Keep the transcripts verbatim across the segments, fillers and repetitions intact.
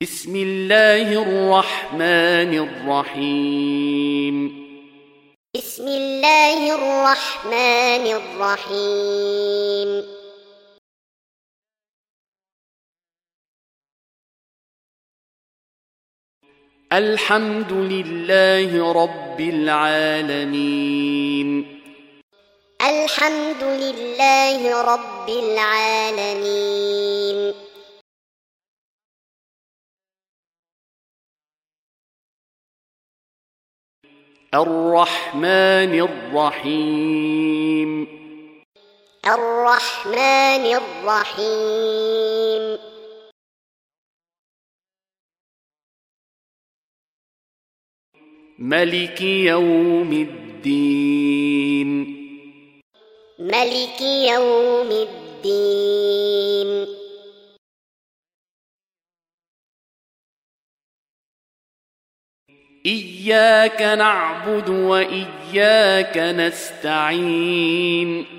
بسم الله الرحمن الرحيم بسم الله الرحمن الرحيم الحمد لله رب العالمين الحمد لله رب العالمين الرحمن الرحيم الرحمن الرحيم ملك يوم الدين ملك يوم الدين إياك نعبد وإياك نستعين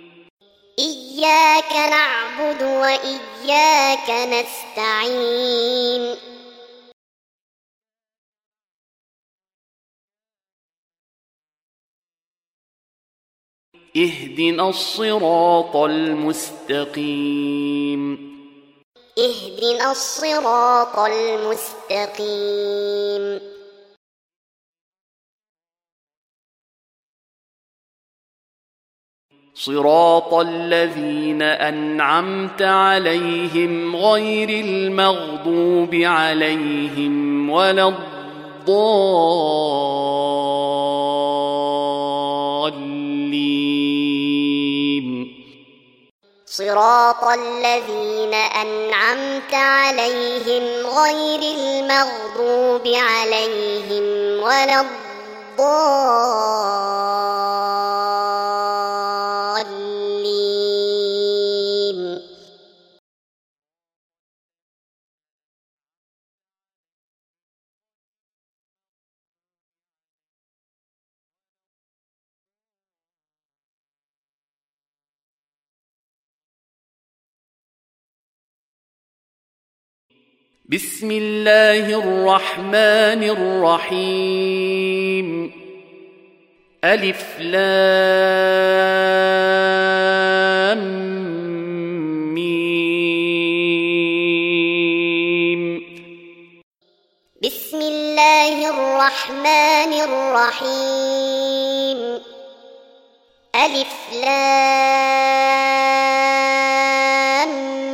إياك نعبد وإياك نستعين اهدنا الصراط المستقيم اهدنا الصراط المستقيم صراط الذين أنعمت عليهم غير المغضوب عليهم ولا الضالين صراط الذين أنعمت عليهم غير المغضوب عليهم ولا الضالين بسم الله الرحمن الرحيم ألف لام ميم بسم الله الرحمن الرحيم ألف لام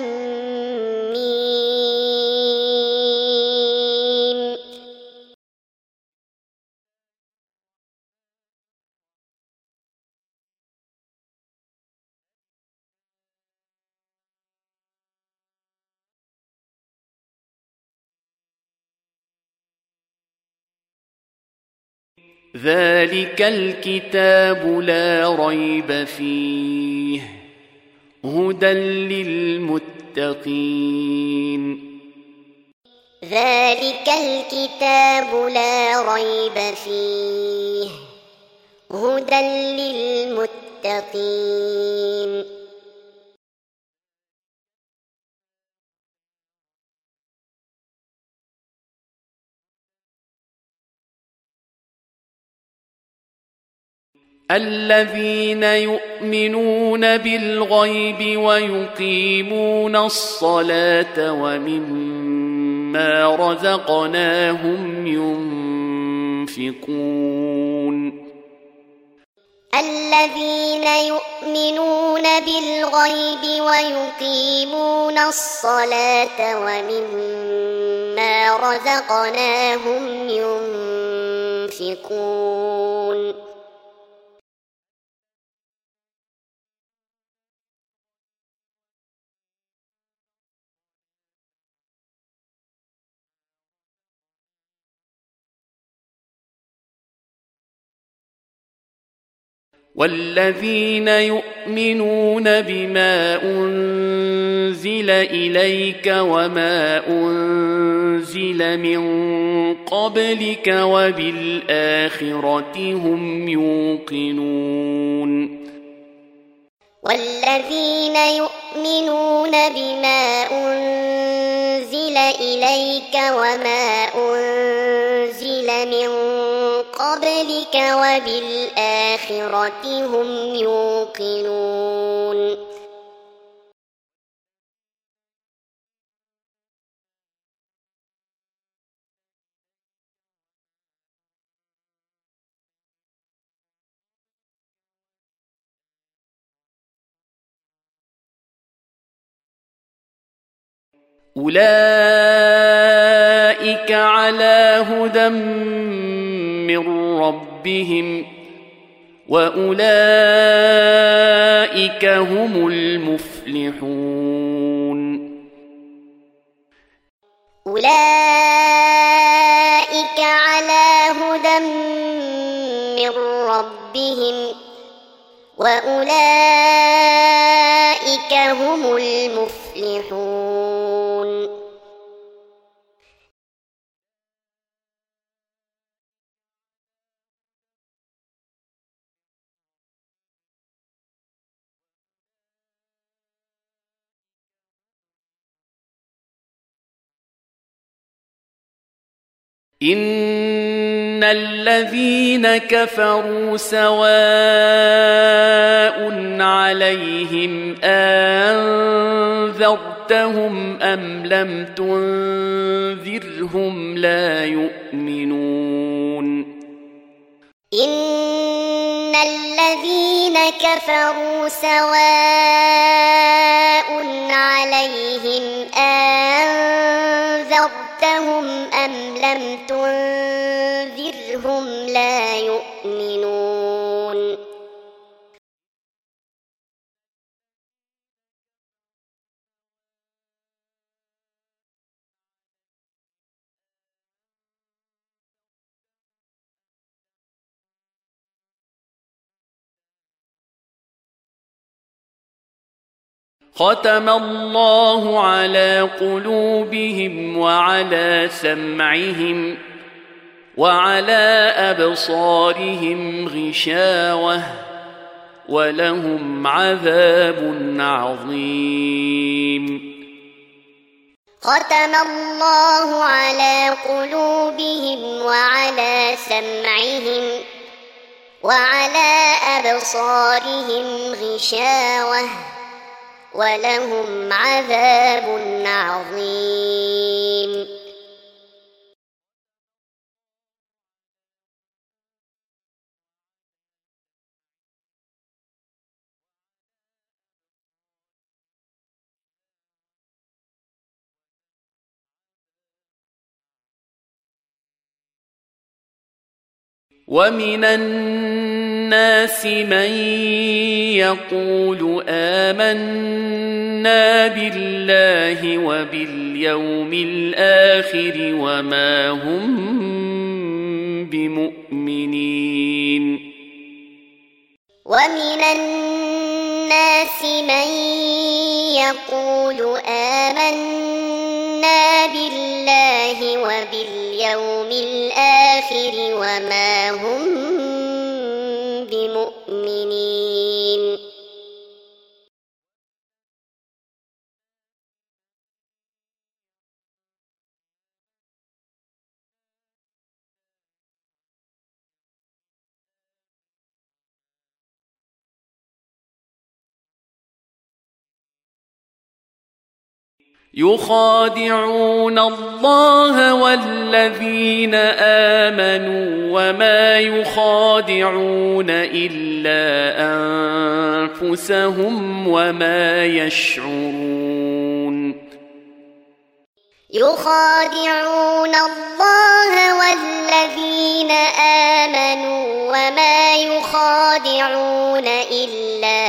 ميم ذلك الكتاب لا ريب فيه هدى للمتقين ذلك الكتاب لا ريب فيه هدى للمتقين الذين يؤمنون بالغيب ويقيمون الصلاة ومما رزقناهم ينفقون الذين يؤمنون بالغيب ويقيمون الصلاة ومما رزقناهم ينفقون والذين يؤمنون بما أنزل إليك وما أنزل من قبلك وبالآخرة هم يوقنون والذين يؤمنون بما أنزل إليك وما أنزل من قبلك وبالآخرة هم يوقنون أولئك على هدى من ربهم وأولئك هم المفلحون أولئك على هدى من ربهم وأولئك هم المفلحون إن الذين كفروا سواء عليهم أنذرتهم أم لم تنذرهم لا يؤمنون إن الذين كفروا سواء عليهم أنذرتهم أم لم تنذرهم لا يؤمنون ختم الله على قلوبهم وعلى سمعهم وعلى أبصارهم غشاوة ولهم عذاب عظيم ختم الله على قلوبهم وعلى سمعهم وعلى أبصارهم غشاوة ولهم عذاب عظيم ومن الناس من يقول آمنا بالله وباليوم الآخر وما هم بمؤمنين ومن الناس من يقول آمنا بالله وباليوم الآخر وما هم بمؤمنين يخادعون الله والذين آمنوا وما يخادعون إلا أنفسهم وما يشعرون يخادعون الله والذين آمنوا وما يخادعون إلا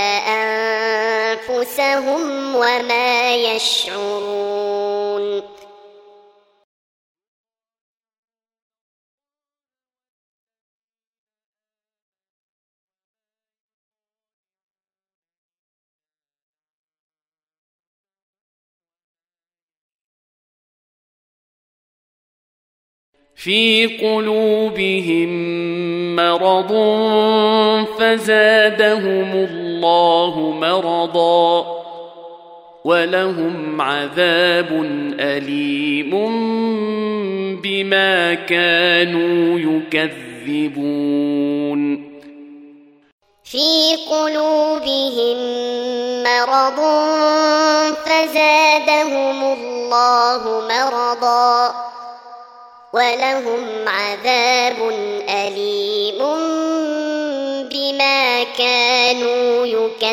أنفسهم وما يشعرون في قلوبهم مرض فزادهم الله مرضا ولهم عذاب أليم بما كانوا يكذبون في قلوبهم مرض فزادهم الله مرضا ولهم عذاب أليم بما كانوا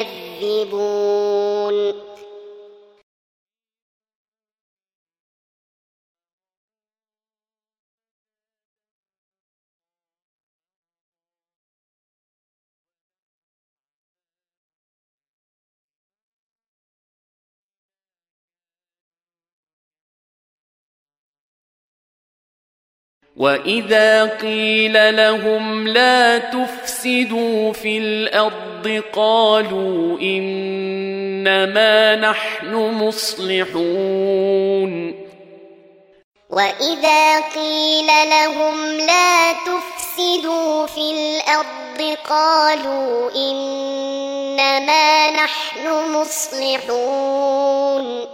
يكذبون وإذا قيل لهم لا تفسدوا في الأرض قالوا إنما نحن مصلحون وإذا قيل لهم لا تفسدوا في الأرض قالوا إنما نحن مصلحون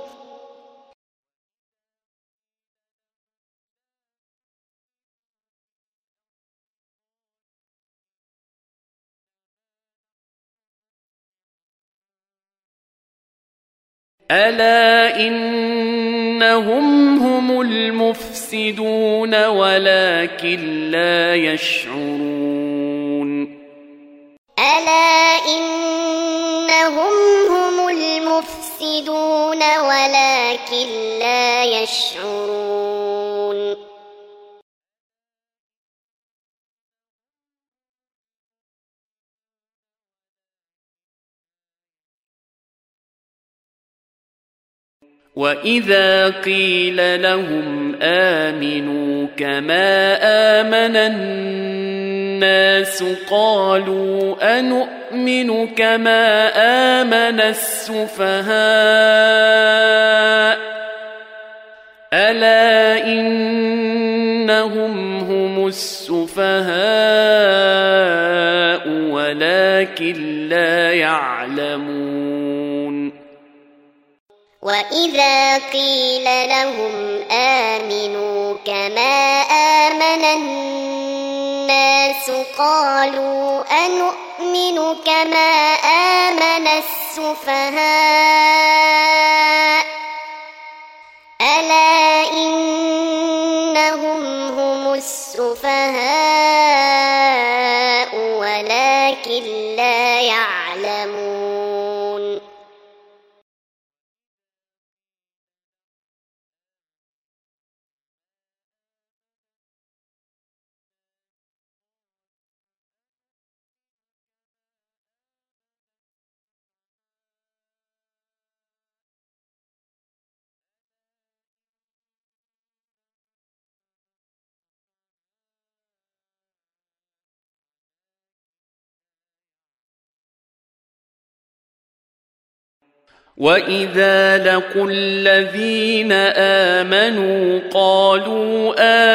ألا إنهم هم المفسدون ولكن لا يشعرون ألا إنهم هم المفسدون ولكن لا يشعرون وإذا قيل لهم آمنوا كما آمن الناس قالوا أنؤمن كما آمن السفهاء ألا إنهم هم السفهاء ولكن لا يعلمون وإذا قيل لهم آمنوا كما آمن الناس قالوا أنؤمن كما آمن السفهاء ألا إنهم هم السفهاء ولكن لا يعلمون وإذا لقوا الذين آمنوا قالوا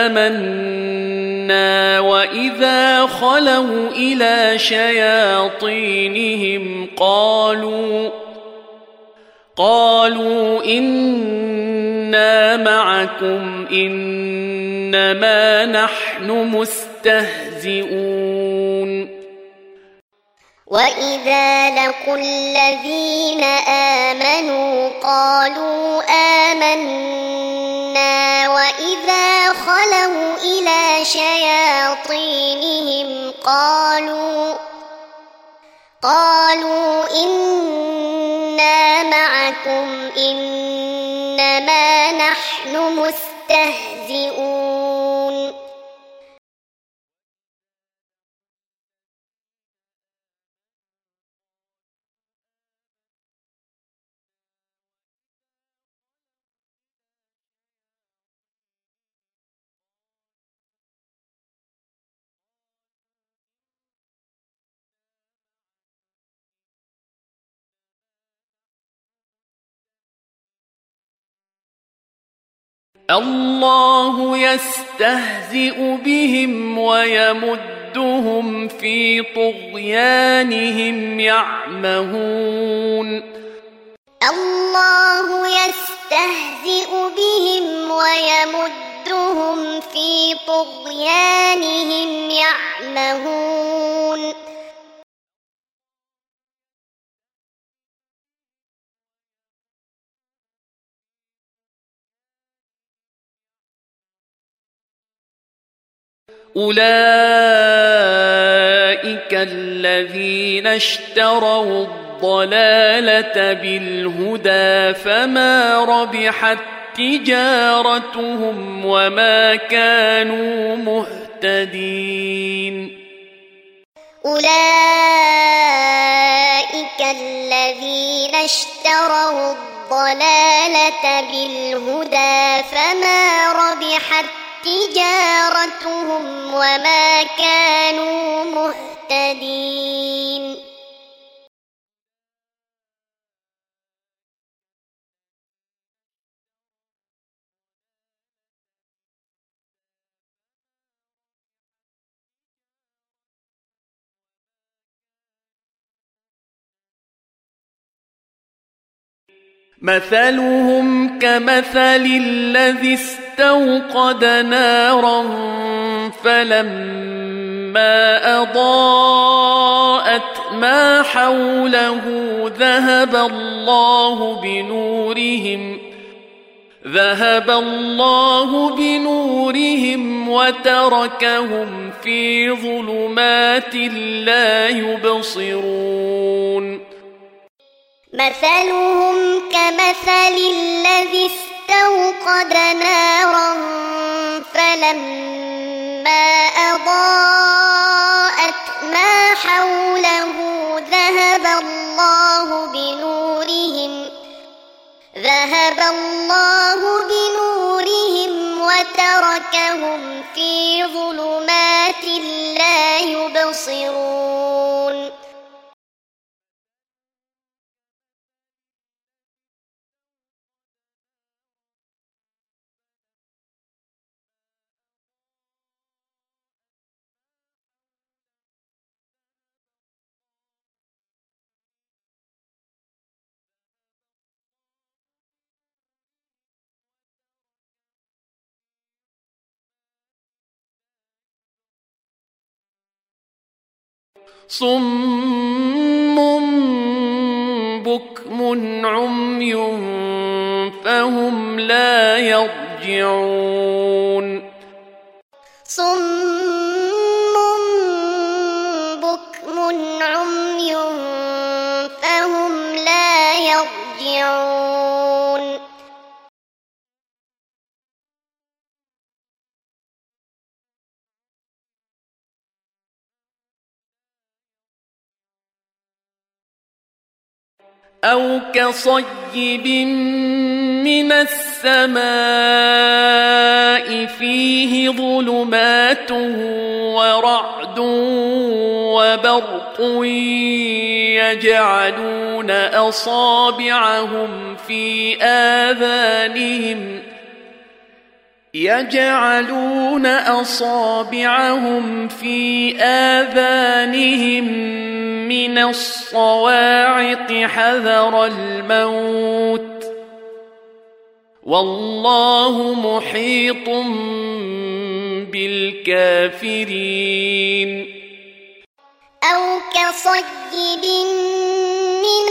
آمنا وإذا خلوا إلى شياطينهم قالوا قالوا إنا معكم إنما نحن مستهزئون وإذا لقوا الذين آمنوا قالوا آمنا وإذا خلوا إلى شياطينهم قالوا قالوا إنا معكم إنما نحن مستهزئون الله يستهزئ بهم ويمدهم في طغيانهم يعمهون الله يستهزئ بهم ويمدهم في طغيانهم يعمهون أولئك الذين اشتروا الضلالة بالهدى فما ربحت تجارتهم وما كانوا مهتدين أولئك الذين اشتروا الضلالة بالهدى فما ربحت تجارتهم وما كانوا مهتدين مثلهم كمثل الذي استوقد نارا فلما أضاءت ما حوله ذهب الله بنورهم ذهب الله بنورهم وتركهم في ظلمات لا يبصرون مثلهم كمثل الذي استوقد نارا فلما أضاءت ما حوله ذهب الله بنورهم ذهب الله بنورهم وتركهم في ظلمات لا يبصرون صم بكم عمي فهم لا يرجعون صم بكم عمي فهم لا يرجعون أو كصيب من السماء فيه ظلمات ورعد وبرق يجعلون أصابعهم في آذانهم يجعلون أصابعهم في آذانهم من الصواعق حذر الموت والله محيط بالكافرين أو كصيب من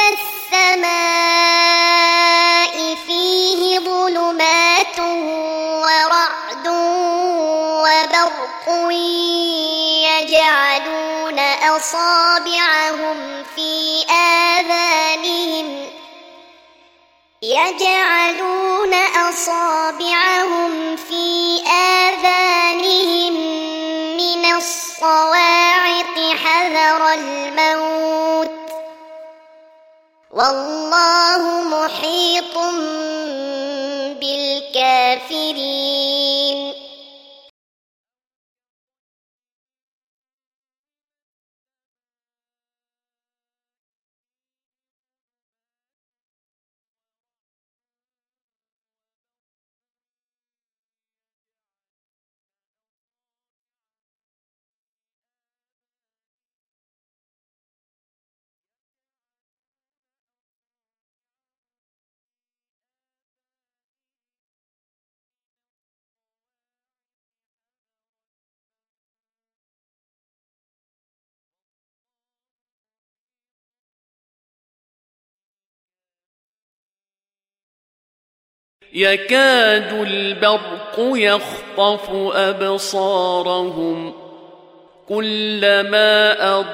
السماء فيه ظلمات ورعد وبرق يجعلون أصابعهم في آذانهم يجعلون أصابعهم في آذانهم من الصواعق حذر الموت والله محيط بالكافرين يكاد البرق يخطف أبصارهم كلما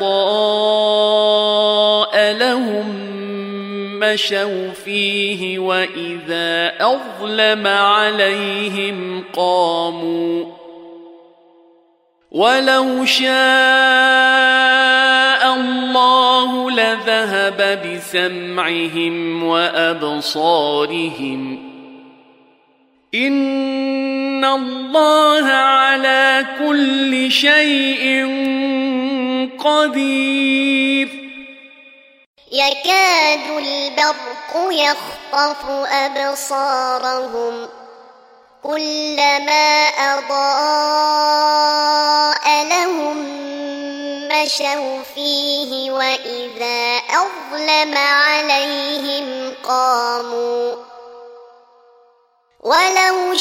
أضاء لهم مشوا فيه وإذا أظلم عليهم قاموا ولو شاء الله لذهب بسمعهم وأبصارهم إن الله على كل شيء قدير يكاد البرق يخطف أبصارهم كلما أضاء لهم مشوا فيه وإذا أظلم عليهم قاموا ولو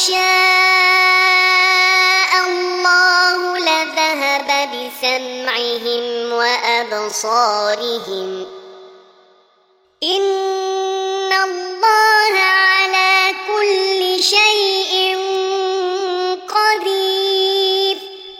شاء الله لذهب بسمعهم وأبصارهم إن الله على كل شيء قدير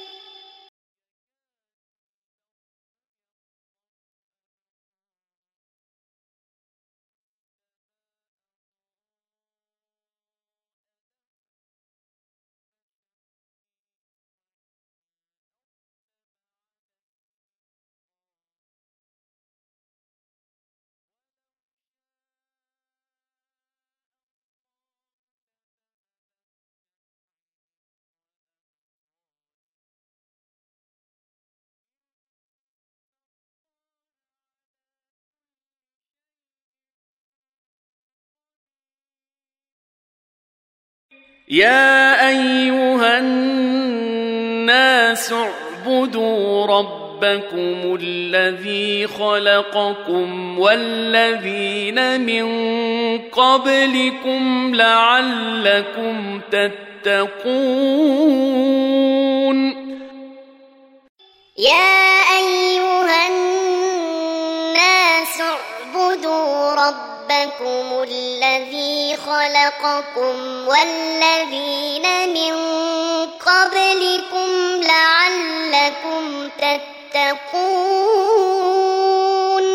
يا أيها الناس اعبدوا ربكم الذي خلقكم والذين من قبلكم لعلكم تتقون يا أيها الناس اعبدوا ربكم الذي خلقكم والذين من قبلكم لعلكم تتقون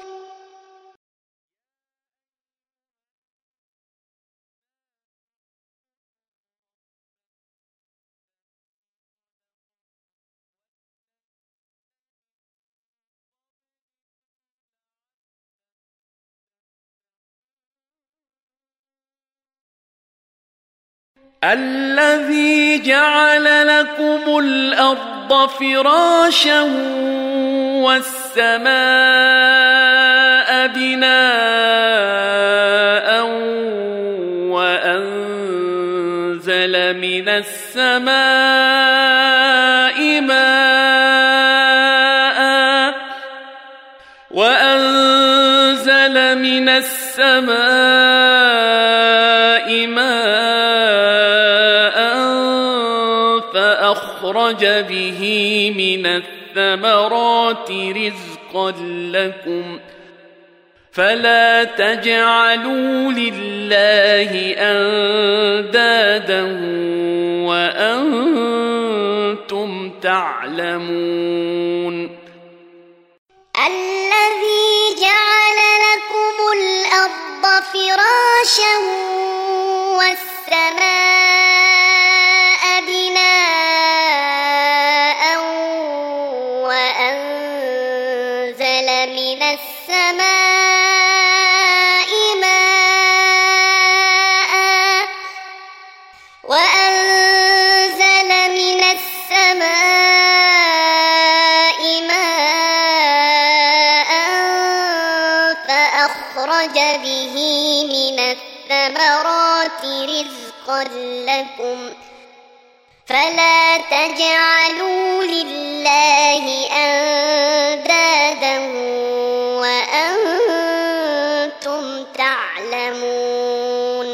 الذي جعل لكم الأرض فراشا والسماء بناء وأنزل من السماء ماء وأنزل من السماء ماء فأخرج به من الثمرات رزقا لكم فلا تجعلوا لله أندادا وأنتم تعلمون الذي جعل لكم الأرض فراشا والسماء بناء وأنزل من السماء ماء وأنزل من السماء ماء فأخرج به من الثمرات رزقا لكم فلا تجعلوا لله أندادا وأنتم تعلمون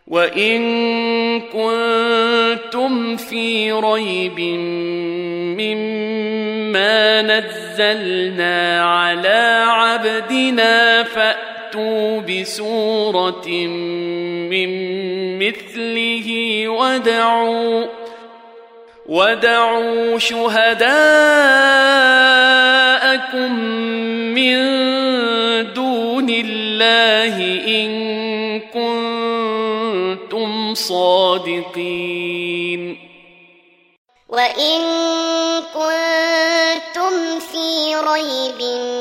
وإن كنتم في ريب مما نزلنا على عبدنا فأتوا بسورة من مثله ودعوا ودعوا شهداءكم من دون الله إن كنتم صادقين. وإن كنتم في ريب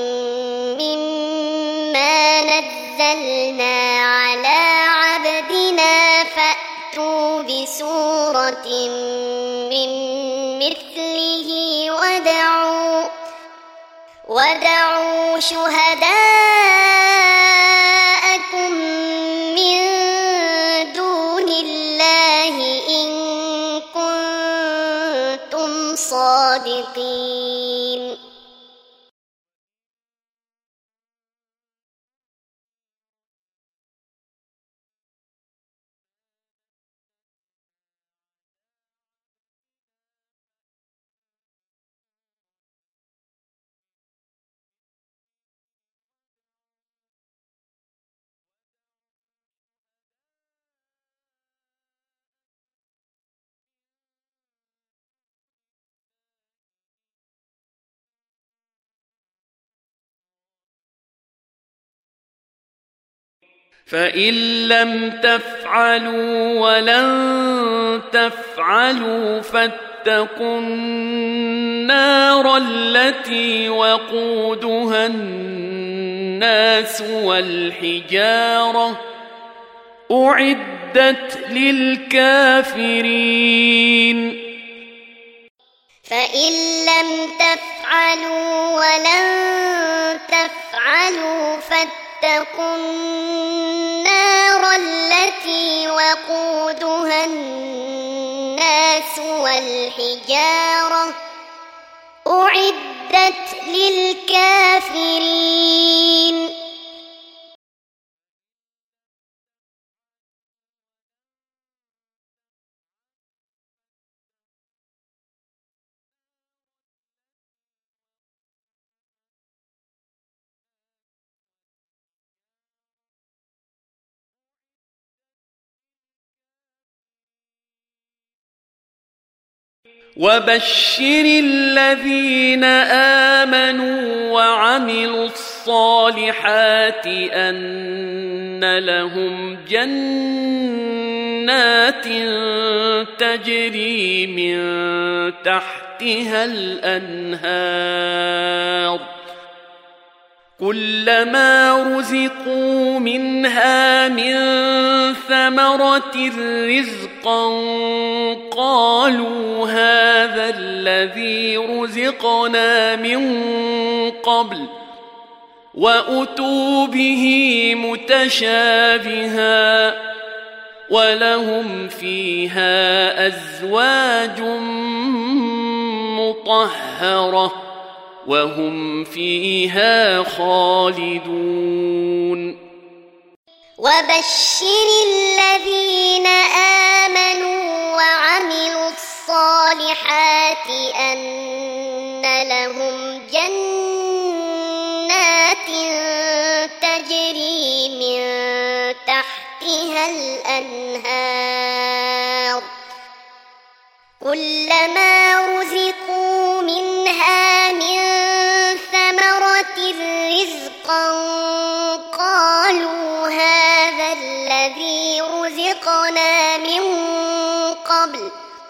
مما نزلنا على عبدنا فأتوا بسورة من مثله ودعوا ودعوا شهداءكم من دون الله إن كنتم صادقين. فإن لم تفعلوا ولن تفعلوا فاتقوا النار التي وقودها الناس والحجارة أعدت للكافرين. فإن لم تفعلوا ولن تفعلوا فاتقوا النار التي وقودها الناس والحجارة أعدت للكافرين. وبشر الذين آمنوا وعملوا الصالحات أن لهم جنات تجري من تحتها الأنهار كلما رزقوا منها من ثمرة رزقا قالوا هذا الذي رزقنا من قبل وأتوا به متشابها ولهم فيها أزواج مطهرة وهم فيها خالدون. وبشر الذين آمنوا وعملوا الصالحات أن لهم جنات تجري من تحتها الأنهار كلما رزقوا منها من ثمرة رزقا قالوا هذا الذي رزقنا من قبل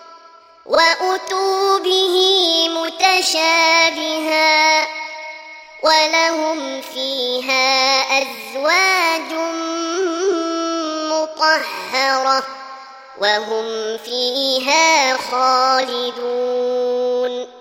وأتوا به متشابها ولهم فيها أزواج مطهرة وهم فيها خالدون.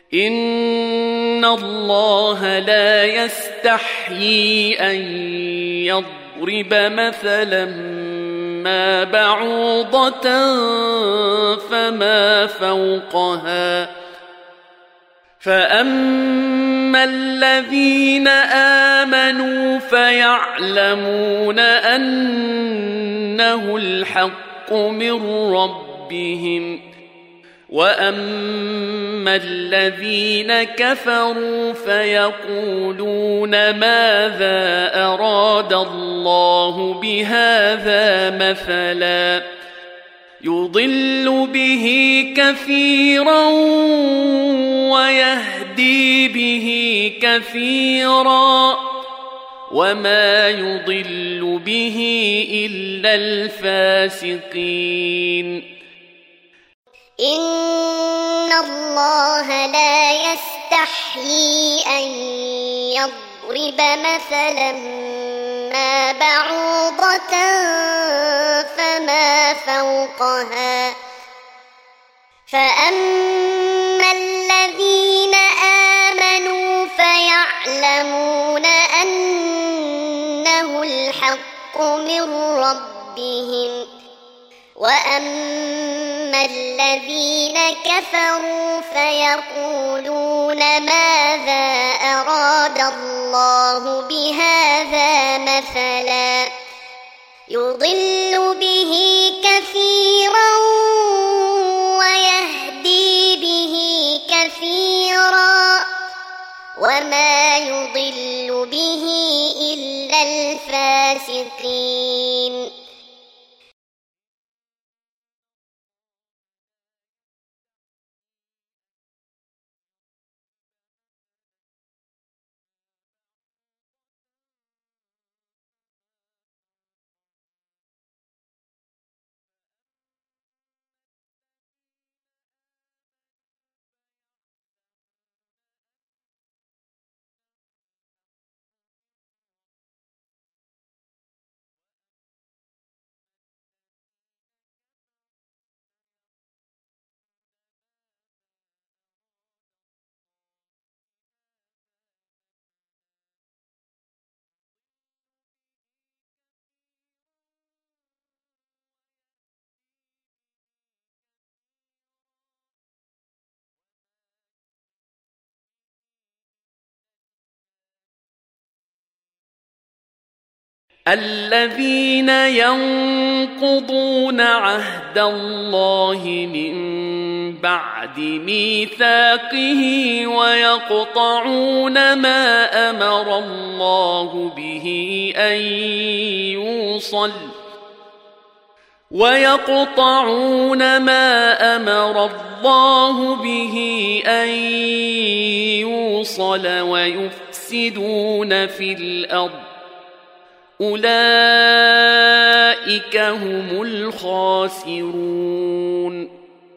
إن الله لا يستحيي أن يضرب مثلا ما بعوضة فما فوقها فأما الذين آمنوا فيعلمون أنه الحق من ربهم وأما الذين كفروا فيقولون ماذا أراد الله بهذا مثلا يضل به كثيرا ويهدي به كثيرا وما يضل به إلا الفاسقين. إن الله لا يستحيي أن يضرب مثلا ما بعوضة فما فوقها فأما الذين آمنوا فيعلمون أنه الحق من ربهم وأما الذين كفروا فيقولون ماذا أراد الله بهذا مثلا يضل به كثيرا ويهدي به كثيرا وما يضل به إلا الفاسقين. الذين ينقضون عهد الله من بعد ميثاقه ويقطعون ما أمر الله به أن يوصل ويقطعون ما أمر الله به أن يوصل ويفسدون في الأرض أولئك هم الخاسرون.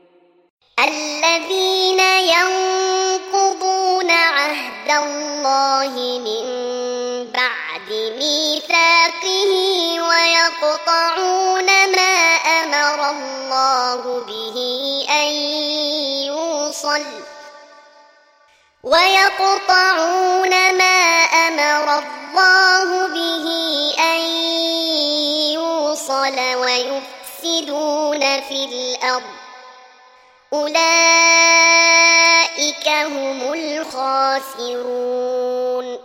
الذين ينقضون عهد الله من بعد ميثاقه ويقطعون ما أمر الله به أن يوصل ويقطعون ما أمر الله به أن يوصل ويفسدون في الأرض أولئك هم الخاسرون.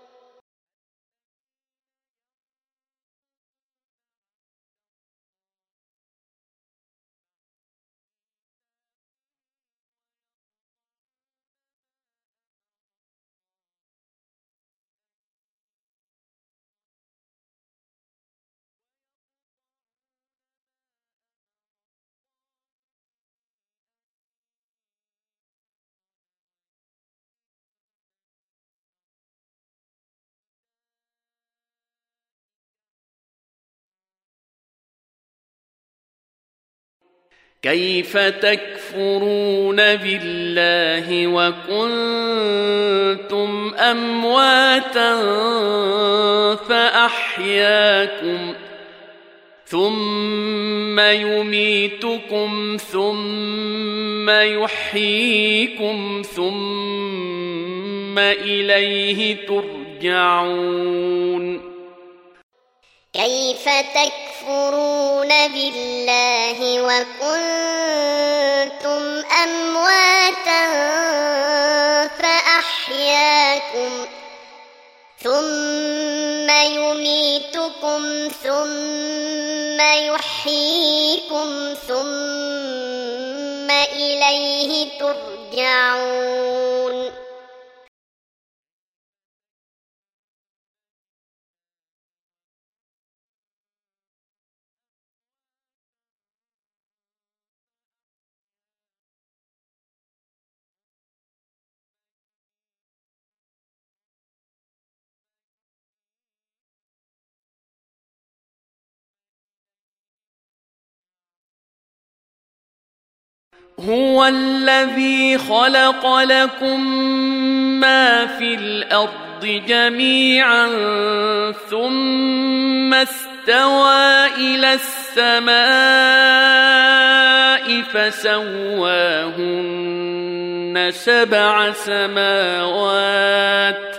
كيف تكفرون بالله وكنتم أمواتا فأحياكم ثم يميتكم ثم يحييكم ثم إليه ترجعون كيف تكفرون بالله وكنتم أمواتا فأحياكم ثم يميتكم ثم يحييكم ثم إليه ترجعون هو الذي خلق لكم ما في الأرض جميعا ثم استوى إلى السماء فسواهن سبع سماوات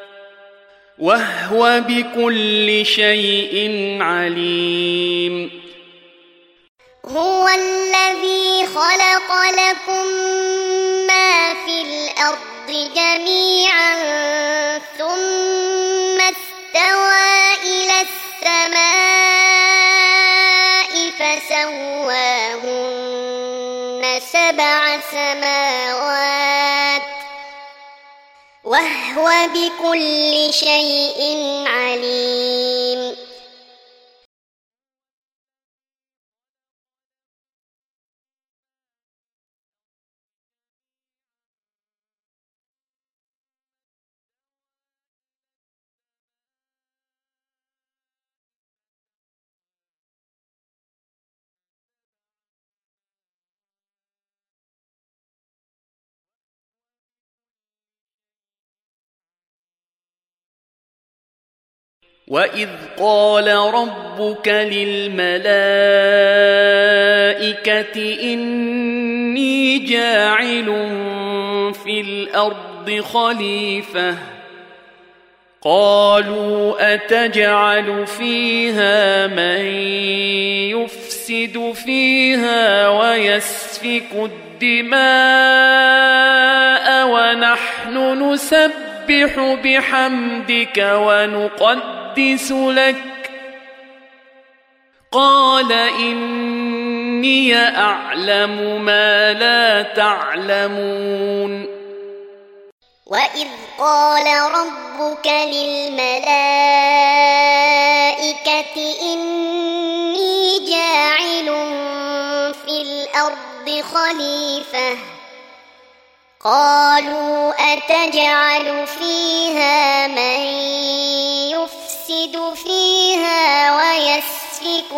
وهو بكل شيء عليم هو الذي خلق لكم ما في الأرض جميعا ثم استوى إلى السماء فسواهن سبع سماوات وهو بكل شيء عليم وَإِذْ قَالَ رَبُّكَ لِلْمَلَائِكَةِ إِنِّي جَاعِلٌ فِي الْأَرْضِ خَلِيفَةً قَالُوا أَتَجْعَلُ فِيهَا مَن يُفْسِدُ فِيهَا وَيَسْفِكُ الدِّمَاءَ وَنَحْنُ نُسَبِّحُ بِحَمْدِكَ وَنُقَدِّسُ لَكَ قَالَ إِنِّي أَعْلَمُ مَا لَا تَعْلَمُونَ وَإِذْ قَالَ رَبُّكَ لِلْمَلَائِكَةِ إِنِّي جَاعِلٌ فِي الْأَرْضِ خَلِيفَةً قَالُوا أَتَجْعَلُ فِيهَا مَن يُفْسِدُ فِيهَا وَيَسْفِكُ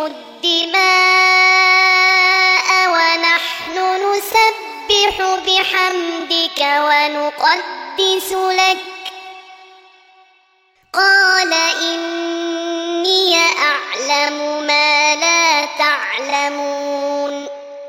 الدِّمَاءَ وَنَحْنُ نُسَبِّحُ بِحَمْدِكَ وَنُقَدِّسُ لَكَ قَالَ إِنِّي أَعْلَمُ مَا لَا تَعْلَمُونَ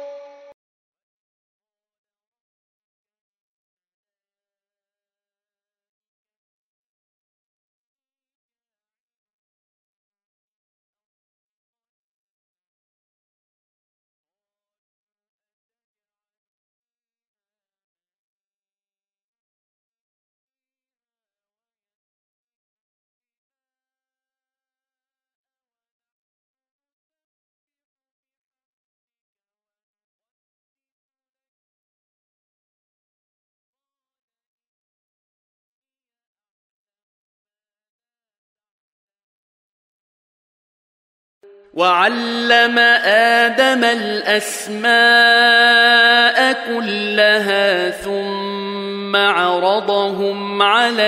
وَعَلَّمَ آدَمَ الْأَسْمَاءَ كُلَّهَا ثُمَّ عَرَضَهُمْ عَلَى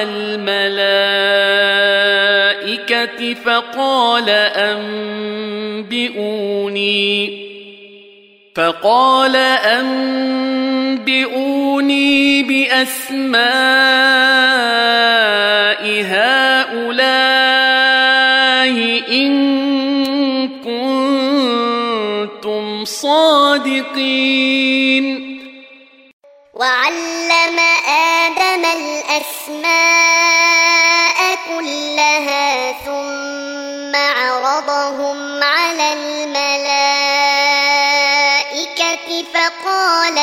الْمَلَائِكَةِ فَقَالَ أَنبِئُونِي فَقَالَ أَنبِئُونِي بِأَسْمَاءِ هَؤُلَاءِ إِن صادقين وعلم آدم الأسماء كلها ثم عرضهم على الملائكة فقال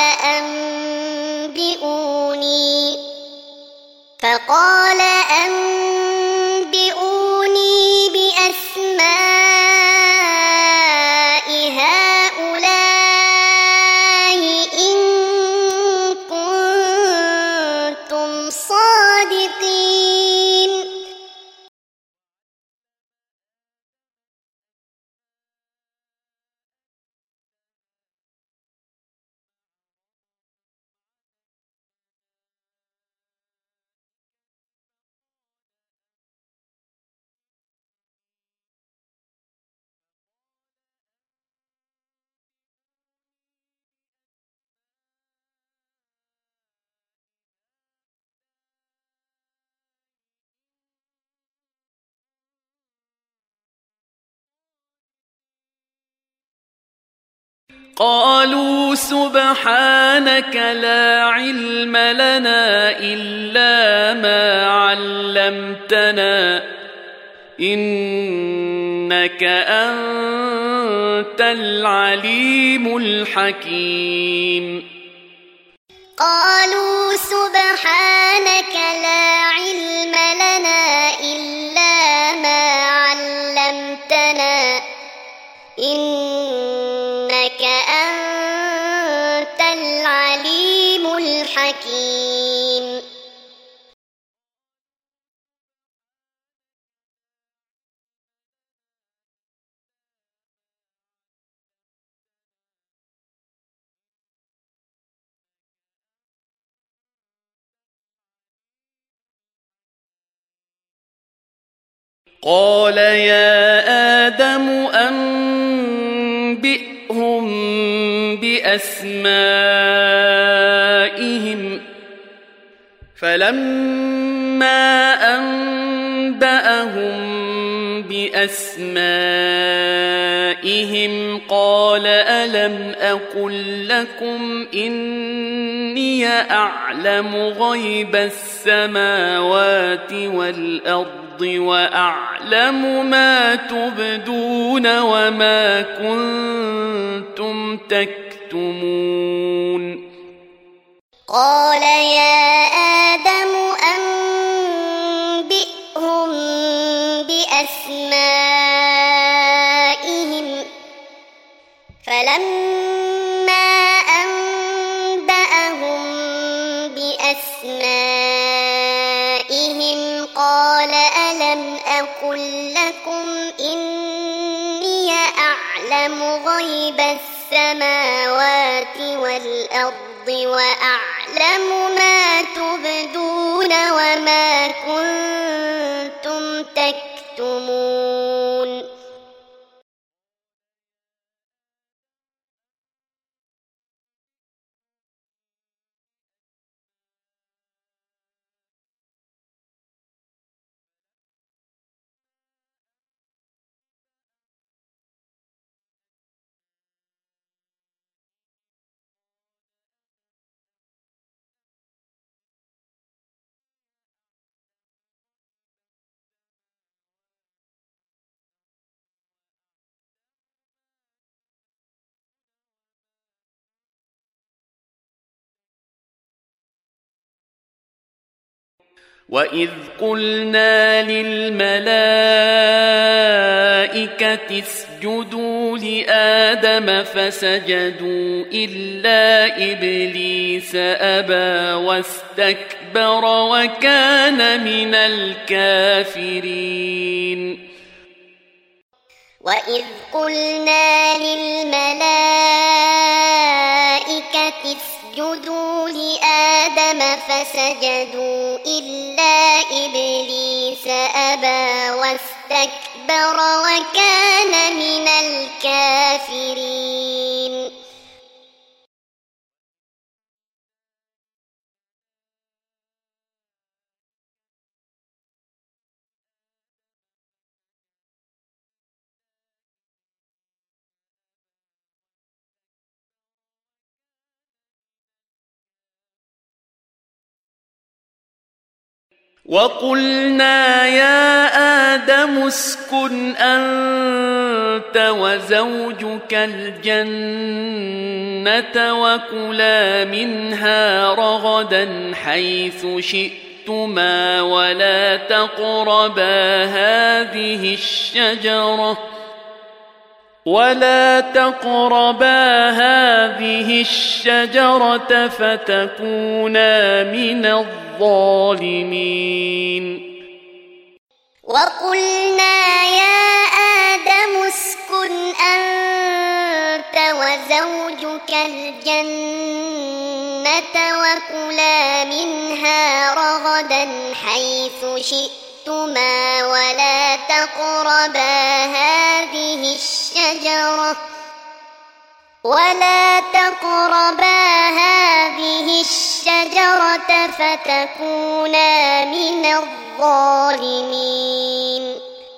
أنبئوني فقال أنبئوني بأسماء هؤلاء إن كنتم صادقين قالوا سبحانك لا علم لنا إلا ما علمتنا إنك أنت العليم الحكيم قالوا سبحانك لا علم لنا إلا ما علمتنا إنك أنت العليم الحكيم قال يا آدم أنبئهم بأسمائهم فلما أنبأهم بأسمائهم قال ألم أقل لكم إني أعلم غيب السماوات والأرض وأعلم ما تبدون وما كنتم تكتمون قال يا آدم أنبئهم بأسمائهم فلما أنبأهم بأسمائهم قال ألم أقل لكم إني أعلم غيب السماوات والأرض وأعلم ما تبدون وما كنتم تكتمون وإذ قلنا للملائكة اسجدوا لآدم فسجدوا إلا إبليس أبى واستكبر وكان من الكافرين وإذ قلنا للملائكة اسجدوا لآدم فسجدوا إلا إبليس أبى واستكبر وكان من الكافرين وقلنا يا آدم اسكن أنت وزوجك الجنة وكلا منها رغدا حيث شئتما ولا تقربا هذه الشجرة ولا تقربا هذه الشجرة فتكونا من الظالمين. وقلنا يا آدم اسكن أنت وزوجك الجنة وكلا منها رغدا حيث شئتما ولا تقربا هذه الشجرة ولا تقربا هذه الشجرة فتكونا من الظالمين.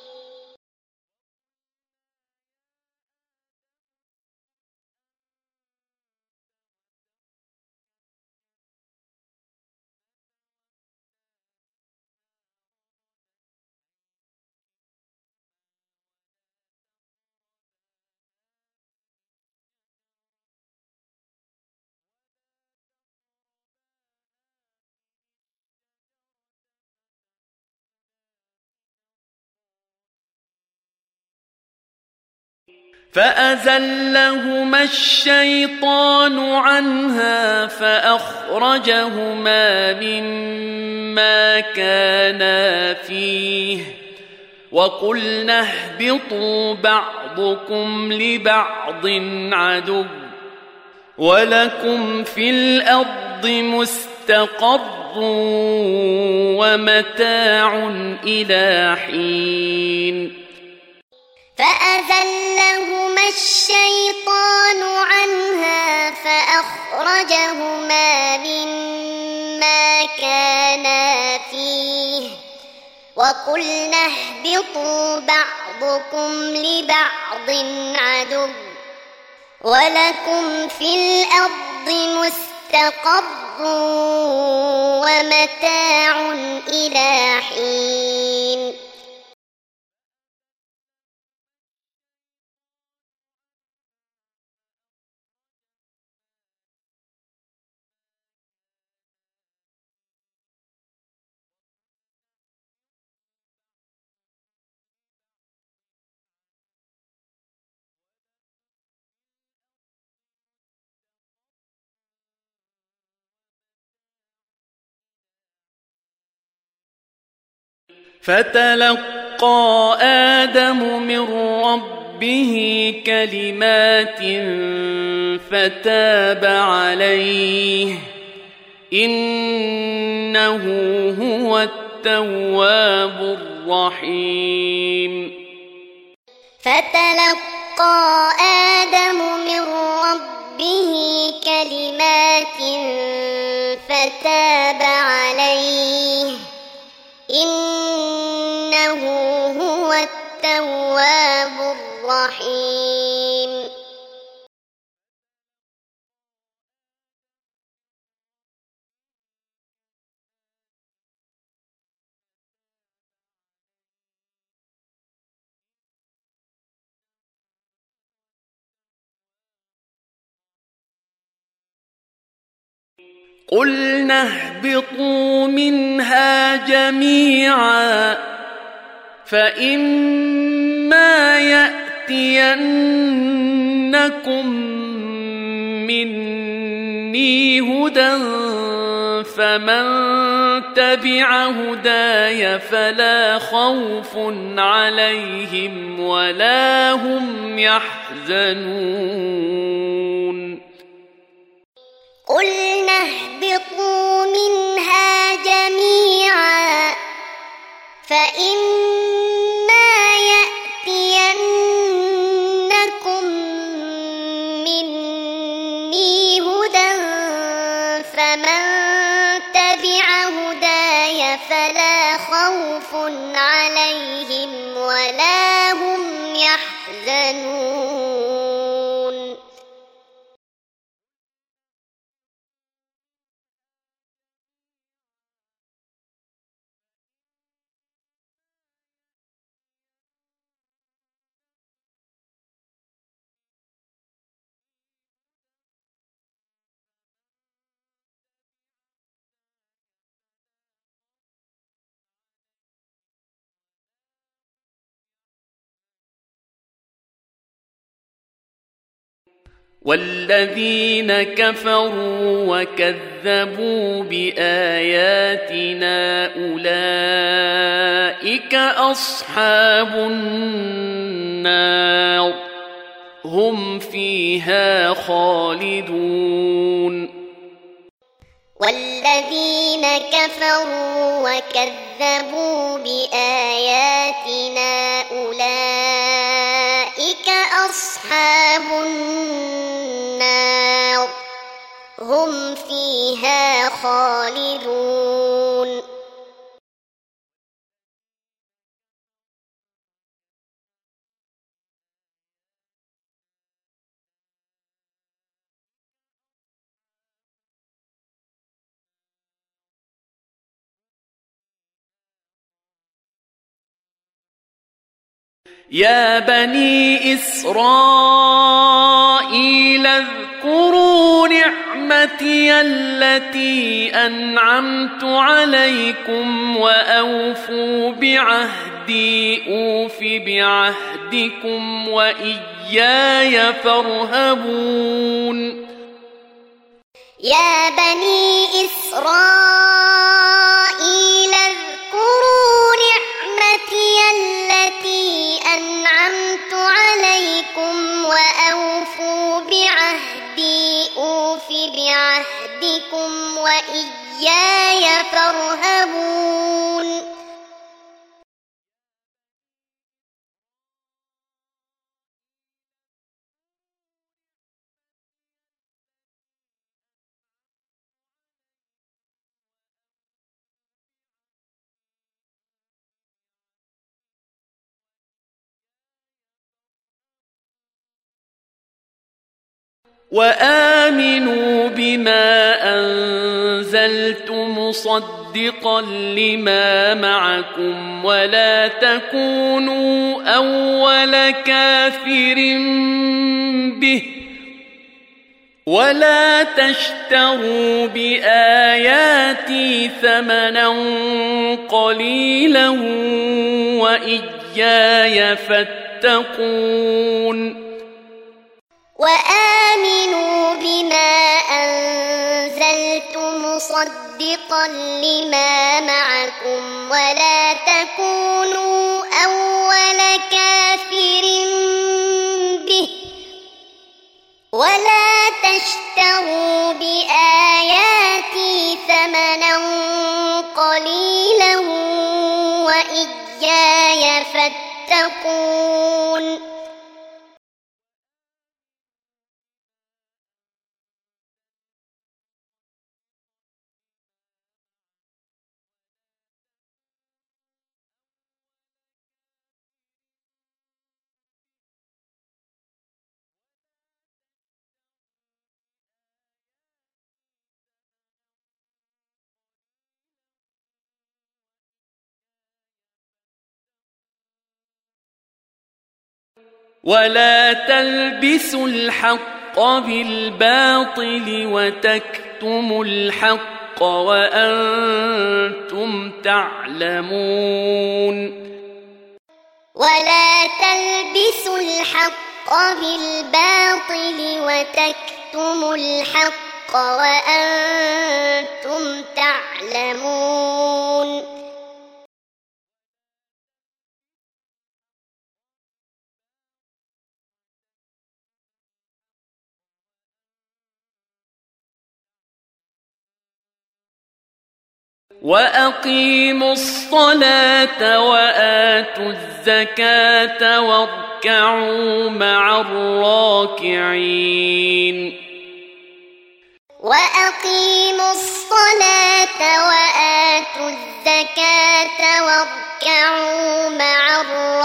فأزلهما الشيطان عنها فأخرجهما مما كانا فيه وقلنا اهبطوا بعضكم لبعض عدو ولكم في الأرض مستقر ومتاع إلى حين. فأزلهما الشيطان عنها فأخرجهما مما كانا فيه وقلنا اهبطوا بعضكم لبعض عدو ولكم في الأرض مستقر ومتاع إلى حين. فتلقى آدم من ربه كلمات فتاب عليه إنه هو التواب الرحيم. فتلقى آدم من ربه كلمات فتاب عليه إنه هو التواب الرحيم. قلنا اهبطوا منها جميعا فإما يأتينكم مني هدى فمن تبع هداي فلا خوف عليهم ولا هم يحزنون. قلنا اهبطوا منها جميعا فإما يأتينكم مني هدى فمن تبع هداي فلا خوف عليهم ولا هم يحزنون. والذين كفروا وكذبوا بآياتنا أولئك أصحاب النار هم فيها خالدون والذين كفروا وكذبوا بآياتنا أولئك أصحاب النار هم فيها خالدون يا بني إسرائيل اذكروا نعمتي التي أنعمت عليكم وأوفوا بعهدي أوف بعهدكم وإياي فارهبون يا بني إسرائيل اذكروا نعمتي التي أنعمت عليكم وأوفوا بعهدي أوف بعهدكم وإياي فارهبون وآمنوا بما أنزلت مصدقا لما معكم ولا تكونوا أول كافر به ولا تشتروا بآياتي ثمنا قليلا وإياي فاتقون وآمنوا بما أنزلت مصدقا لما معكم ولا تكونوا أول كافر به ولا تشتروا بآياتي ثمنا قليلا وإياي فاتقون ولا تلبسوا الحق بالباطل وتكتموا الحق وأنتم تعلمون ولا تلبسوا الحق بالباطل وتكتموا الحق وأنتم تعلمون وأقيموا الصلاة وآتوا الزكاة واركعوا مع الراكعين وأقيموا الصلاة وآتوا الزكاة واركعوا مع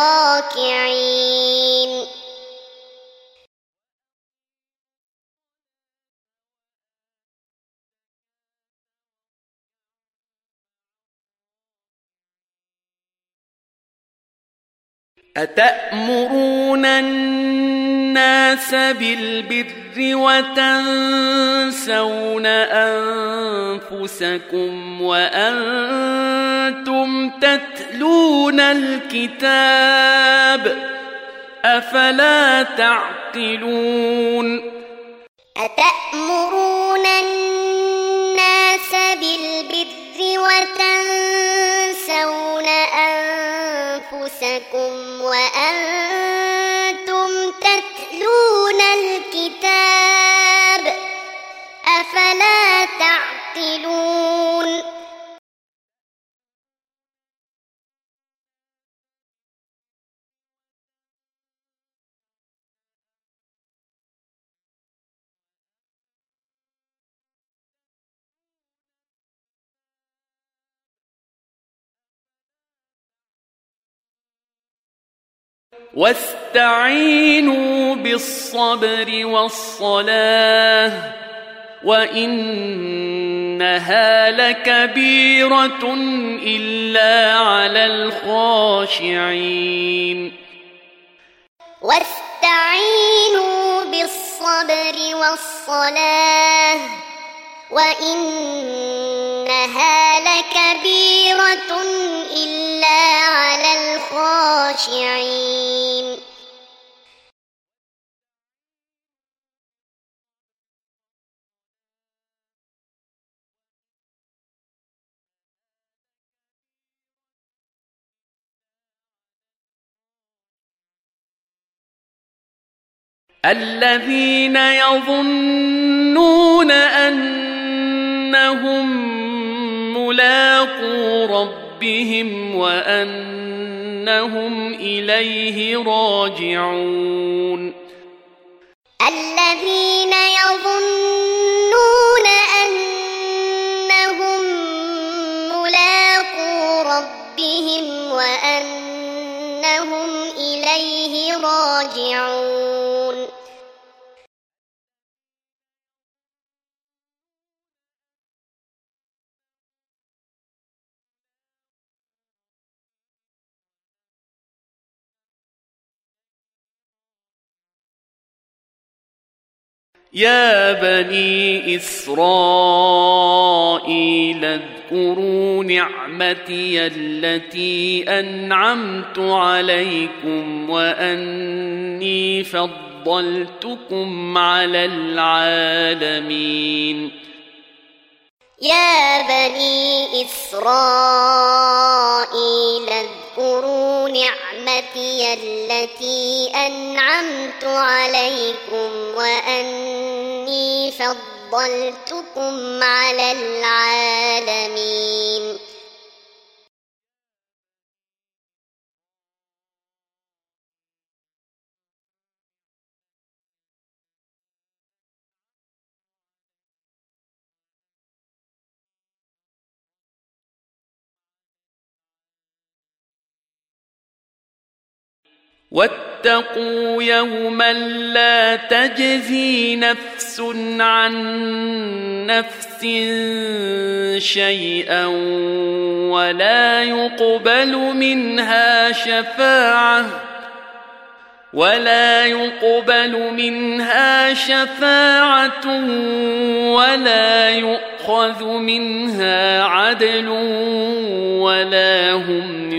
الراكعين أتأمرون الناس بالبر وتنسون أنفسكم وأنتم تتلون الكتاب أفلا تعقلون أتأمرون الناس بالبر وتنسون أنفسكم وأنتم تتلون الكتاب أفلا تعقلون واستعينوا بالصبر والصلاة وإنها لكبيرة إلا على الخاشعين واستعينوا بالصبر والصلاة وإنها لكبيرة إلا على الخاشعين الذين يظنون أنهم ملاقو ربهم وأنهم إليه راجعون الذين يظنون أنهم ملاقو ربهم وأنهم إليه راجعون يا بني إسرائيل اذكروا نعمتي التي أنعمت عليكم وأني فضلتكم على العالمين يا بني إسرائيل اذكروا نعمتي التي أنعمت عليكم وأني فضلتكم على العالمين واتقوا يوما لا تجزي نفس عن نفس شيئا ولا يقبل منها شفاعة ولا يقبل منها شفاعة ولا يؤخذ منها عدل ولا هم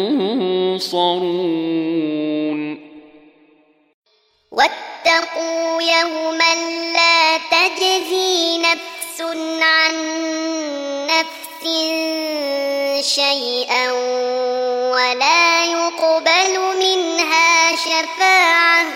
ينصرون واتقوا يوما لا تجزي نفس عن نفس شيئا ولا يقبل منها شفاعة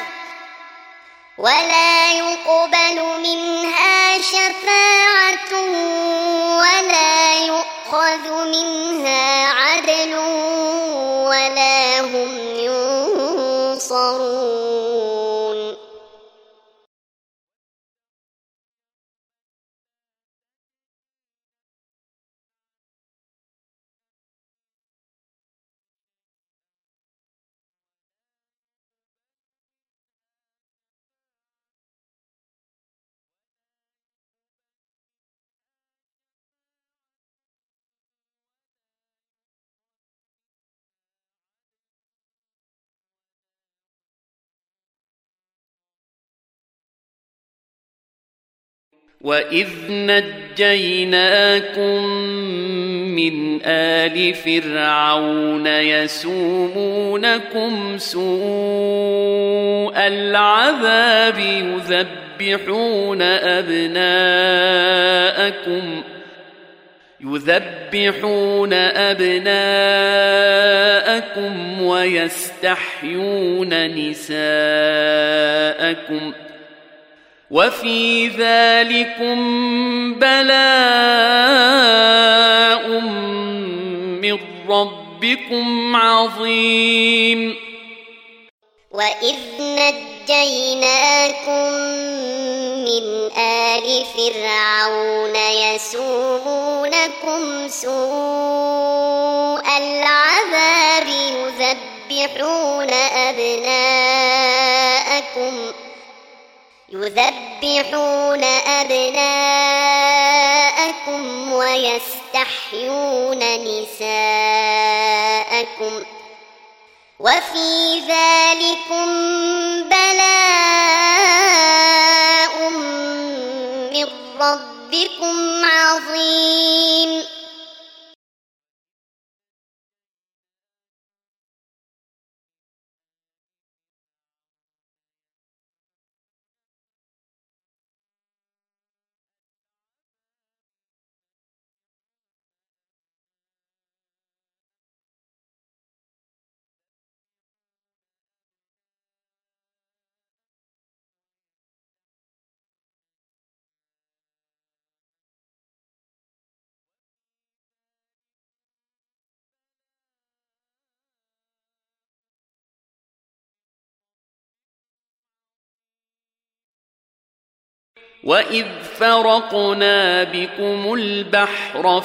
ولا يقبل منها شفاعة ولا يؤخذ منها عدل ولا هم ينصرون وإذ نجيناكم من آل فرعون يسومونكم سوء العذاب يذبحون يذبحون أبناءكم يذبحون أبناءكم ويستحيون نساءكم وفي ذلكم بلاء من ربكم عظيم. وإذ نجيناكم من آل فرعون يسومونكم سوء العذاب يذبحون أبناءكم يذبحون أبناءكم ويستحيون نساءكم وفي ذلكم بلاء من ربكم عظيم. وإذ فرقنا بكم البحر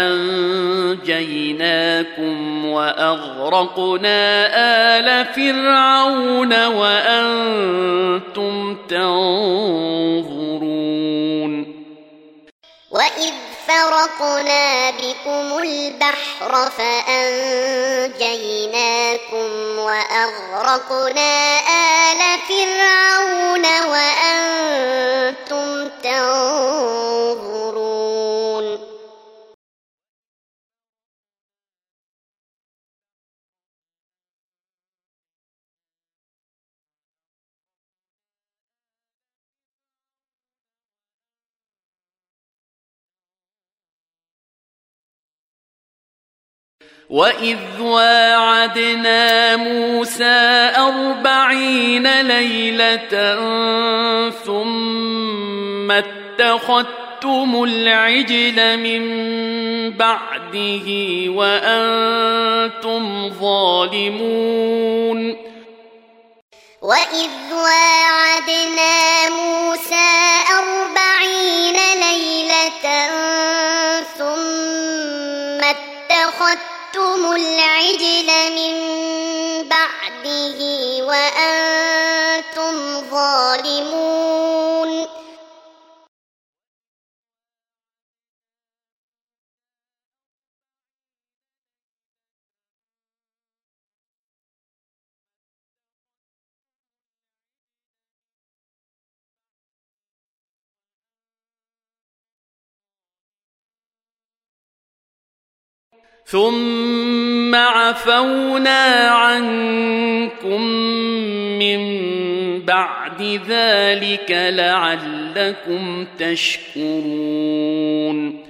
فأنجيناكم وأغرقنا آل فرعون وأنتم تنظرون. وإذ فرقنا بكم البحر فأنجيناكم وأغرقنا آل فرعون وأنتم تنظرون. وإذ واعدنا موسى أربعين ليلة ثم اتخذتم العجل من بعده وأنتم ظالمون. وإذ واعدنا موسى أربعين ليلة ثم اتخذتم العجل من بعده وأنتم ظالمون. ثم عفونا عنكم من بعد ذلك لعلكم تشكرون.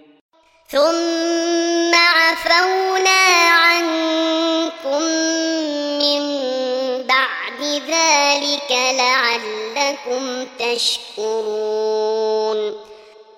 ثم عفونا عنكم من بعد ذلك لعلكم تشكرون.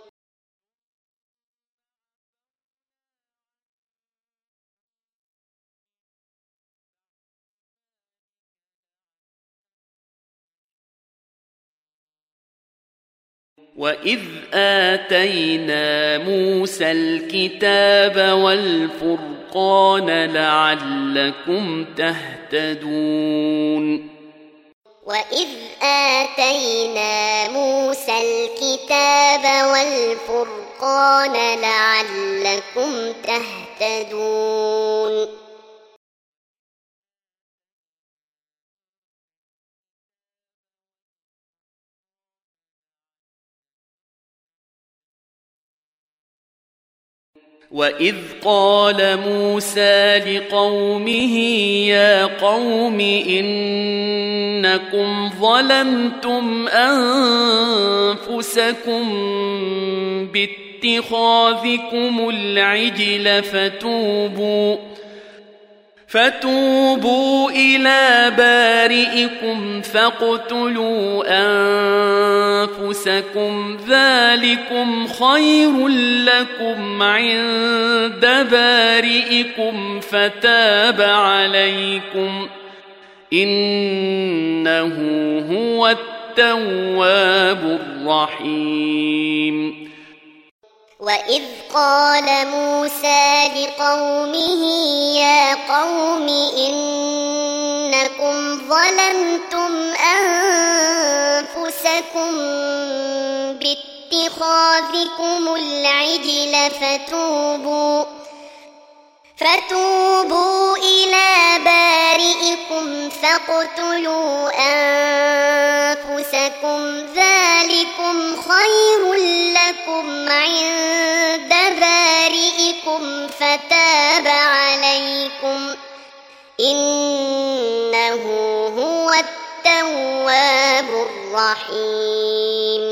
وإذ آتينا موسى الكتاب والفرقان لعلكم تهتدون. وإذ آتينا موسى الكتاب والفرقان لعلكم تهتدون. وإذ قال موسى لقومه يا قوم إنما إنكم ظلمتم أنفسكم باتخاذكم العجل فتوبوا فتوبوا إلى بارئكم فاقتلوا أنفسكم ذلكم خير لكم عند بارئكم فتاب عليكم إنه هو التواب الرحيم. وإذ قال موسى لقومه يا قوم إنكم ظلمتم أنفسكم باتخاذكم العجل فتوبوا فتوبوا إلى بارئكم فاقتلوا أنفسكم ذلكم خير لكم عند بارئكم فتاب عليكم إنه هو التواب الرحيم.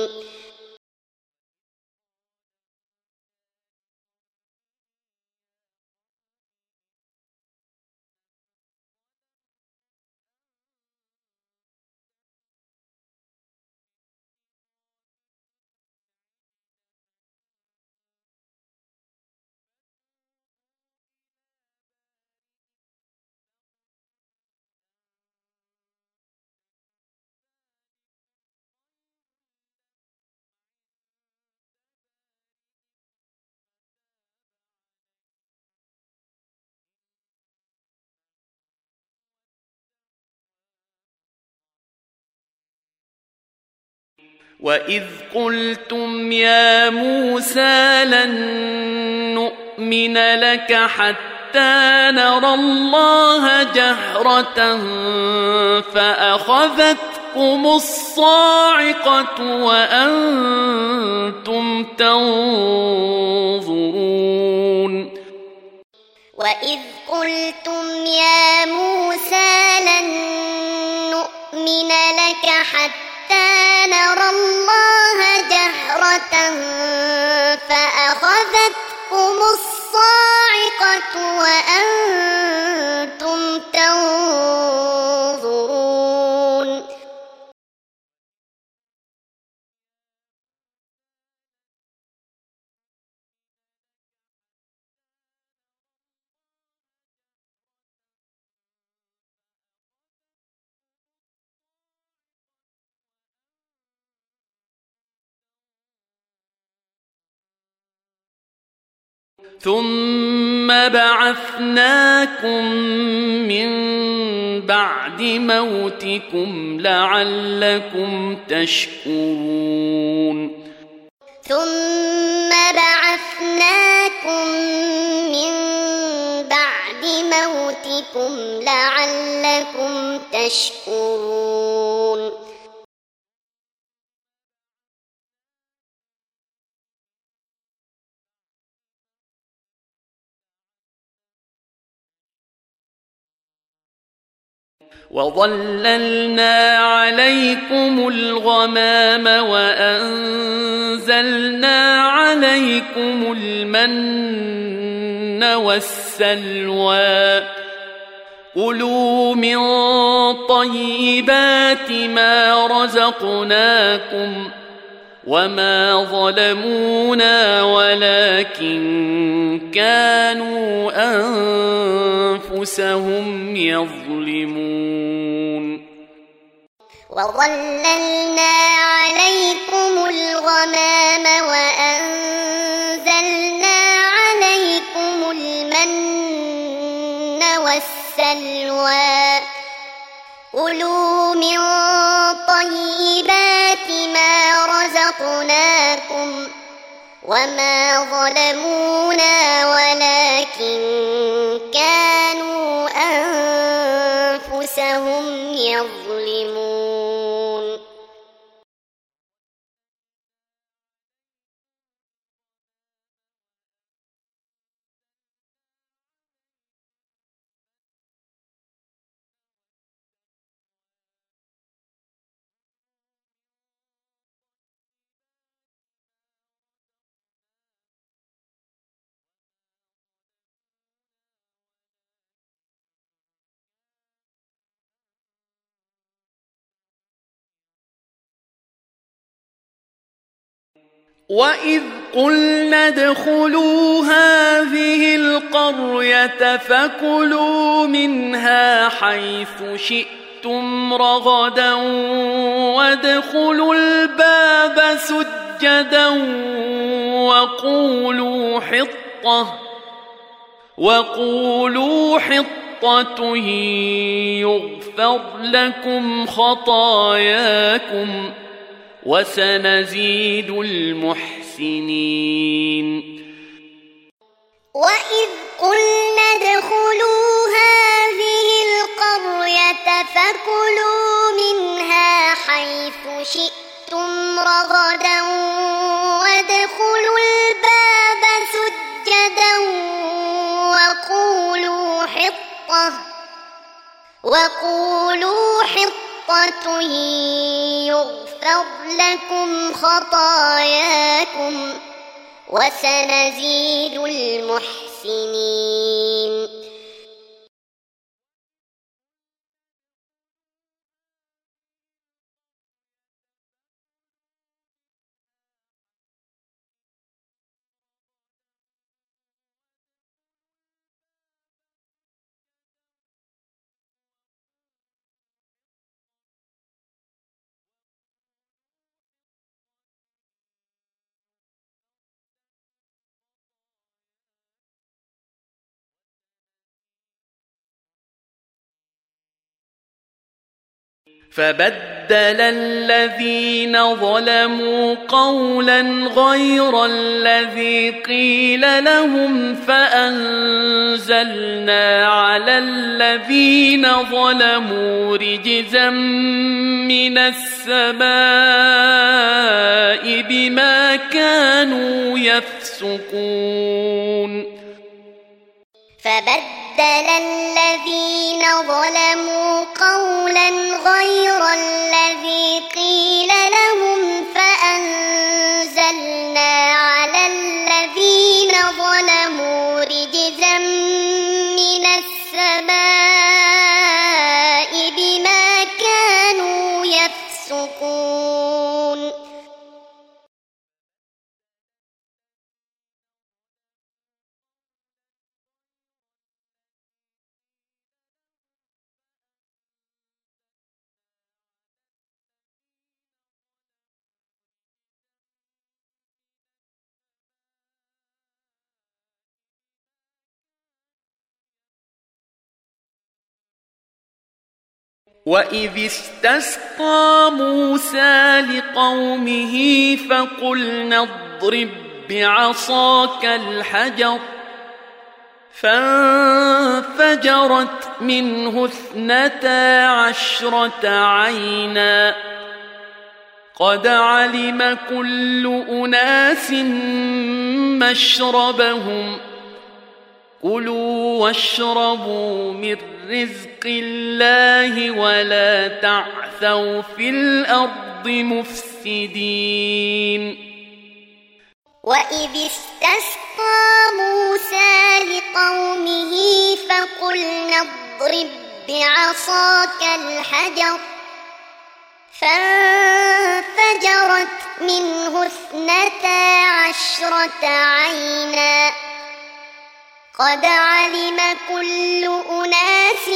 وإذ قلتم يا موسى لن نؤمن لك حتى نرى الله جهرة فأخذتكم الصاعقة وأنتم تنظرون. وإذ قلتم يا موسى لن نؤمن لك حتى نرى الله جهرة فأخذتكم الصاعقة وأنتم تنظرون. ثم بعثناكم من بعد موتكم لعلكم تشكرون. ثم بعثناكم من بعد موتكم لعلكم تشكرون. وظللنا عليكم الغمام وأنزلنا عليكم المن والسلوى كلوا من طيبات ما رزقناكم وما ظلمونا ولكن كانوا أنفسهم يظلمون. وظللنا عليكم الغمام وأنزلنا عليكم المن والسلوى كلوا من طيبات ما رزقناكم وما ظلمونا ولكن كانوا أنفسهم يظلمون. وإذ قلنا ادخلوا هذه القرية فكلوا منها حيث شئتم رغدا وادخلوا الباب سجدا وقولوا حطة وقولوا حطة يغفر لكم خطاياكم وسنزيد المحسنين. وإذ قلنا ادخلوا هذه القرية فكلوا منها حيث شئتم رغدا وادخلوا الباب سجدا وقولوا حطة وقولوا حطة يغفر لكم خطاياكم وسنزيد المحسنين. فبدل الذين ظلموا قولا غير الذي قيل لهم فأنزلنا على الذين ظلموا رجزا من السماء بما كانوا يفسقون. فبدل الذين ظلموا قولا غير الذي قيل لهم فأنزلنا على الذين ظلموا رجزا من السماء بما كانوا يفسقون. وإذ استسقى موسى لقومه فقلنا اضرب بعصاك الحجر فانفجرت منه اثنتا عشرة عينا قد علم كل أناس مشربهم كلوا واشربوا من رزق الله ولا تعثوا في الأرض مفسدين. وإذ استسقى موسى لقومه فقلنا اضرب بعصاك الحجر فانفجرت منه اثنتا عشرة عينا قد علم كل أناس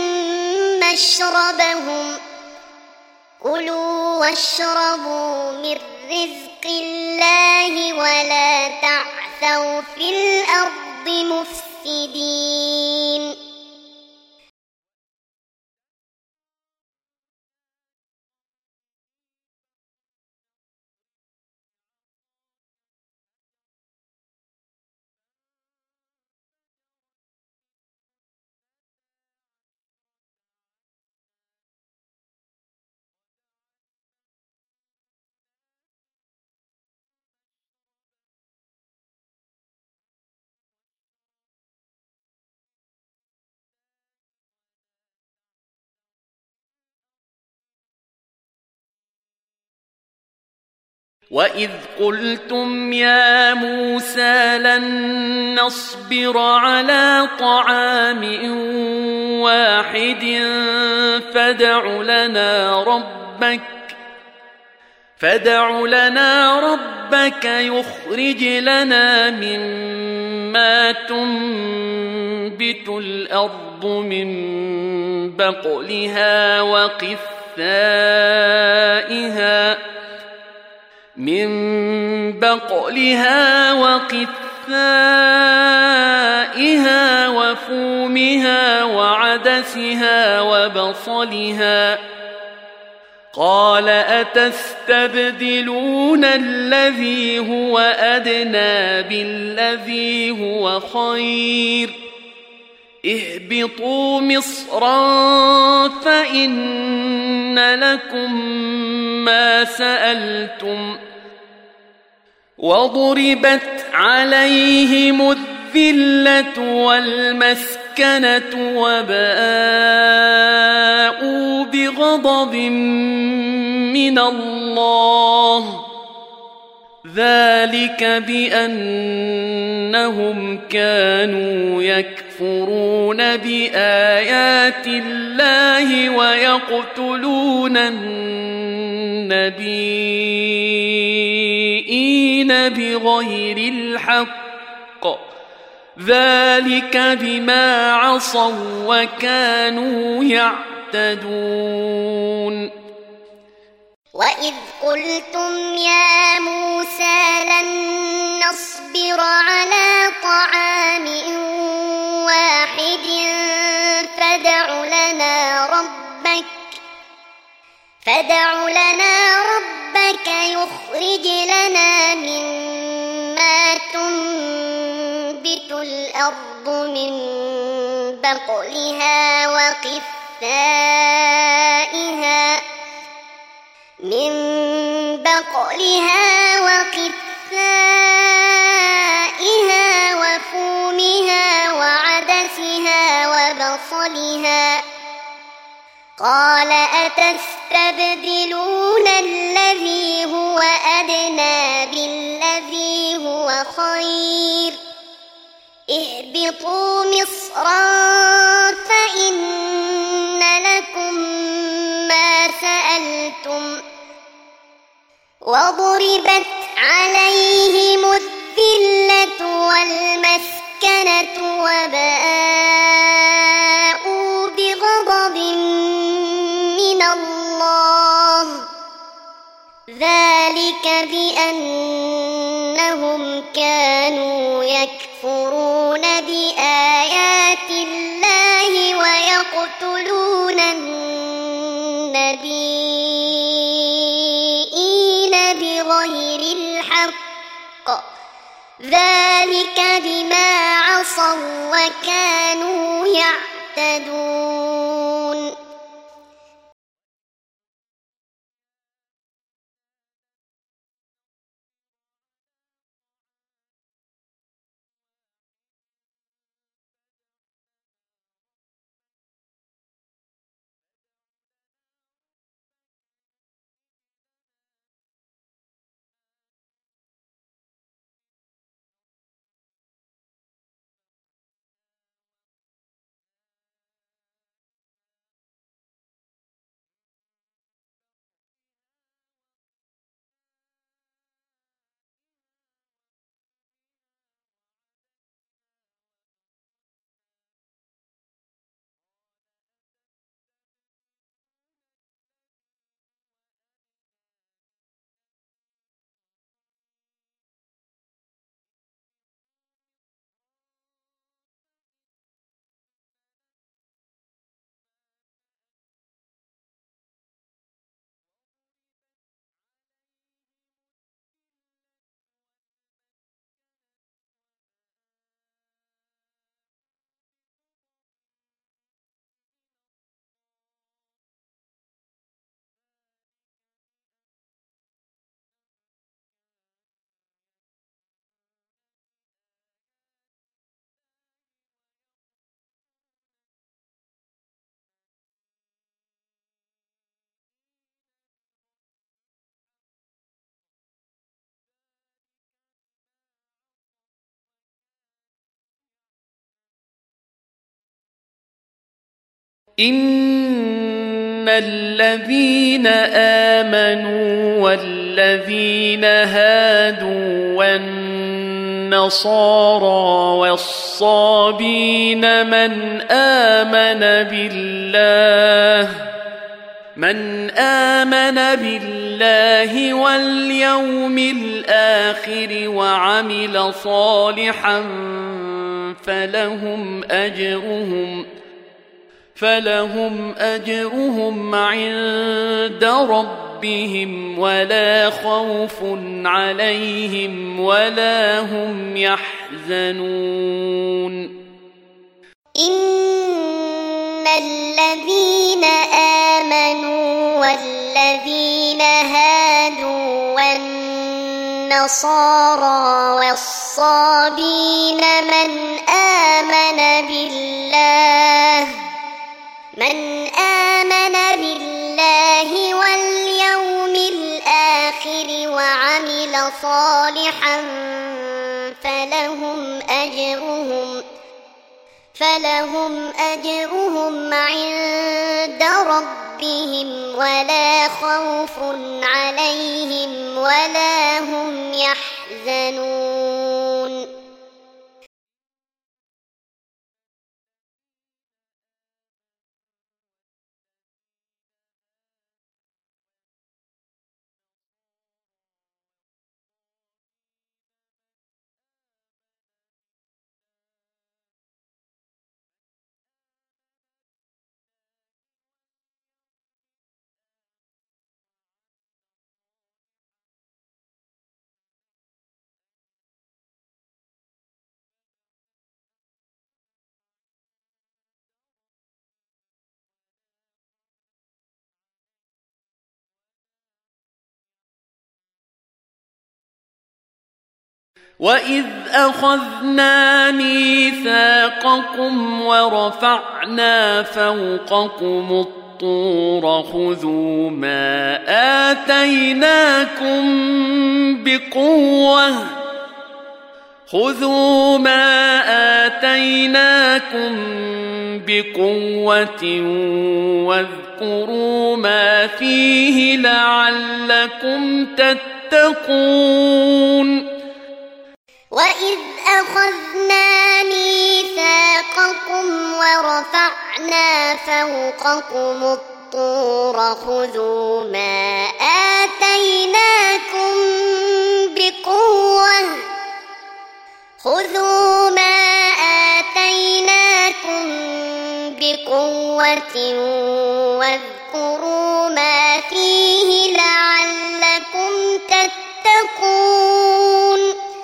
مشربهم كلوا واشربوا من رزق الله ولا تعثوا في الأرض مفسدين. وإذ قلتم يا موسى لن نصبر على طعام واحد فادع لنا ربك فادع لنا ربك يخرج لنا مما تنبت الأرض من بقلها وقثائها من بقلها وقثائها وفومها وعدسها وبصلها قال أتستبدلون الذي هو أدنى بالذي هو خير اهبطوا مصرا فإن لكم ما سألتم وضربت عليهم الذلة والمسكنة وباءوا بغضب من الله ذلك بأنهم كانوا يكفرون بآيات الله ويقتلون النبيين بغير الحق ذلك بما عصوا وكانوا يعتدون وإذ قلتم يا موسى لن نصبر على طعام واحد فادع لنا ربك فادع لنا ربك يخرج لنا مما تنبت الأرض من بقلها وقثائها من بقلها وقثائها وفومها وعدسها وبصلها قال أتستبدلون الذي هو أدنى بالذي هو خير اهبطوا مصرا فإن لكم ما سألتم وضربت عليهم الذلة والمسكنة وباءوا بغضب من الله ذلك بأنهم كانوا يكفرون بآيات الله ويقتلون النبيين بغير الحق ذلك بما عصوا وكانوا يعتدون إن الذين آمنوا والذين والذين هادوا والنصارى والصابين من آمن بالله من آمن بالله واليوم الآخر وعمل صالحا فلهم أجرهم فلهم أجرهم عند ربهم ولا خوف عليهم ولا هم يحزنون. إن الذين آمنوا والذين هادوا والنصارى والصابين من آمن بالله من آمن بالله واليوم الآخر وعمل صالحا فلهم أجرهم فلهم أجرهم عند ربهم ولا خوف عليهم ولا هم يحزنون. وَإِذْ أَخَذْنَا مِيثَاقَكُمْ وَرَفَعْنَا فَوْقَكُمُ الطُّورَ خُذُوا مَا آتَيْنَاكُمْ بِقُوَّةٍ خُذُوا مَا آتَيْنَاكُمْ بِقُوَّةٍ وَاذْكُرُوا مَا فِيهِ لَعَلَّكُمْ تَتَّقُونَ. وَإِذْ أَخَذْنَا مِيثَاقَكُمْ وَرَفَعْنَا فَوْقَكُمُ الطُّورَ خُذُوا مَا آتَيْنَاكُمْ بِقُوَّةٍ خُذُوا مَا آتَيْنَاكُمْ بِقُوَّةٍ وَاذْكُرُوا مَا فِيهِ لَعَلَّكُمْ تَتَّقُونَ.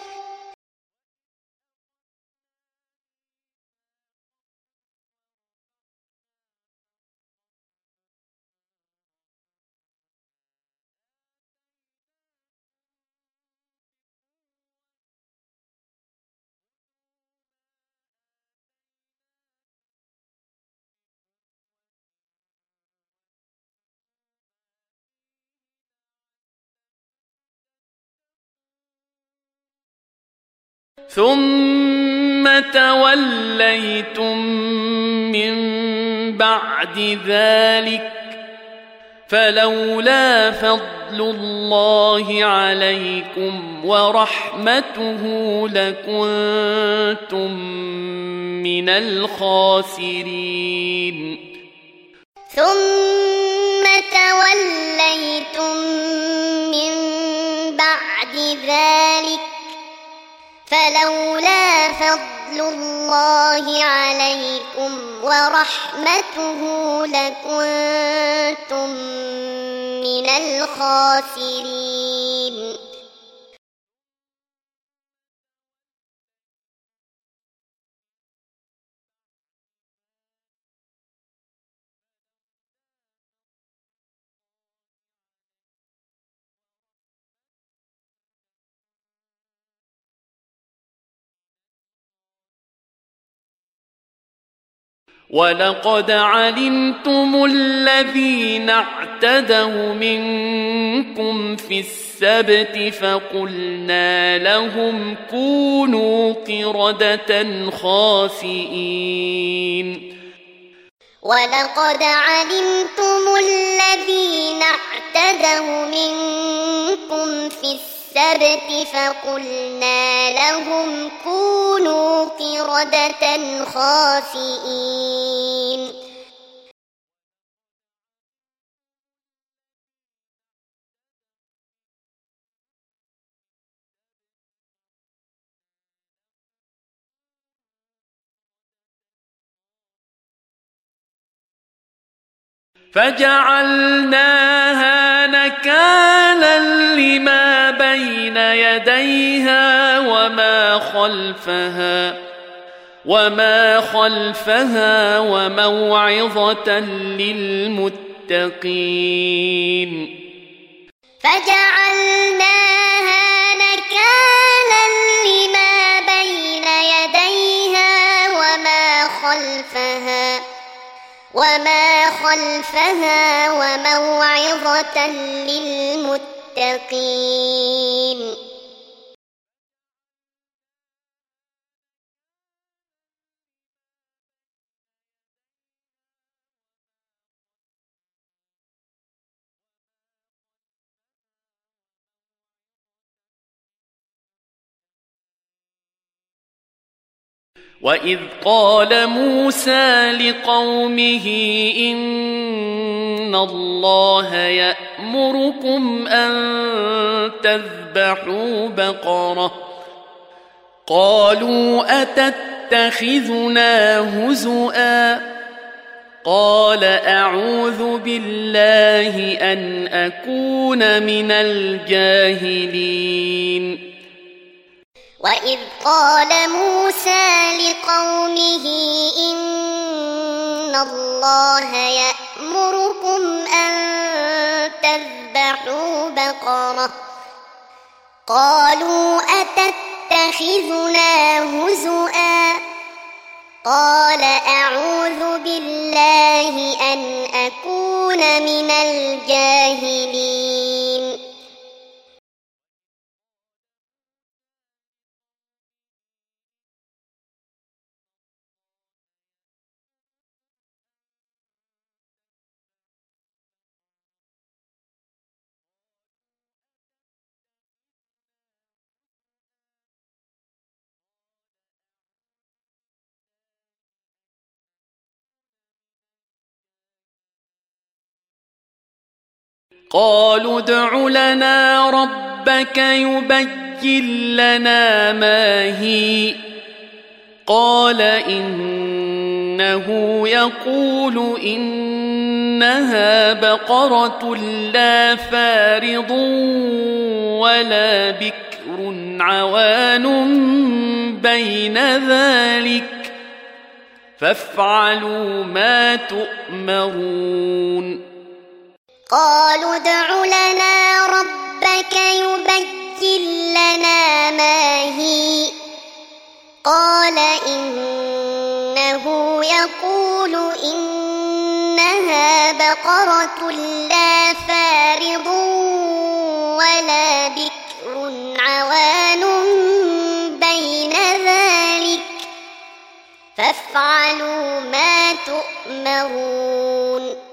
ثُمَّ تَوَلَّيْتُم مِّن بَعْدِ ذَلِكَ فَلَوْلَا فَضْلُ اللَّهِ عَلَيْكُمْ وَرَحْمَتُهُ لَكُنتُم مِّنَ الْخَاسِرِينَ. ثُمَّ تَوَلَّيْتُم مِّن بَعْدِ ذَلِكَ فَلَوْلَا فَضْلُ اللَّهِ عَلَيْكُمْ وَرَحْمَتُهُ لَكُنتُم مِّنَ الْخَاسِرِينَ. وَلَقَدْ عَلِمْتُمُ الَّذِينَ اعْتَدَوْا مِنكُمْ فِي السَّبْتِ فَقُلْنَا لَهُمْ كُونُوا قِرَدَةً خَاسِئِينَ. ولقد علمتم الذين اعتدوا منكم في السبت فقلنا لهم كونوا قردة خاسئين فجعلناها نكالا لما بين يديها وما خلفها وما خلفها وموعظة للمتقين فجعلناها نكالا لما بين يديها وما خلفها وما خلفها وموعظة للمتقين وإذ قال موسى لقومه إن الله يأمركم أن تذبحوا بقرة قالوا أتتخذنا هزؤا قال أعوذ بالله أن أكون من الجاهلين وإذ قال موسى لقومه إن الله يأمركم أن تذبحوا بقرة قالوا أتتخذنا هزؤا قال أعوذ بالله أن أكون من الجاهلين قالوا ادع لنا ربك يبين لنا ما هي قال إنه يقول إنها بقرة لا فارض ولا بكر عوان بين ذلك فافعلوا ما تؤمرون قالوا ادع لنا ربك يبين لنا ما هي قال إنه يقول إنها بقرة لا فارض ولا بكر عوان بين ذلك فافعلوا ما تؤمرون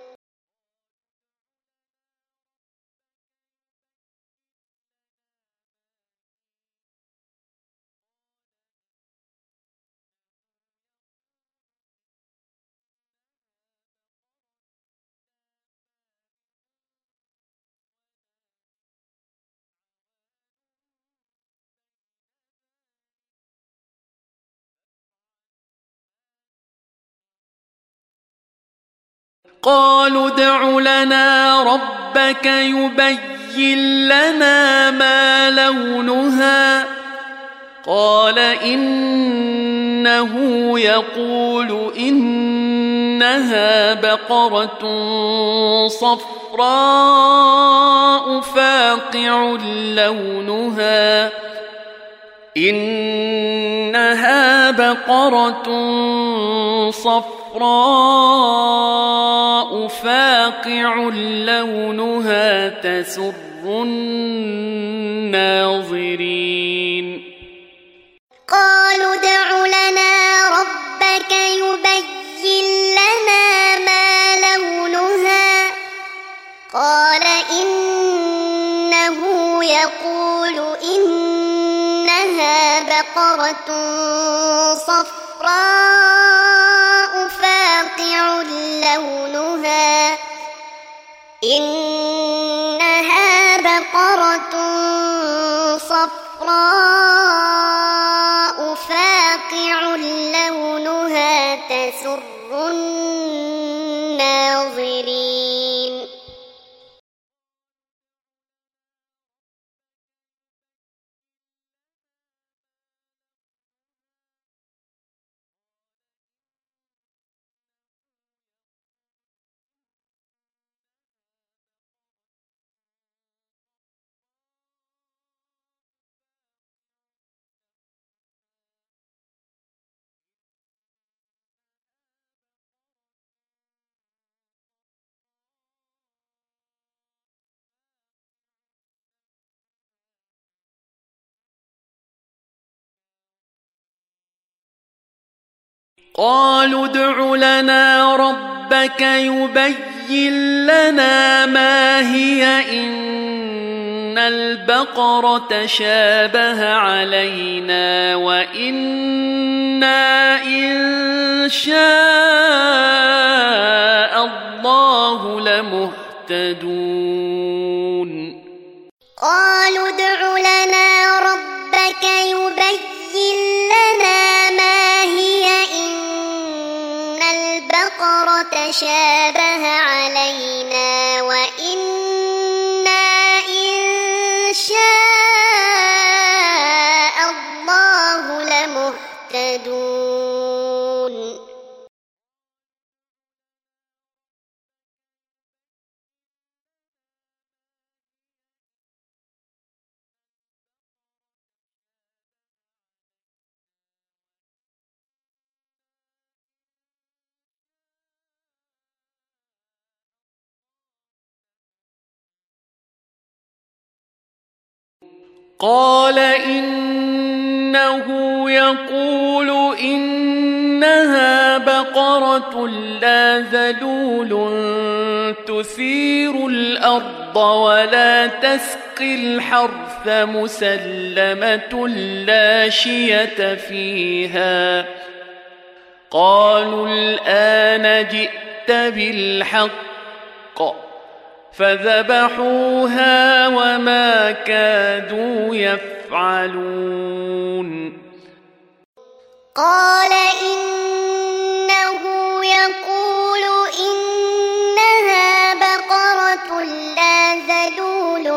قالوا ادع لنا ربك يبين لنا ما لونها قال إنه يقول إنها بقرة صفراء فاقع لونها إنها بقرة صفراء فاقع لونها تسر الناظرين قالوا ادع لنا ربك يبين لنا بقرة صفراء فاقع لونها إنها بقرة صفراء فاقع لونها تسر الناظرين قالوا ادع لنا ربك يبين لنا ما هي إن البقرة شابه علينا وإنا إن شاء الله لمهتدون قالوا ادع لنا ربك يبين لنا ما هي إن البقرة شابه علينا وإنا إن شاء الله لمهتدون قال إنه يقول إنها بقرة لا ذلول تثير الأرض ولا تسقي الحرث مسلمة لا شية فيها قالوا الآن جئت بالحق فذبحوها وما كادوا يفعلون قال إنه يقول إنها بقرة لا ذلول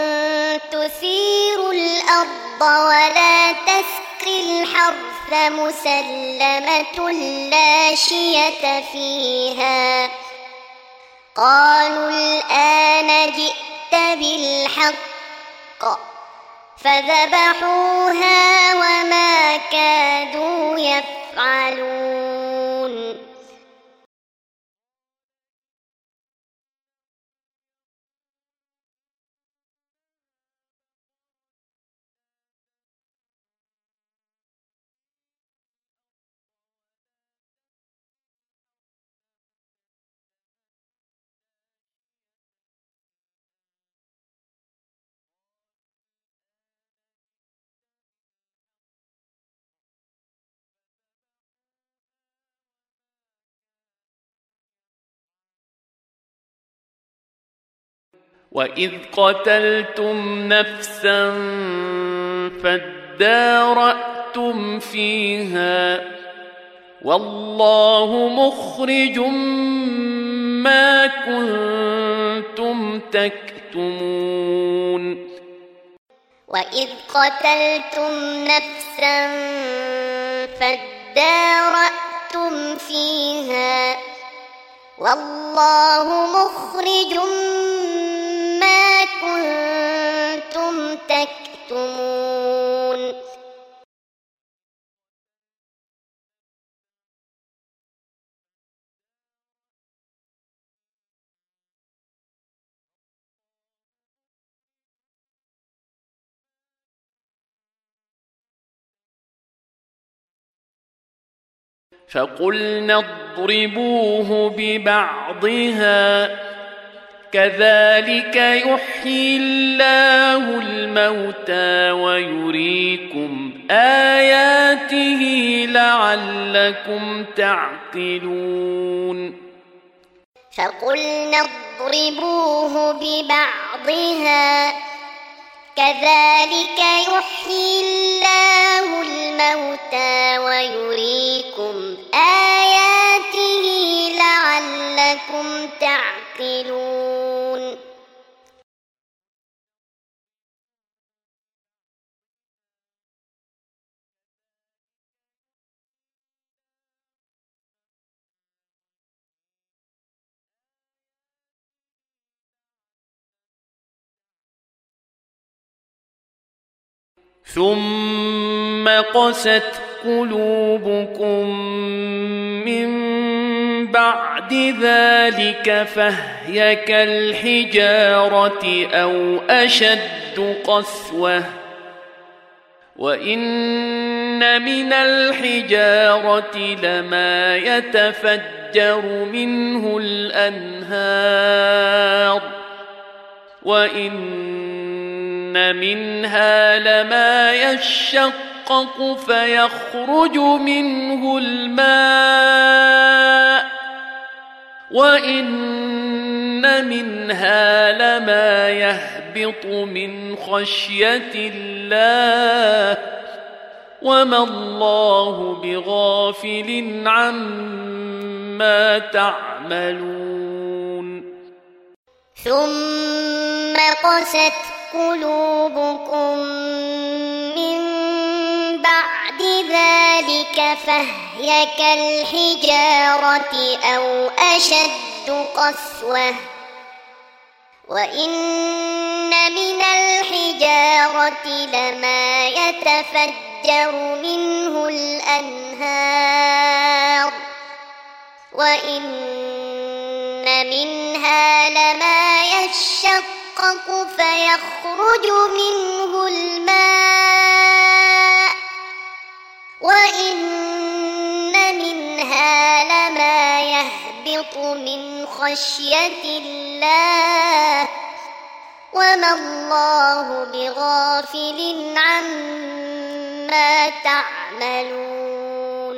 تثير الأرض ولا تسقي الحرث مسلمة لا شية فيها قالوا الآن جئت بالحق فذبحوها وما كادوا يفعلون وإذ قتلتم نفسا فادارأتم فيها والله مخرج ما كنتم تكتمون وإذ قتلتم نفسا فادارأتم فيها والله مخرج ما كنتم تكتمون فقلنا اضربوه ببعضها كذلك يحيي الله الموتى ويريكم آياته لعلكم تعقلون فقلنا اضربوه ببعضها كذلك يحيي الله الموتى ويريكم آياته لعلكم تعقلون ثم قست قلوبكم من بعد ذلك فهي كالحجارة أو أشد قسوة وإن من الحجارة لما يتفجر منه الأنهار وإن منها لما يشقق فيخرج منه الماء وإن منها لما يهبط من خشية الله وما الله بغافل عما تعملون ثم قست قلوبكم من بعد ذلك فهي كالحجارة أو أشد قسوة وإن من الحجارة لما يتفجر منه الأنهار وإن منها لما يشقق فيخرج منه الماء وإن منها لما يهبط من خشية الله وما الله بغافل عما تعملون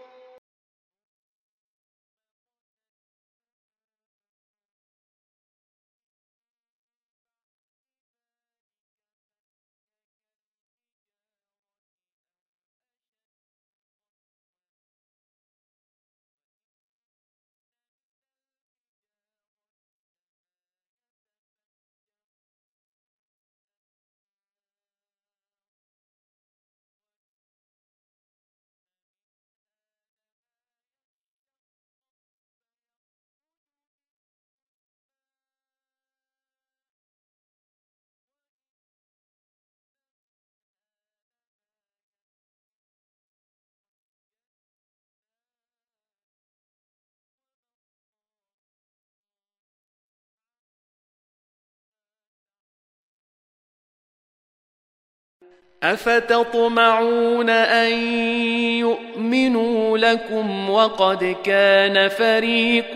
أفتطمعون أن يؤمنوا لكم وقد كان فريق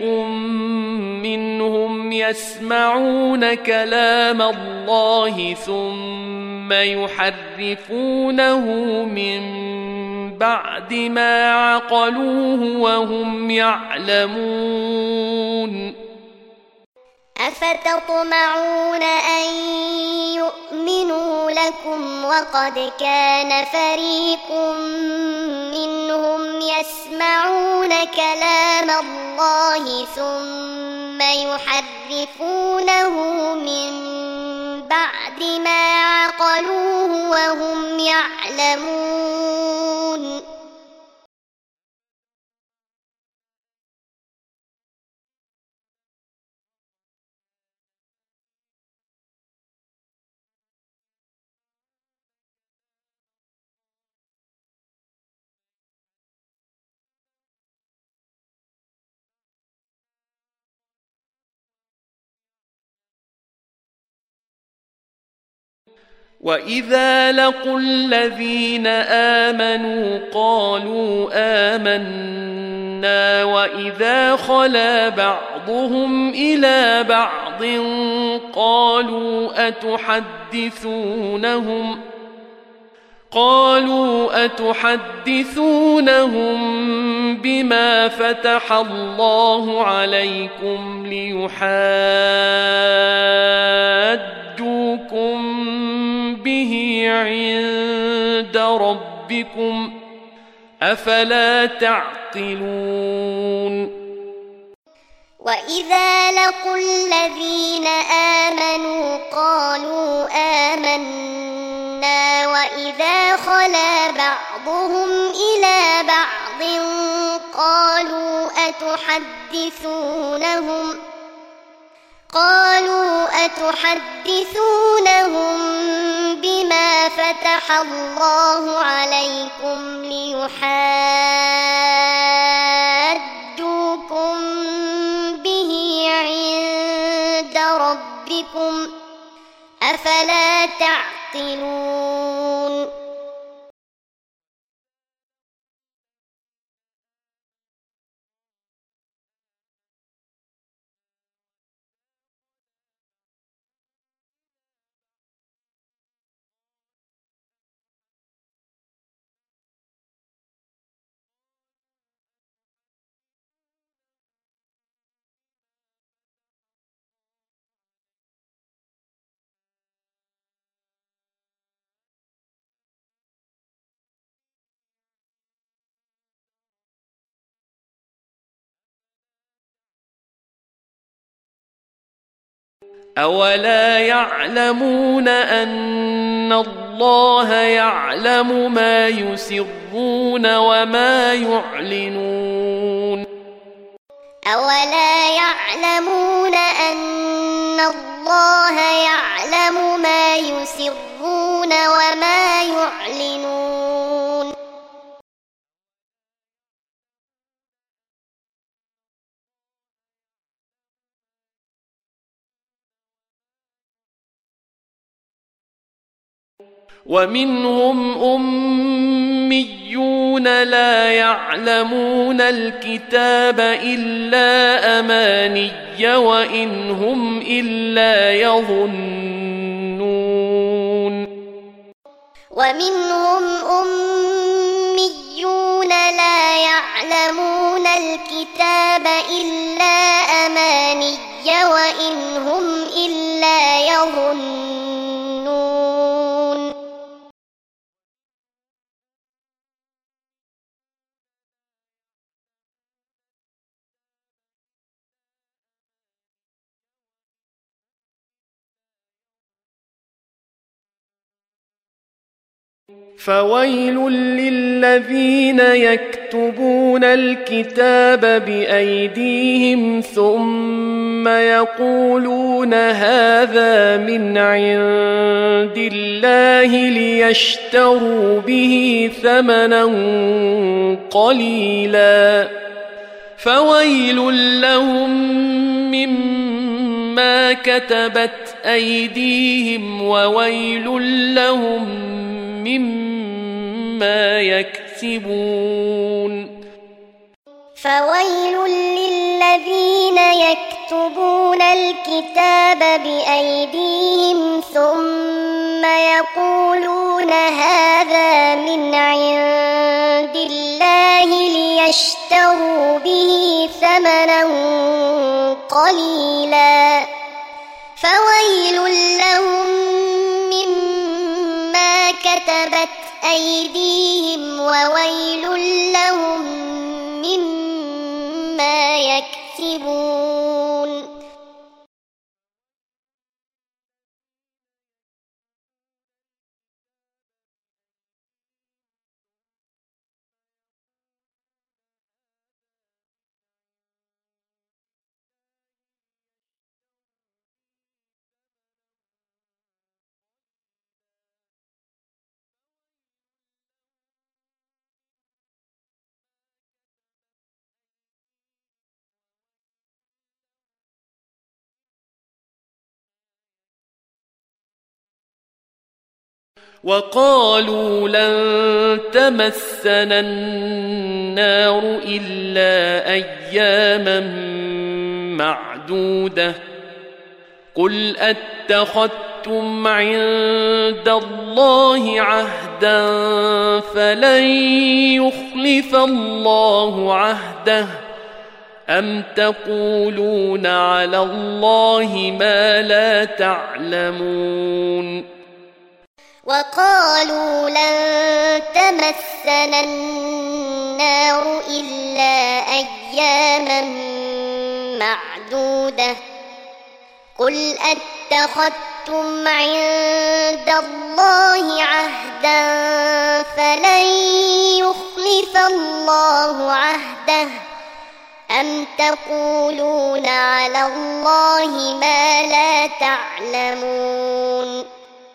منهم يسمعون كلام الله ثم يحرفونه من بعد ما عقلوه وهم يعلمون أفتطمعون أن يؤمنوا لكم وقد كان فريق منهم يسمعون كلام الله ثم يحرفونه من بعد ما عقلوه وهم يعلمون وإذا لقوا الذين آمنوا قالوا آمنا وإذا خلا بعض بعضهم إلى بعض قالوا أتحدثونهم قالوا أتحدثونهم بما فتح الله عليكم ليحاجوكم به عند ربكم أفلا تعقلون وإذا لقوا الذين آمنوا قالوا آمنا وإذا خلا بعضهم إلى بعض قالوا أتحدثونهم قالوا أتحدثونهم بما فتح الله عليكم ليحاجوكم به عند ربكم أفلا تعقلون أولا يعلمون أن الله يعلم ما يسرون وما يعلنون أولا يعلمون أن الله يعلم ما يسرون وما يعلنون ومنهم أميون لا يعلمون الكتاب إلا أماني وإن هم إلا يظنون ومنهم أميون لا يعلمون الكتاب إلا أماني وإن هم إلا يظنون فويل للذين يكتبون الكتاب بأيديهم ثم يقولون هذا من عند الله ليشتروا به ثمنا قليلا فويل لهم مما كتبت أيديهم وويل لهم مما يكسبون فويل للذين يكتبون الكتاب بأيديهم ثم يقولون هذا من عند الله ليشتروا به ثمنا قليلا فويل لهم مما كتبت أيديهم وويل لهم مما يكسبون وقالوا لن تمسنا النار إلا أياما معدودة قل أتخذتم عند الله عهدا فلن يخلف الله عهده أم تقولون على الله ما لا تعلمون وقالوا لن تمسنا النار إلا أياما معدودة قل أتخذتم عند الله عهدا فلن يخلف الله عهده أم تقولون على الله ما لا تعلمون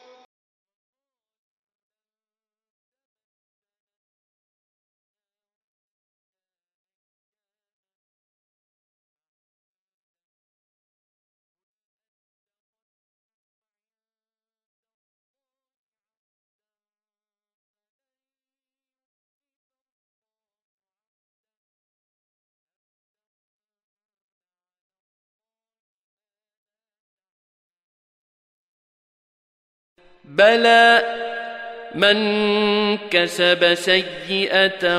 بلى من كسب سيئة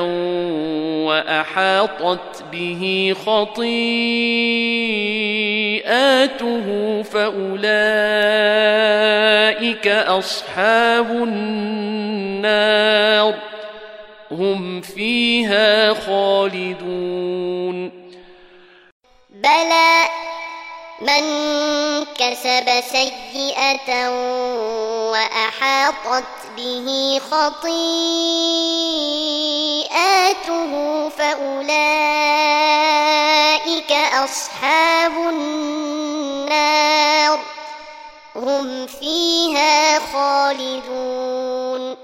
وأحاطت به خطيئاته فأولئك أصحاب النار هم فيها خالدون بلى من كسب سيئة وأحاطت به خطيئاته فأولئك أصحاب النار هم فيها خالدون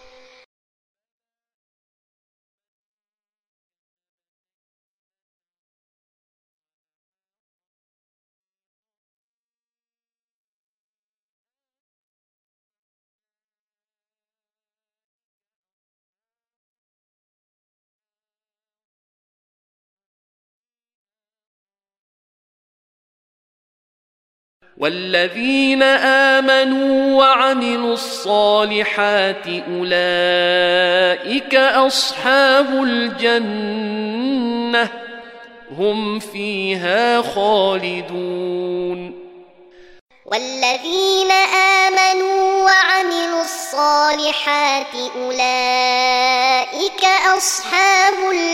والذين آمنوا وعملوا الصالحات أولئك أصحاب الجنة هم فيها خالدون والذين آمنوا وعملوا الصالحات أولئك أصحاب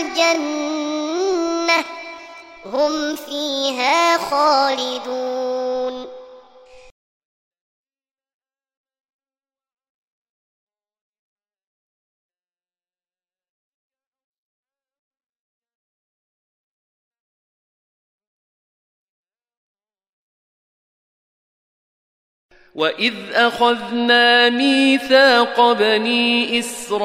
الجنة هم فيها خالدون وإذ أخذنا ميثاق بني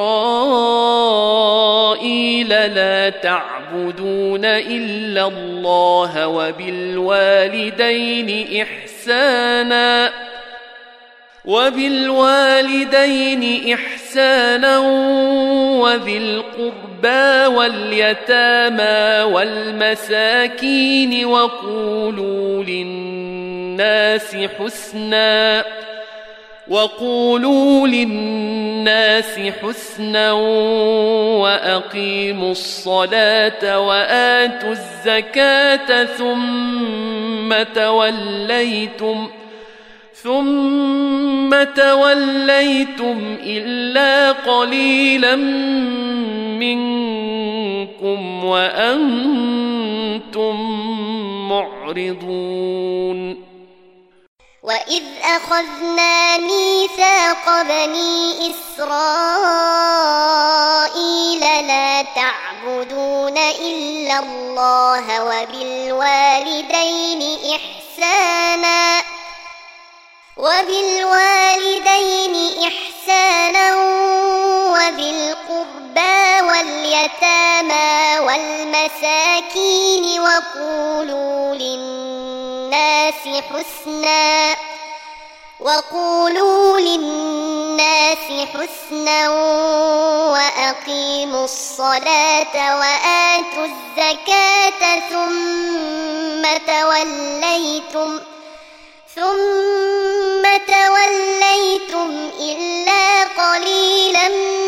إسرائيل لا تعبدون إلا الله وبالوالدين إحسانا وبالوالدين إحسانا وذي القربى واليتامى والمساكين وقولوا للناس حسنا وقولوا للناس حسنا وأقيموا الصلاة وآتوا الزكاة ثم توليتم ثم توليتم إلا قليلا منكم وأنتم معرضون وإذ أخذنا ميثاق بني إسرائيل لا تعبدون إلا الله وبالوالدين إحسانا وبالوالدين إحسانا وذي القربى واليتامى والمساكين وقولوا للناس حسنا وقولوا للناس حسنا وأقيموا الصلاة وآتوا الزكاة ثم توليتم ثم توليتم إلا قليلا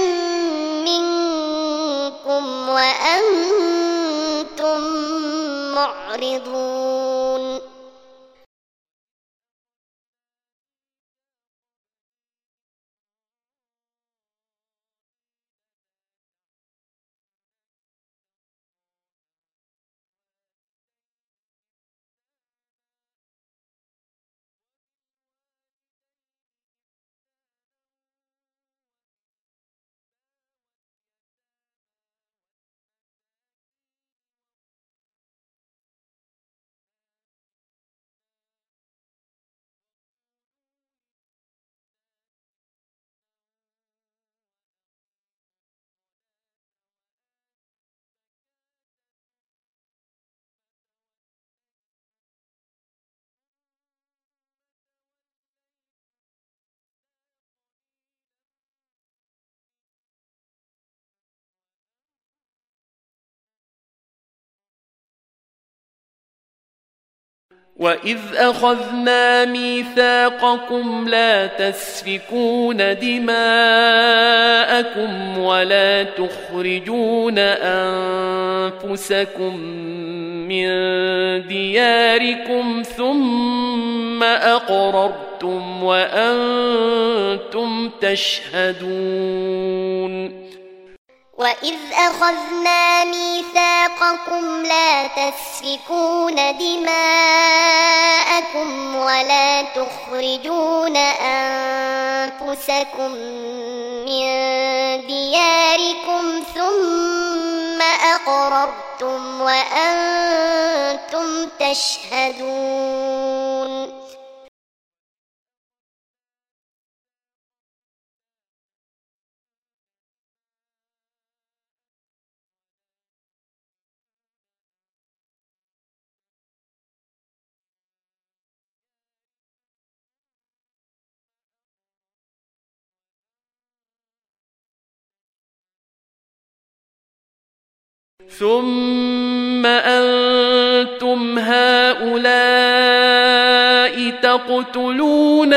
منكم وأنتم معرضون وإذ أخذنا ميثاقكم لا تسفكون دماءكم ولا تخرجون أنفسكم من دياركم ثم أقررتم وأنتم تشهدون وإذ أخذنا ميثاقكم لا تسفكون دماءكم ولا تخرجون أنفسكم من دياركم ثم أقررتم وأنتم تشهدون ثم أنتم هؤلاء تقتلون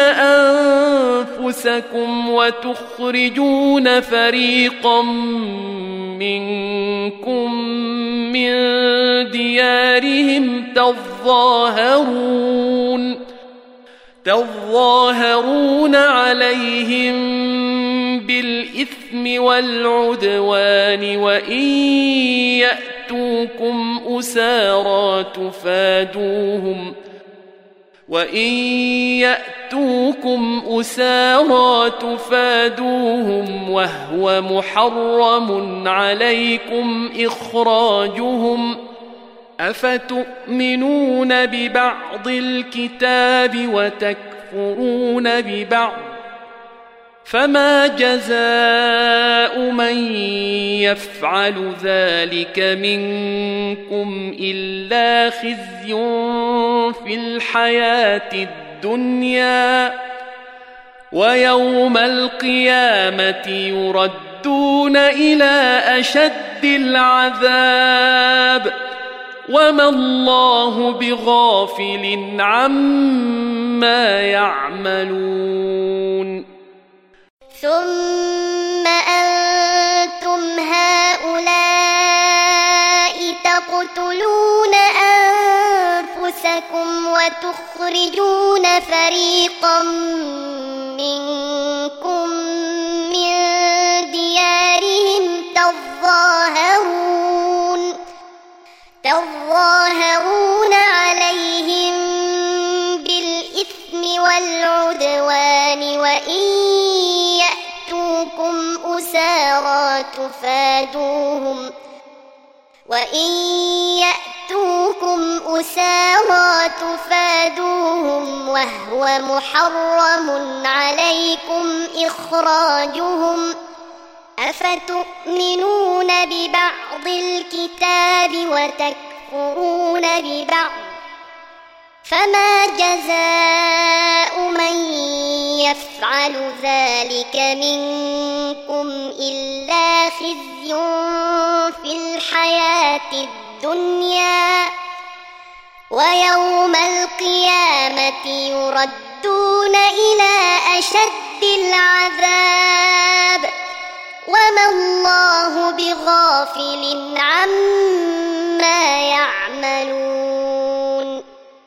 أنفسكم وتخرجون فريقا منكم من ديارهم تظاهرون تظاهرون عليهم بالإثم والعدوان وإن يأتوكم أسارى تفادوهم وإن يأتوكم أسارى تفادوهم وهو محرم عليكم إخراجهم أفتؤمنون ببعض الكتاب وتكفرون ببعض فما جزاء من يفعل ذلك منكم إلا خزي في الحياة الدنيا ويوم القيامة يردون إلى أشد العذاب وما الله بغافل عما يعملون ثم أنتم هؤلاء تقتلون أنفسكم وتخرجون فريقا منكم من ديارهم تظاهرون تظاهرون عليهم بالإثم والعدوان وإن يأتوكم أسارى تفادوهم وإن يأتوكم أسارى تفادوهم وهو محرم عليكم إخراجهم أفتؤمنون ببعض الكتاب وتكفرون ببعض فما جزاء من يفعل ذلك منكم إلا خزي في الحياة الدنيا ويوم القيامة يردون إلى أشد العذاب وما الله بغافل عما يعملون.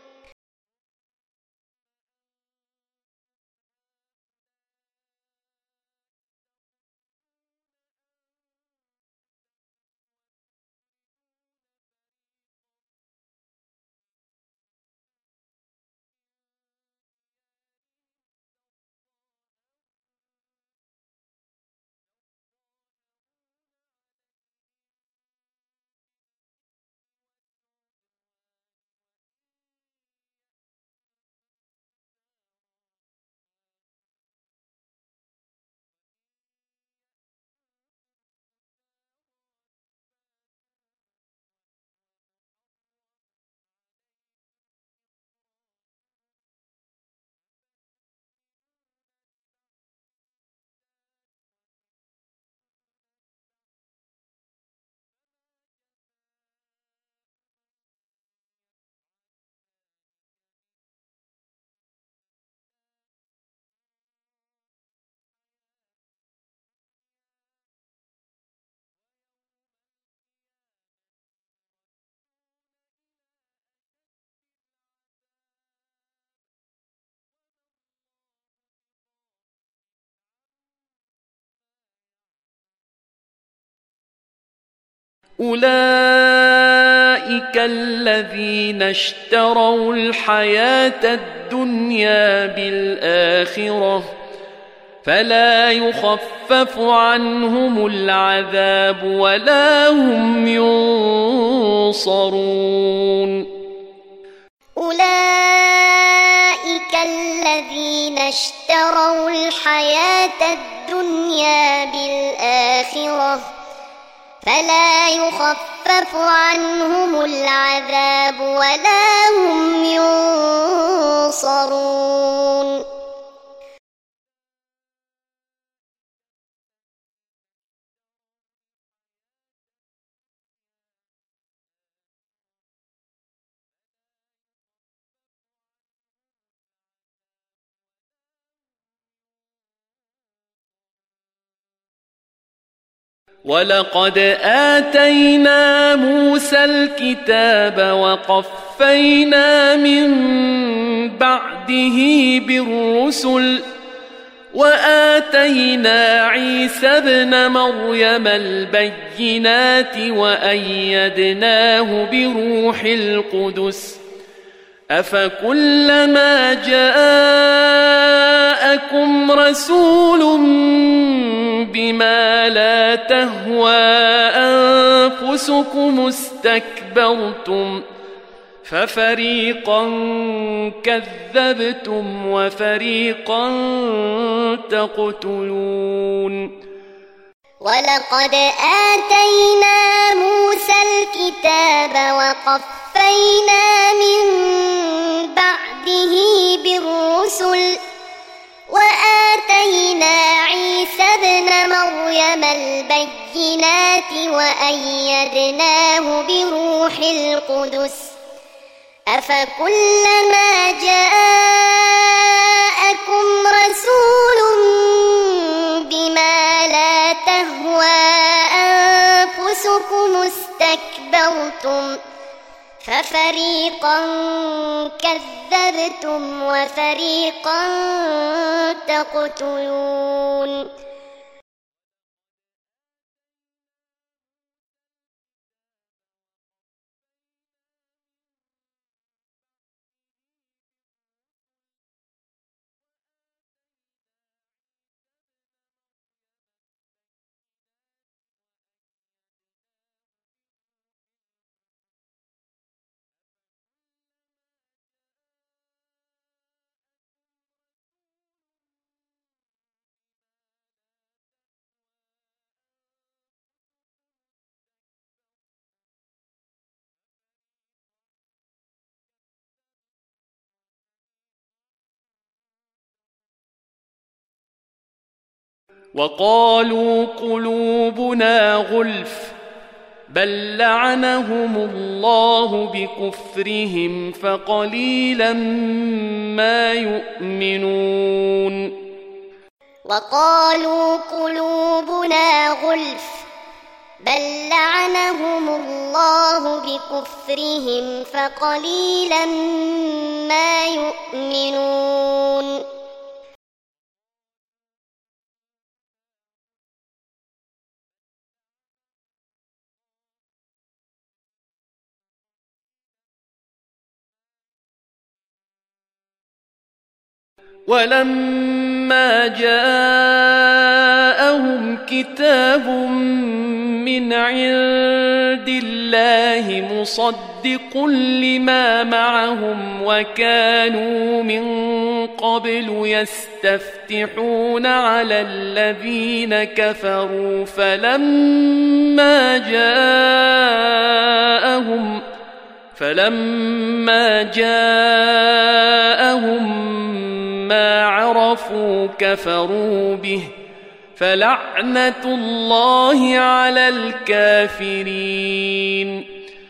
أولئك الذين اشتروا الحياة الدنيا بالآخرة فلا يخفف عنهم العذاب ولا هم ينصرون. أولئك الذين اشتروا الحياة الدنيا بالآخرة فلا يخفف عنهم العذاب ولا هم ينصرون. ولقد آتينا موسى الكتاب وقفينا من بعده بالرسل وآتينا عيسى ابن مريم البينات وأيدناه بروح القدس أفكلما جاءكم رسول بما لا تهوى أنفسكم استكبرتم ففريقا كذبتم وفريقا تقتلون. ولقد آتينا موسى الكتاب وقفينا من بعده بالرسل وآتينا عيسى ابن مريم البينات وأيدناه بروح القدس أفكلما جاءكم رسول بما لا تهوى أنفسكم استكبرتم ففريقا كذبتم وفريقا تقتلون. وقالوا قلوبنا غلف بل لعنهم الله بكفرهم فقليلا ما يؤمنون وقالوا قلوبنا غلف بل لعنهم الله بكفرهم فقليلا ما يؤمنون ولما جاءهم كتاب من عند الله مصدق لما معهم وكانوا من قبل يستفتحون على الذين كفروا فلما جاءهم فلما جاءهم ما عرفوا كفروا به فلعنة الله على الكافرين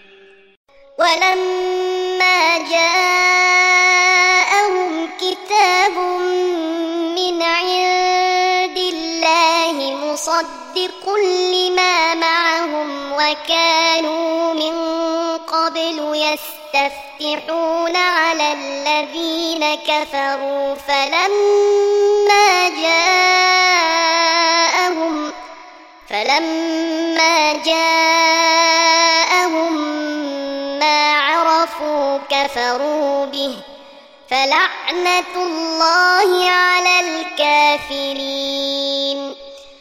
ولما جاءهم كتاب من عند الله مصدق لما معهم وكانوا من قبل يستفتحون على الذين كفروا فلما جاءهم فلما جاءهم ما عرفوا كفروا به فلعنة الله على الكافرين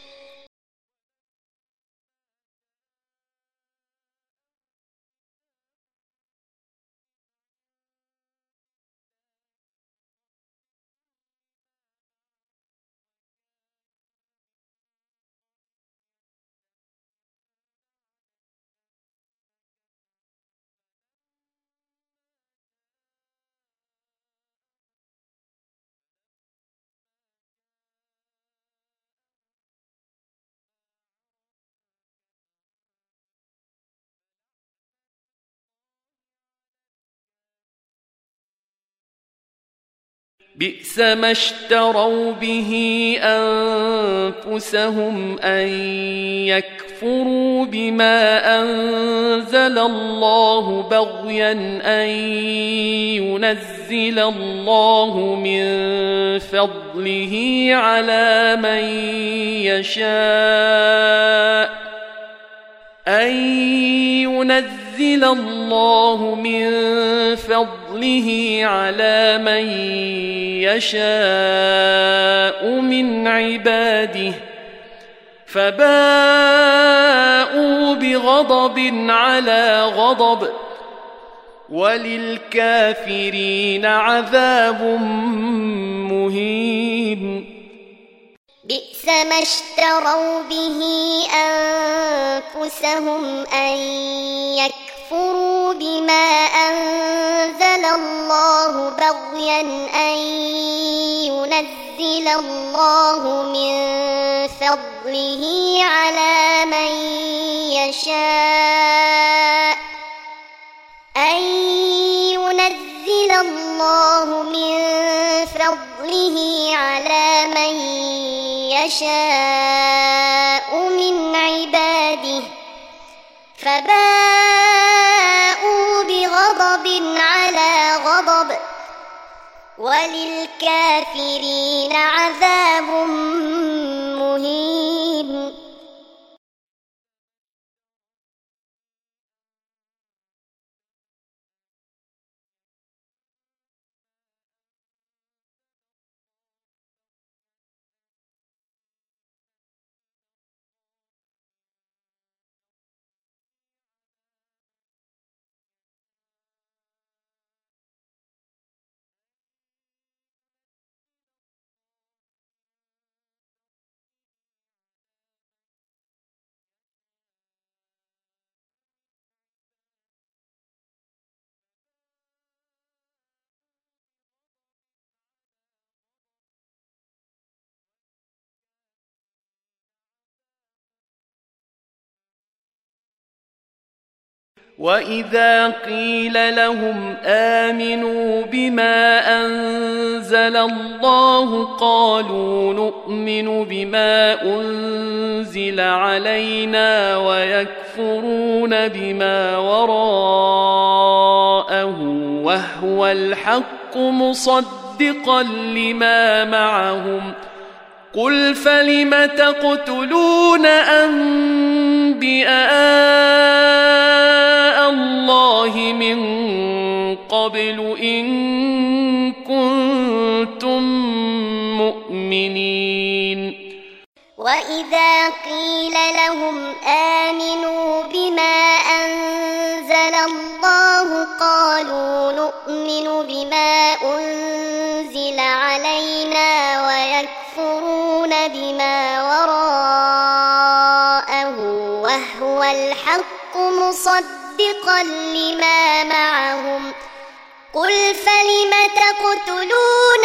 بئس ما اشتروا به أنفسهم أن يكفروا بما أنزل الله بغيا أن ينزل الله من فضله على من يشاء أن ينزل الله من فضله على من يشاء من عباده فباءوا بغضب على غضب وللكافرين عذاب مهين بئس ما اشتروا به أنفسهم أن يكفروا بما أنزل الله بغيا أن ينزل الله من فضله على من يشاء أن ينزل الله من فضله على من يشاء من عباده فباءوا بغضب على غضب وللكافرين عذاب مهين وإذا قيل لهم آمنوا بما أنزل الله قالوا نؤمن بما أنزل علينا ويكفرون بما وراءه وهو الحق مصدقا لما معهم قل فلم تقتلون أنبياء الله من قبل إن كنتم مؤمنين وإذا قيل لهم آمنوا بما أنزل الله قالوا نؤمن بما أنزل علينا ويكفرون بما وراءه وهو الحق مصدقا لما معهم قل فلم تقتلون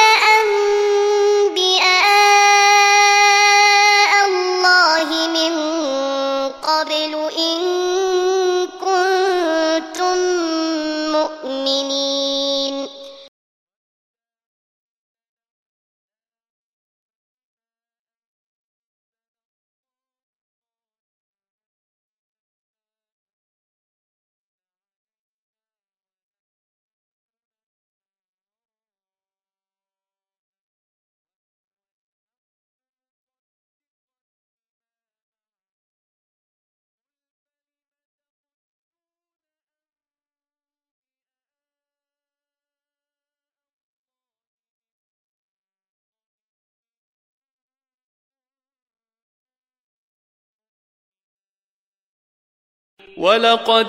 أنبياء الله من قبل إن كنتم مؤمنين ولقد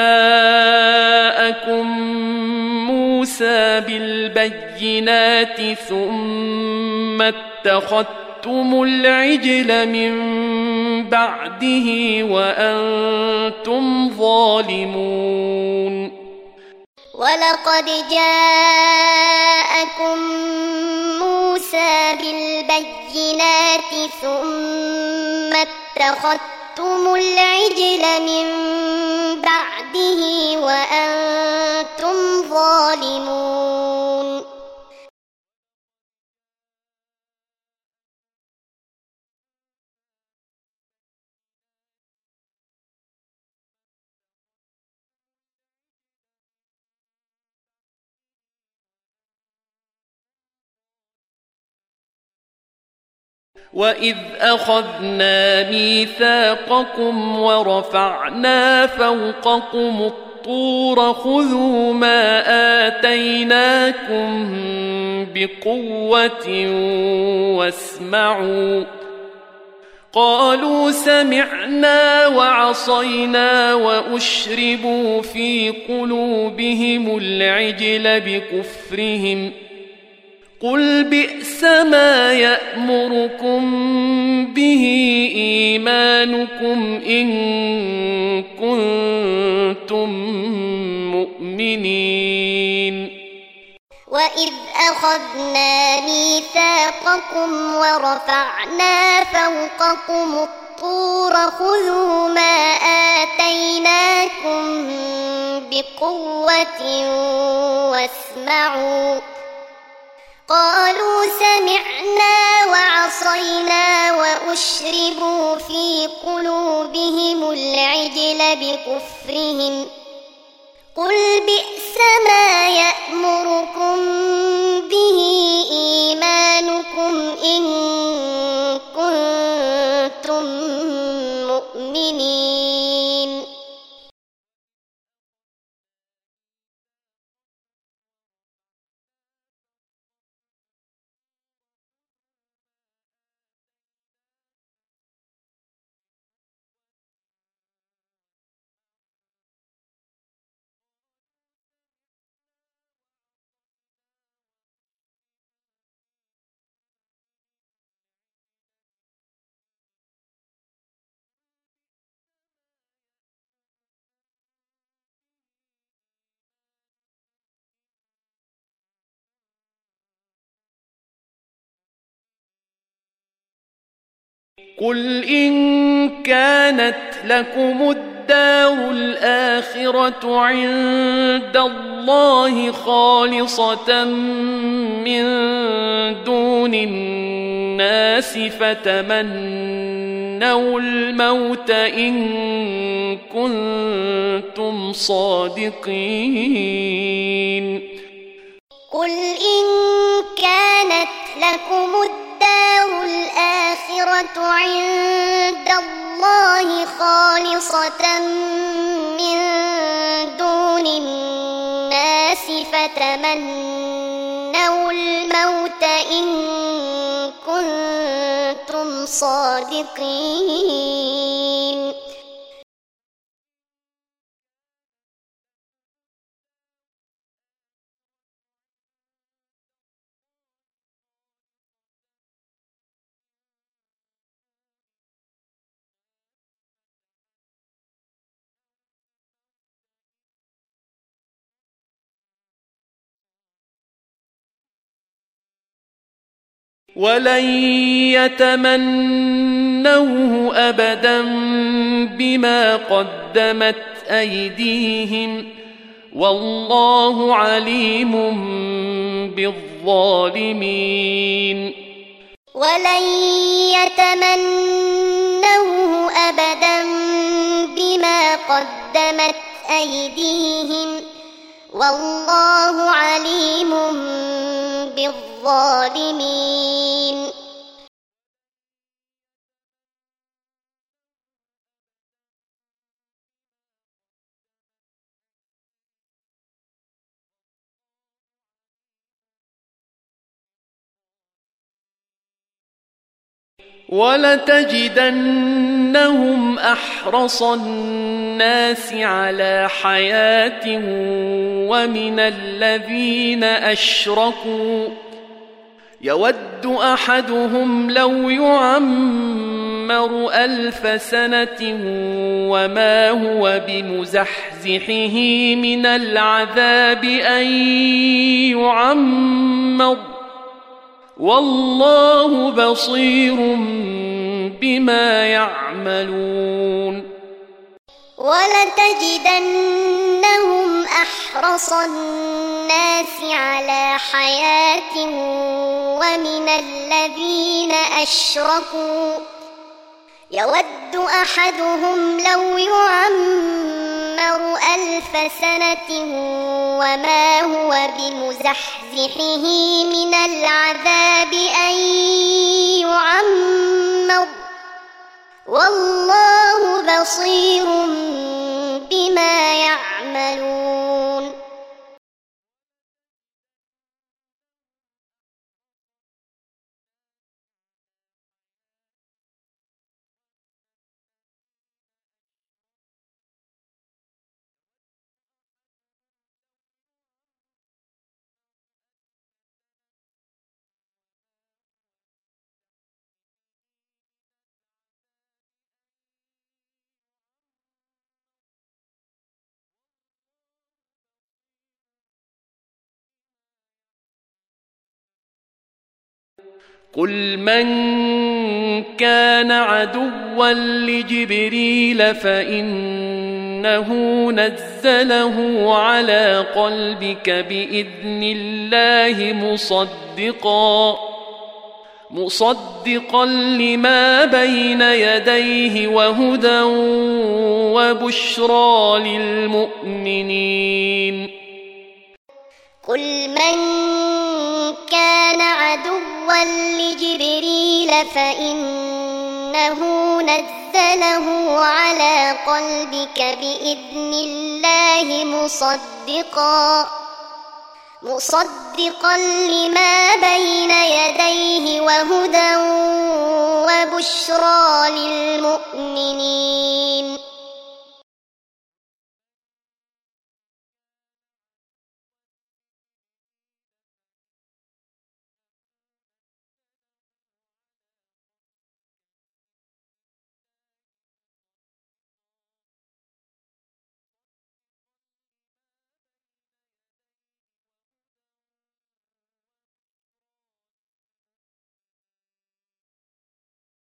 جاءكم موسى بالبينات ثم اتخذتم العجل من بعده وأنتم ظالمون ولقد جاءكم موسى بالبينات ثم اتخذتم العجل من بعده وأنتم ظالمون وإذ أخذنا ميثاقكم ورفعنا فوقكم الطور خذوا ما آتيناكم بقوة واسمعوا قالوا سمعنا وعصينا وأشربوا في قلوبهم العجل بكفرهم قل بئس ما يأمركم به إيمانكم إن كنتم مؤمنين وإذ أخذنا ميثاقكم ورفعنا فوقكم الطور خذوا ما آتيناكم بقوة واسمعوا قالوا سمعنا وعصينا وأشربوا في قلوبهم العجل بكفرهم قل بئس ما يأمركم به إيمانكم إن كنتم مؤمنين قل إن كانت لكم الدار الآخرة عند الله خالصة من دون الناس فتمنوا الموت إن كنتم صادقين قل إن كانت لكم الدار الآخرة عند الله خالصة من دون الناس فتمنوا الموت إن كنتم صادقين ولن يتمنوه أبدا بما قدمت أيديهم والله عليم بالظالمين ولن يتمنوه أبدا بما قدمت أيديهم والله عليم بالظالمين ولتجدنهم أحرص الناس على حياة ومن الذين أشركوا يود أحدهم لو يعمر ألف سنة وما هو بمزحزحه من العذاب أن يعمر والله بصير بما يعملون ولتجدنهم أحرص الناس على حياة ومن الذين أشركوا يود أحدهم لو يعمر ألف سنة وما هو بمزحزحه من العذاب أن يعمر والله بصير بما يعملون قل من كان عدوا لجبريل فإنه نزله على قلبك بإذن الله مصدقا مصدقا لما بين يديه وهدى وبشرى للمؤمنين قل من كان عدوا لجبريل فإنه نزله على قلبك بإذن الله مصدقا مصدقا لما بين يديه وهدى وبشرى للمؤمنين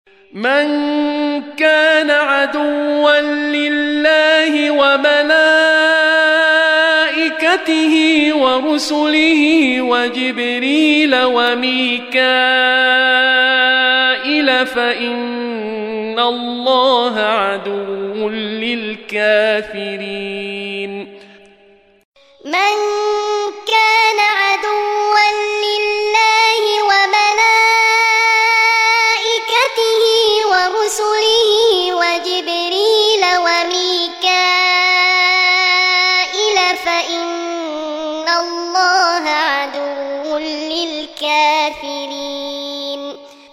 من كان عدوا لله وملائكته ورسله وجبريل وميكائيل فإن الله عدو للكافرين من كان عدوا لله وملائكته ورسله وجبريل وميكائيل فإن الله عدو للكافرين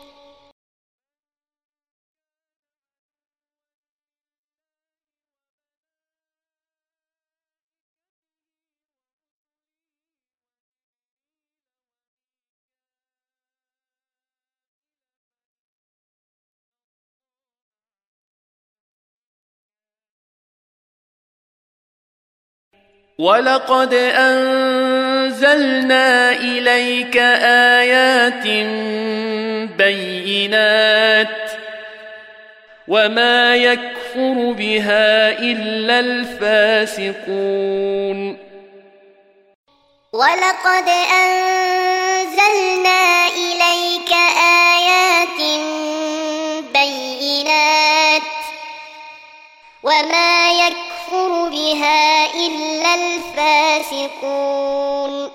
ولقد أنزلنا إليك آيات بينات وما يكفر بها إلا الفاسقون ولقد أنزلنا إليك آيات بينات وما يكفر بها إلا الفاسقون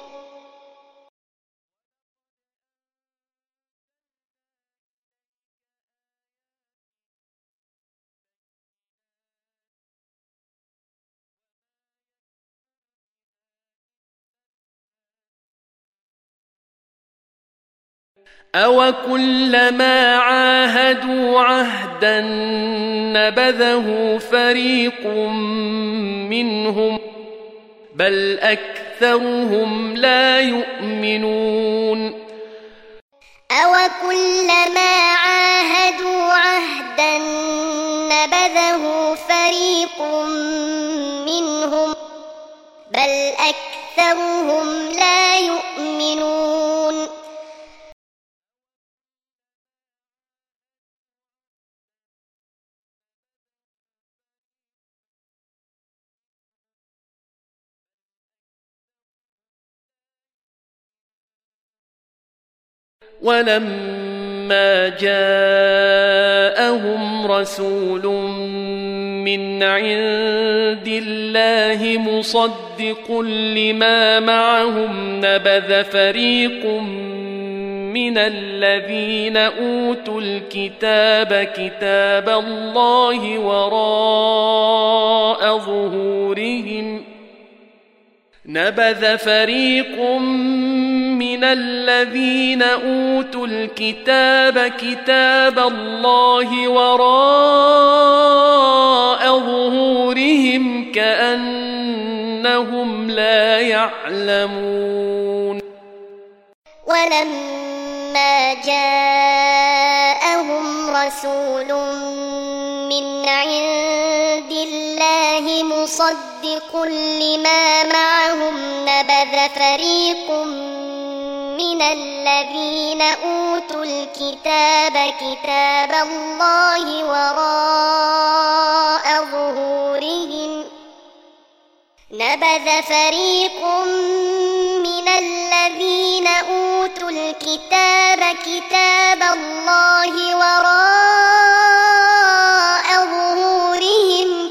أوكلما عاهدوا عهدا نبذه فريق منهم بل أكثرهم لا يؤمنون أوكلما عاهدوا عهدا نبذه فريق منهم بل أكثرهم لا يؤمنون ولما جاءهم رسول من عند الله مصدق لما معهم نبذ فريق من الذين أوتوا الكتاب كتاب الله وراء ظهورهم نبذ فريق من الذين أوتوا الكتاب كتاب الله وراء ظهورهم كأنهم لا يعلمون ولما جاءهم رسول من عند الله مصدق لما معهم نبذ فريق من الذين أوتوا الكتاب كتاب الله وراء ظهورهم نبذ فريق من الذين أوتوا الكتاب كتاب الله وراء ظهورهم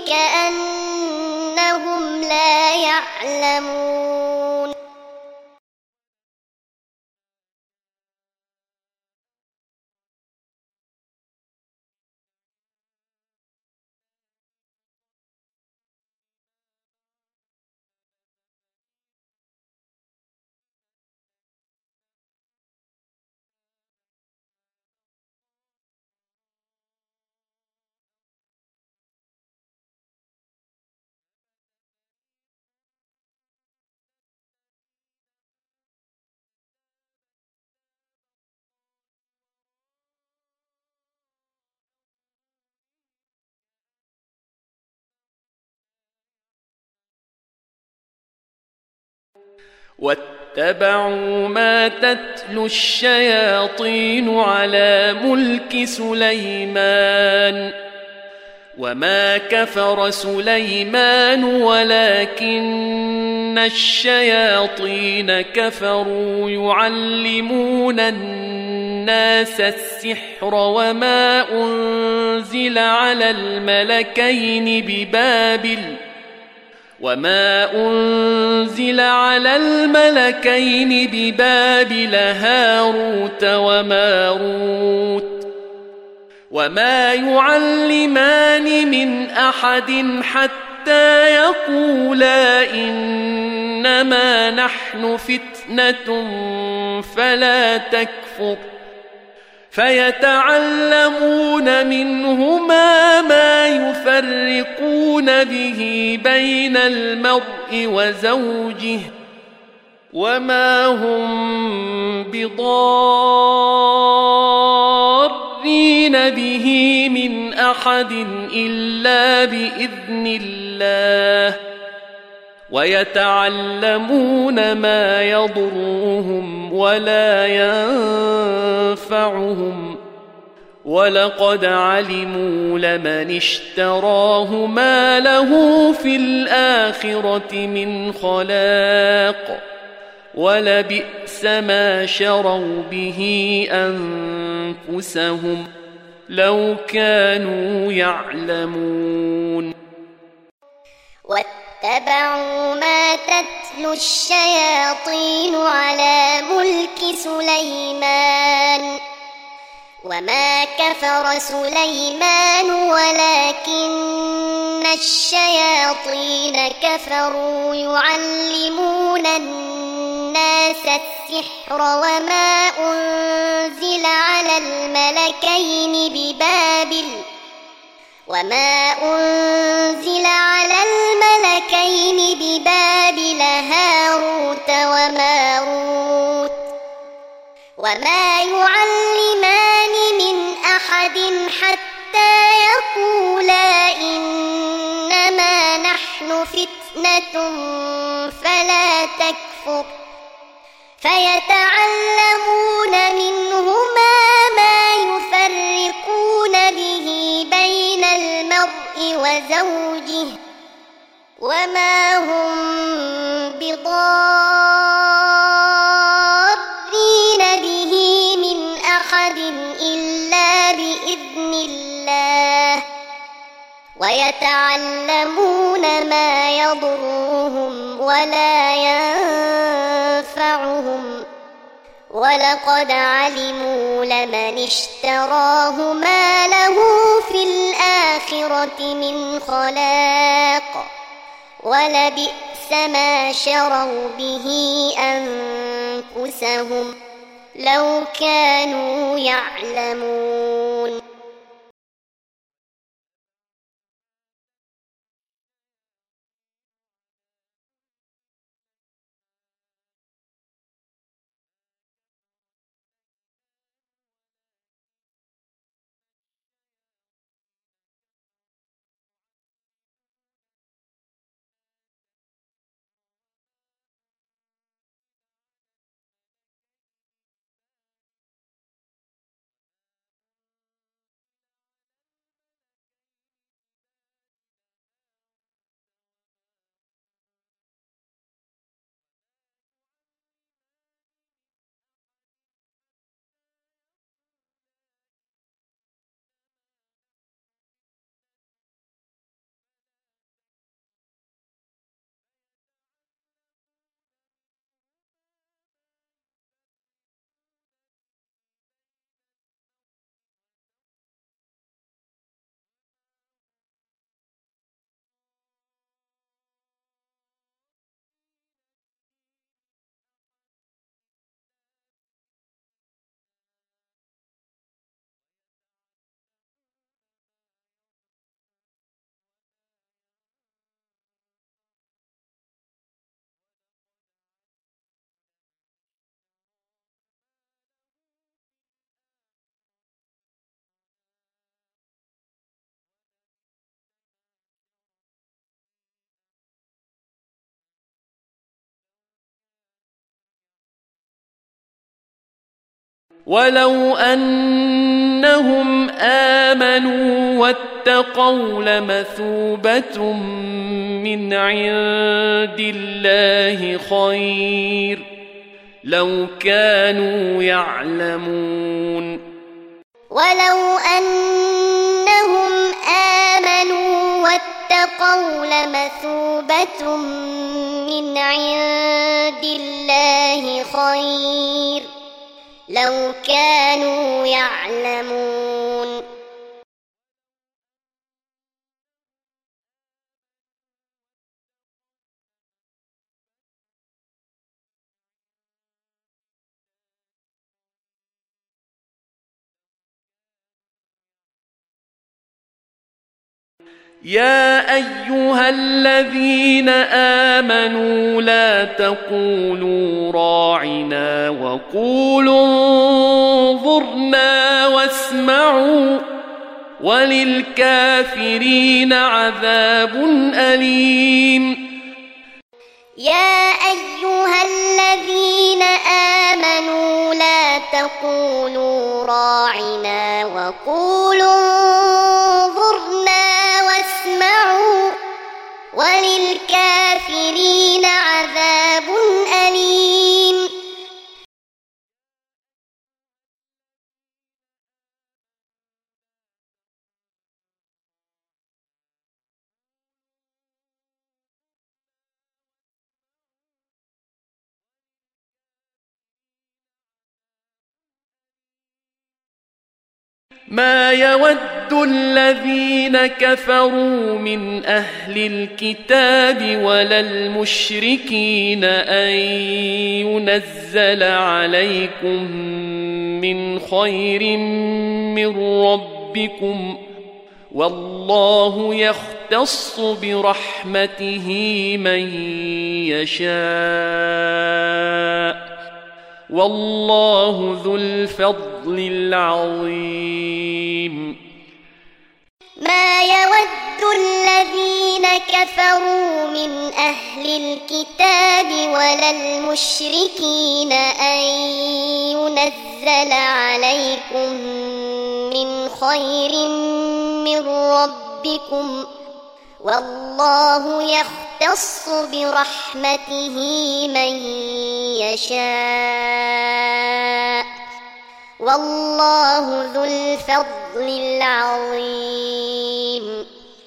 كأنهم لا يعلمون واتبعوا ما تتلو الشياطين على ملك سليمان وما كفر سليمان ولكن الشياطين كفروا يعلمون الناس السحر وما أنزل على الملكين ببابل وما أنزل على الملكين ببابل هاروت وماروت وما يعلمان من أحد حتى يقولا إنما نحن فتنة فلا تكفر فيتعلمون منهما ما يفرقون به بين المرء وزوجه وما هم بضارين به من أحد إلا بإذن الله ويتعلمون ما يضرهم ولا ينفعهم ولقد علموا لمن اشتراه ما له في الآخرة من خلاق ولبئس ما شروا به أنفسهم لو كانوا يعلمون. واتبعوا ما تتلو الشياطين على ملك سليمان وما كفر سليمان ولكن الشياطين كفروا يعلمون الناس السحر وما أنزل على الملكين ببابل وما أنزل على الملكين ببابل هاروت وماروت وما يعلمان من أحد حتى يقولا إنما نحن فتنة فلا تكفر فيتعلمون منهما ما يفرقون به بين المرء وزوجه وما هم بضارين به من أحد إلا بإذن الله ويتعلمون ما يضرهم ولا ينفعهم ولقد علموا لمن اشتراه ما له في الآخرة من خلاق ولبئس ما شروا به أنفسهم لو كانوا يعلمون. ولو أنهم آمنوا واتقوا لمثوبة من عند الله خير لو كانوا يعلمون ولو أنهم آمنوا واتقوا لمثوبة من عند الله خير لو كانوا يعلمون يا أيها الذين آمنوا لا تقولوا راعنا وقولوا انظرنا واسمعوا وللكافرين عذاب أليم. يا أيها الذين آمنوا لا تقولوا راعنا وقولوا انظرنا واسمعوا وللكافرين عذاب أليم. ما يود الذين كفروا من أهل الكتاب ولا المشركين أن ينزل عليكم من خير من ربكم والله يختص برحمته من يشاء والله ذو الفضل العظيم. ما يود الذين كفروا من أهل الكتاب ولا المشركين أن ينزل عليكم من خير من ربكم والله يختص برحمته من يشاء والله ذو الفضل العظيم.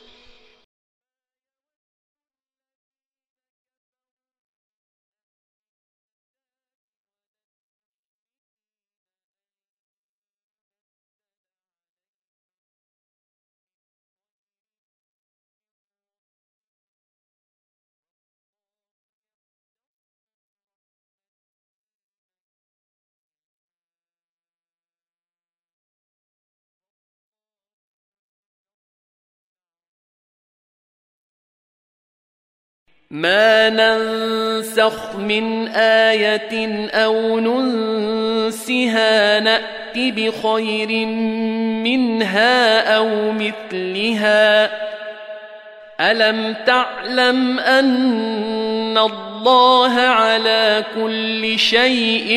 ما ننسخ من آية أو ننسها نأت بخير منها أو مثلها ألم تعلم أن الله على كل شيء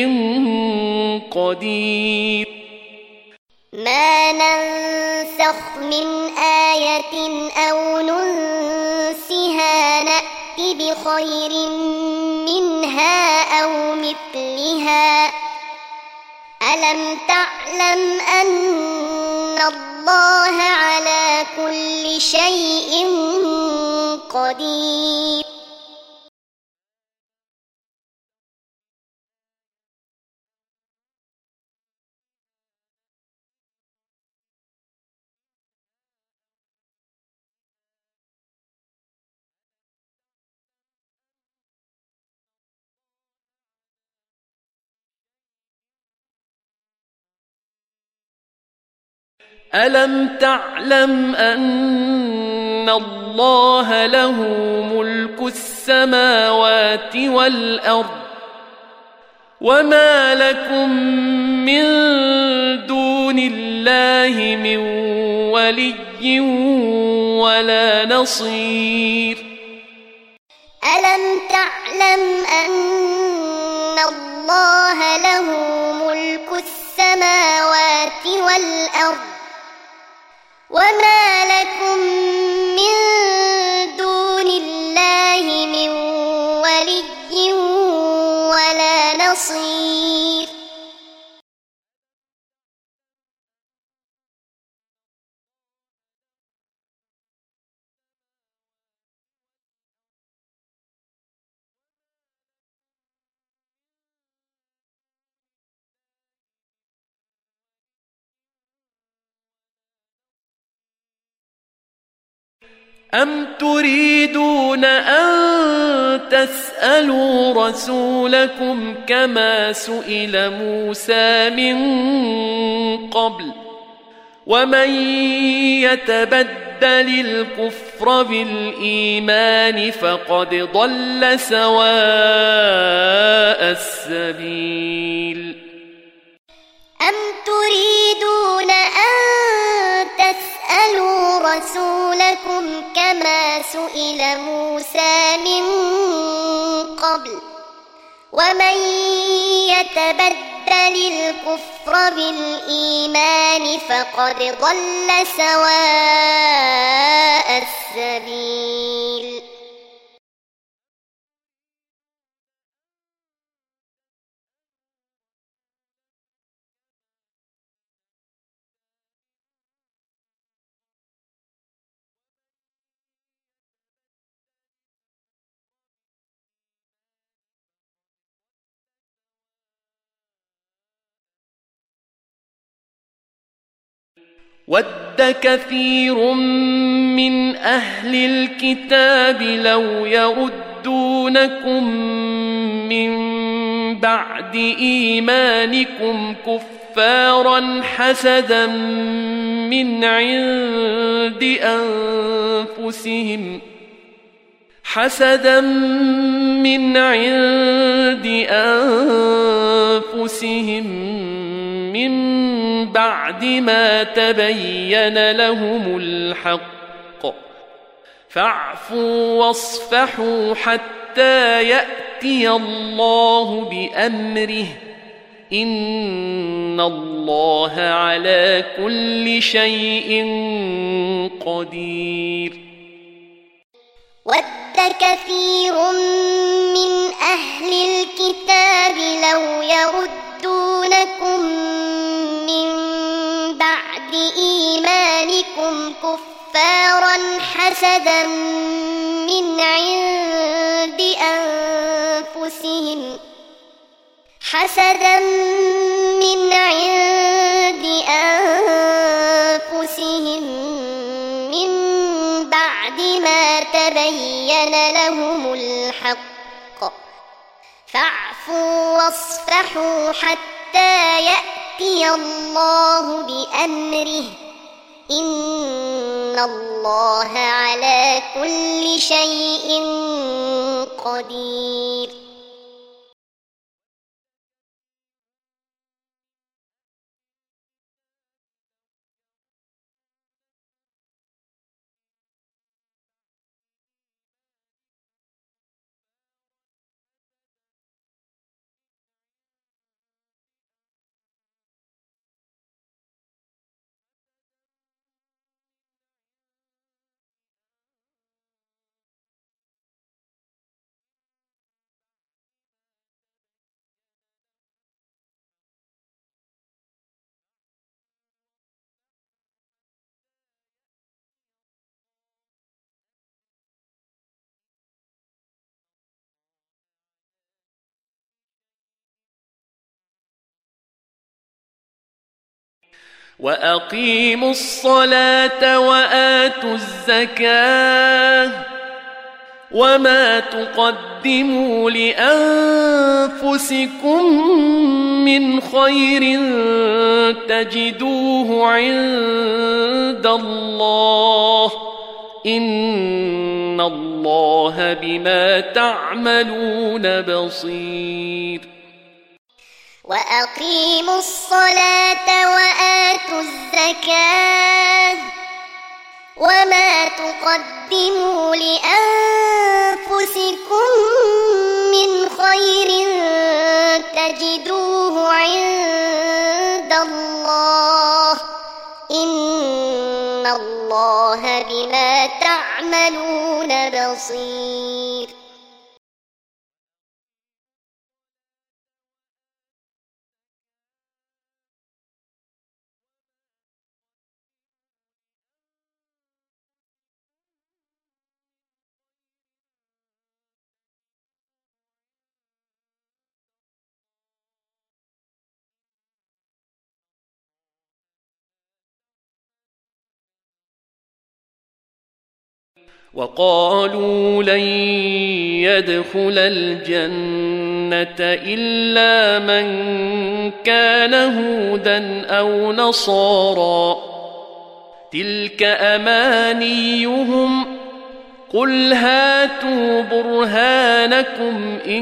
قدير. ما ننسخ من آية أو ننسها نأت بخير منها أو مثلها ألم تعلم أن الله على كل شيء قدير. ألم تعلم أن الله له ملك السماوات والأرض وما لكم من دون الله من ولي ولا نصير. ألم تعلم أن الله له ملك السماوات وما لكم من دون الله من ولي ولا نصير أم تريدون أن تسألوا رسولكم كما سئل موسى من قبل ومن يتبدل الكفر بالإيمان فقد ضل سواء السبيل أم تريدون أن تسألوا رسولكم كما سئل موسى من قبل ومن يتبدل الكفر بالإيمان فقد ضل سواء السبيل ود كثير من أهل الكتاب لو يردونكم من بعد إيمانكم كفارا حسدا من عند أنفسهم حسدا من عند أنفسهم من بعد ما تبين لهم الحق فاعفوا واصفحوا حتى يأتي الله بأمره إن الله على كل شيء قدير ود كثير من أهل الكتاب لو يردونكم من بعد إيمانكم كفارا حسدا من عند أنفسهم حسدا من عند أنفسهم من بعد ما تبين لهم الحق فاعفوا واصفحوا حتى يأتي الله بأمره إن الله على كل شيء قدير وأقيموا الصلاة وآتوا الزكاة وما تقدموا لأنفسكم من خير تجدوه عند الله إن الله بما تعملون بصير وأقيموا الصلاة وآتوا الزكاة وما تقدموا لأنفسكم من خير تجدوه عند الله إن الله بصير وقالوا لن يدخل الجنة إلا من كان هودا أو نصارى تلك أمانيهم قل هاتوا برهانكم إن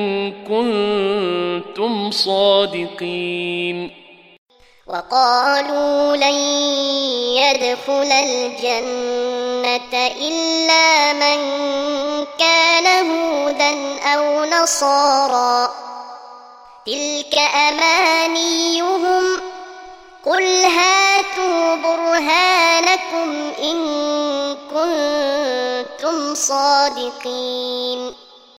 كنتم صادقين وقالوا لن يدخل الجنة إلا من كان هودا أو نصارى تلك أمانيهم قل هاتوا برهانكم إن كنتم صادقين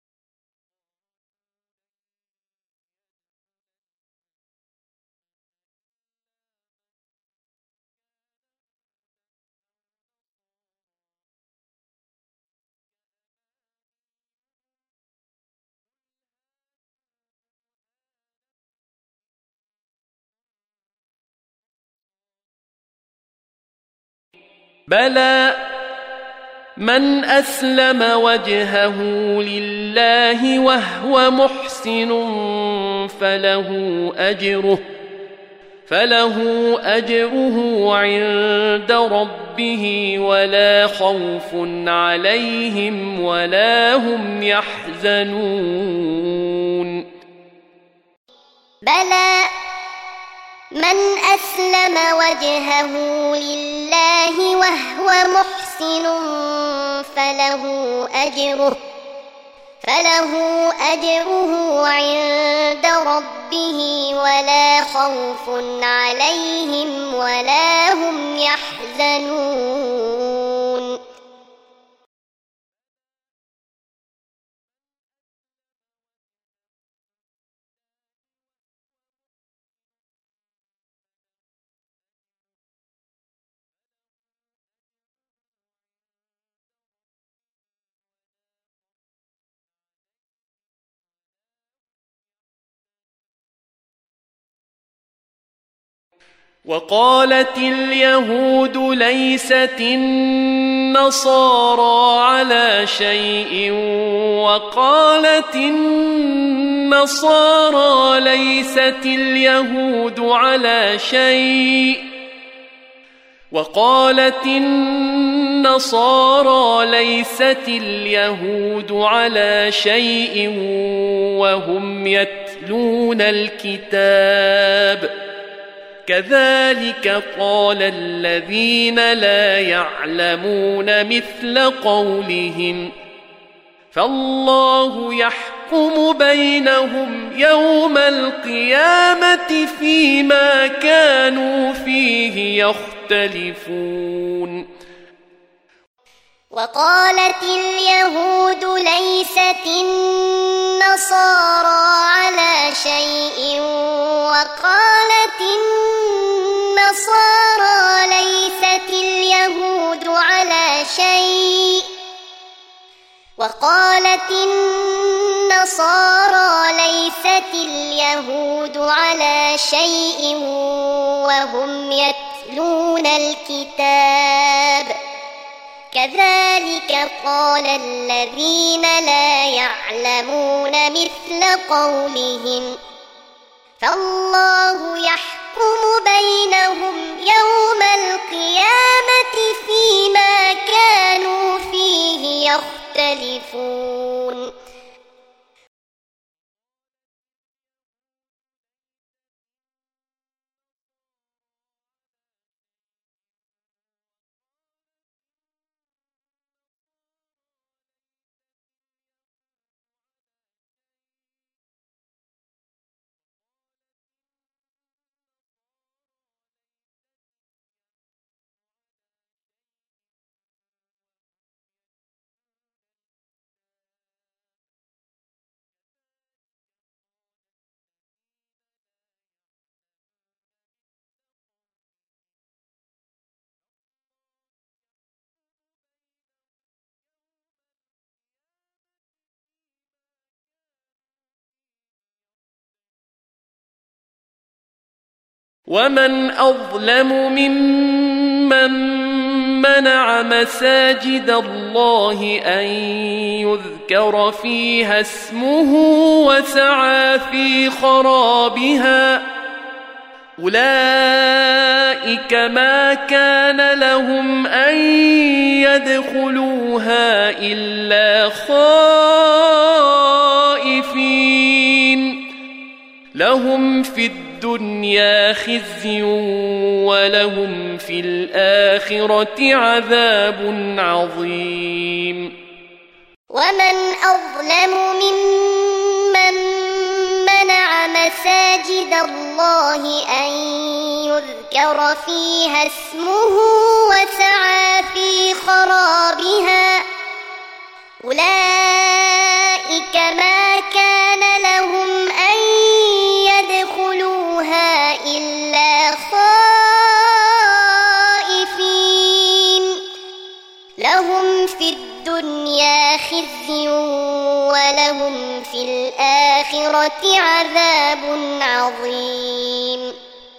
بلى من أسلم وجهه لله وهو محسن فله أجره فله أجره عند ربه ولا خوف عليهم ولا هم يحزنون بلى من أسلم وجهه لله وهو محسن فله أجره فله أجره عند ربه ولا خوف عليهم ولا هم يحزنون وقالت اليهود ليست النصارى على شيء وقالت النصارى ليست اليهود على شيء وقالت النصارى ليست اليهود على شيء وهم يتلون الكتاب كذلك قال الذين لا يعلمون مثل قولهم فالله يحكم بينهم يوم القيامة فيما كانوا فيه يختلفون وقالت اليهود ليست النصارى على شيء وقالت النصارى ليست اليهود على شيء وقالت النصارى ليست اليهود على شيء وهم يتلون الكتاب كذلك قال الذين لا يعلمون مثل قولهم فالله يحكم بينهم يوم القيامة فيما كانوا فيه يختلفون ومن أظلم ممن منع مساجد الله أن يذكر فيها اسمه وسعى في خرابها أولئك ما كان لهم أن يدخلوها إلا خائفين لهم في الدنيا خزي ولهم في الآخرة عذاب عظيم. ومن أظلم ممن منع مساجد الله أن يذكر فيها اسمه وسعى في خرابها أولئك ما كان لهم أن يدخلوها إلا خائفين لهم في الدنيا خزي ولهم في الآخرة عذاب عظيم.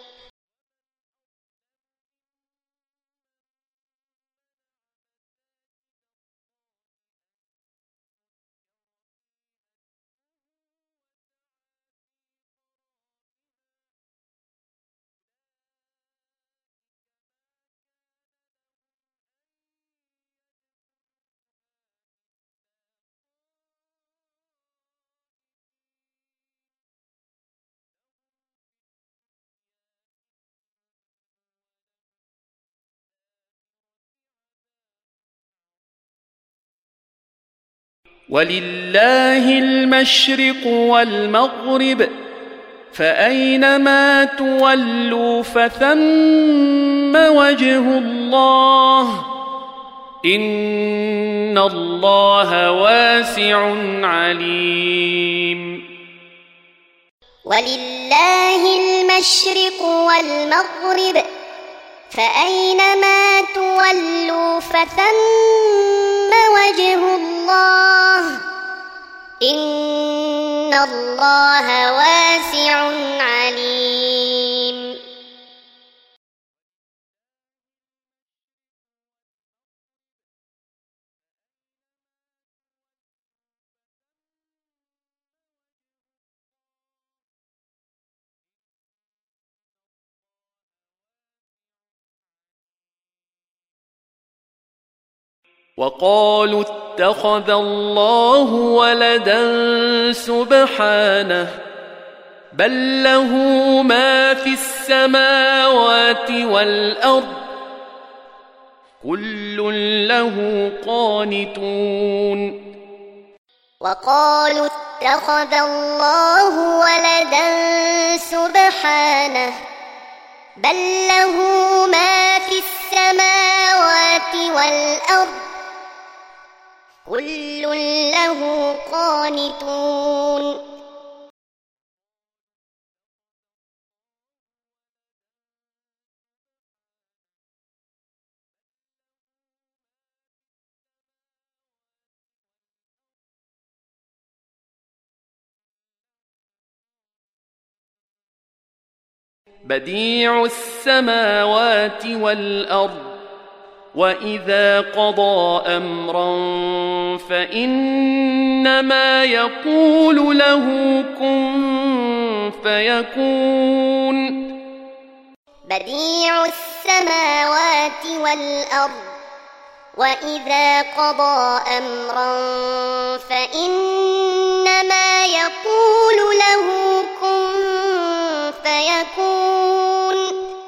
ولله المشرق والمغرب فأينما تولوا فثم وجه الله إن الله واسع عليم. ولله المشرق والمغرب فأينما تولوا فثم وجه الله إن الله واسع عليم. وقالوا اتخذ الله ولدا سبحانه بل له ما في السماوات والأرض كل له قانتون. وقالوا اتخذ الله ولدا سبحانه بل له ما في السماوات والأرض كل له قانتون. بديع السماوات والأرض وإذا قضى أمرا فإنما يقول له كن فيكون. بديع السماوات والأرض وإذا قضى أمرا فإنما يقول له كن فيكون.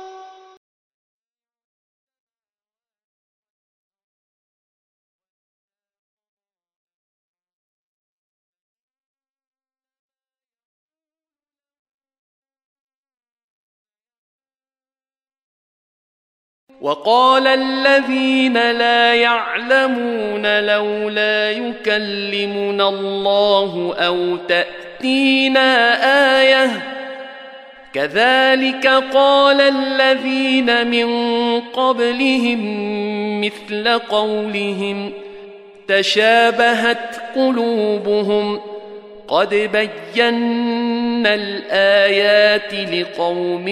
وقال الذين لا يعلمون لولا يكلمنا الله أو تأتينا آية كذلك قال الذين من قبلهم مثل قولهم تشابهت قلوبهم قد بينا الآيات لقوم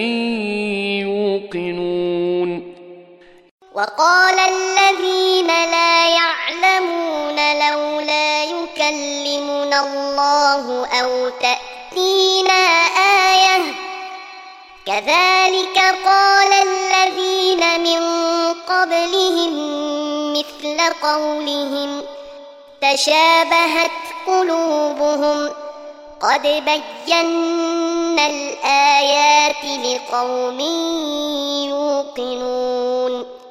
يوقنون وقال الذين لا يعلمون لولا يكلمنا الله أو تأتينا آية كذلك قال الذين من قبلهم مثل قولهم تشابهت قلوبهم قد بينا الآيات لقوم يوقنون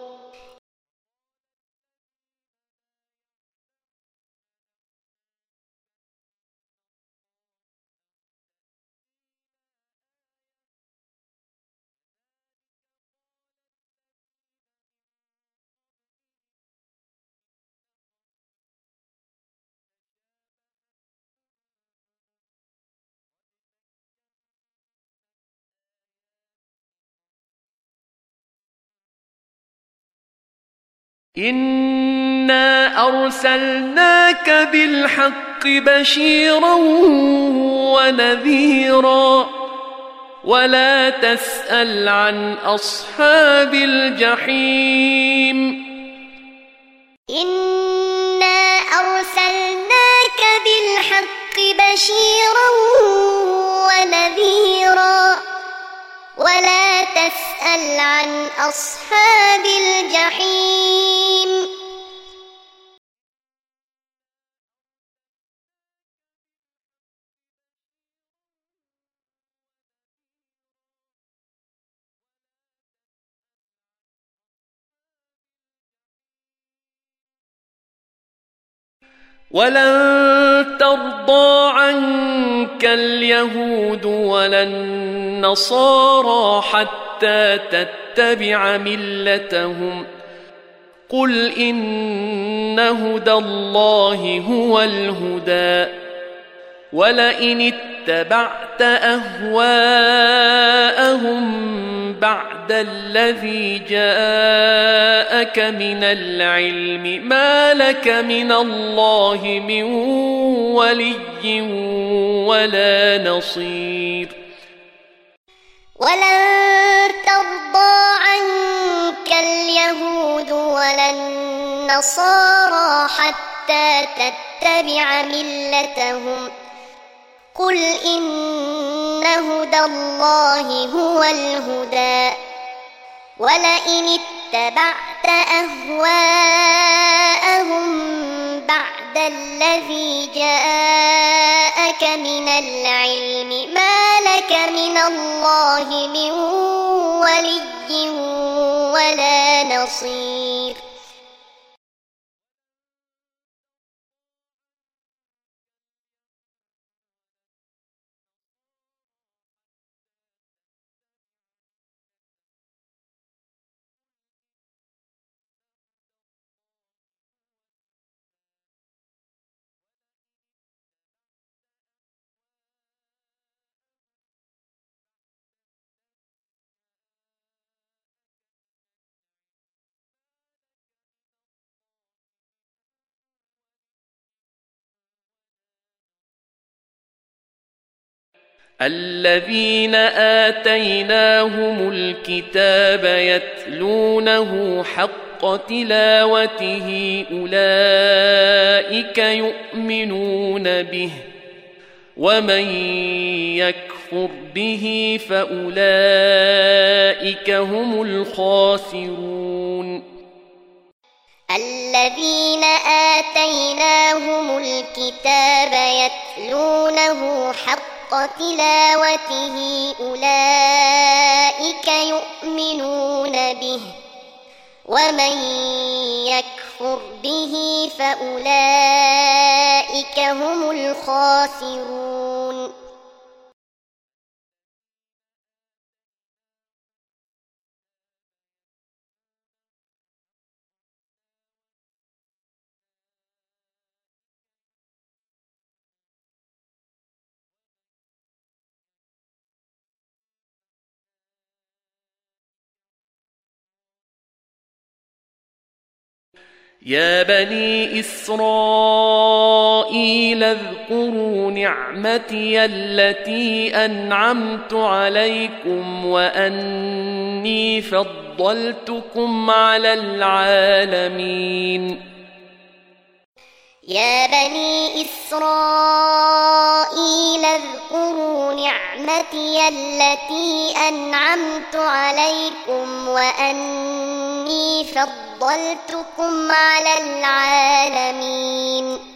إنا أرسلناك بالحق بشيرا ونذيرا ولا تسأل عن أصحاب الجحيم إنا أرسلناك بالحق بشيرا ونذيرا ولا تسأل عن أصحاب الجحيم ولن ترضى عنك اليهود ولا النصارى حتى تتبع ملتهم قل إن هدى الله هو الهدى ولئن اتبعت أهواءهم بعد الذي جاءك من العلم ما لك من الله من ولي ولا نصير ولن ترضى عنك اليهود ولا النصارى حتى تتبع ملتهم قل إن هدى الله هو الهدى ولئن اتبعت أهواءهم بعد الذي جاءك من العلم ما لك من الله من ولي ولا نصير الذين آتيناهم الكتاب يتلونه حق تلاوته أولئك يؤمنون به ومن يكفر به فأولئك هم الخاسرون الذين آتيناهم الكتاب يتلونه حق تلاوته أولئك يؤمنون به ومن يكفر به فأولئك هم الخاسرون يا بني إسرائيل إسرائيل اذكروا نعمتي التي أنعمت عليكم وأني فضلتكم على العالمين يا بني إسرائيل اذكروا نعمتي التي أنعمت عليكم وأني فضلتكم على العالمين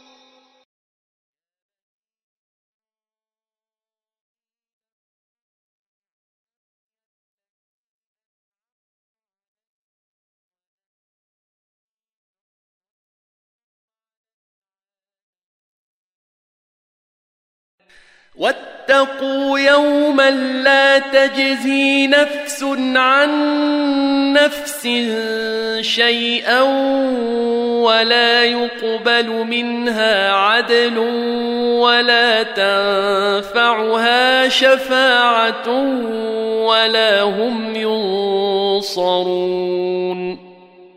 واتقوا يوما لا تجزي نفس عن نفس شيئا ولا يقبل منها عدل ولا تنفعها شفاعة ولا هم ينصرون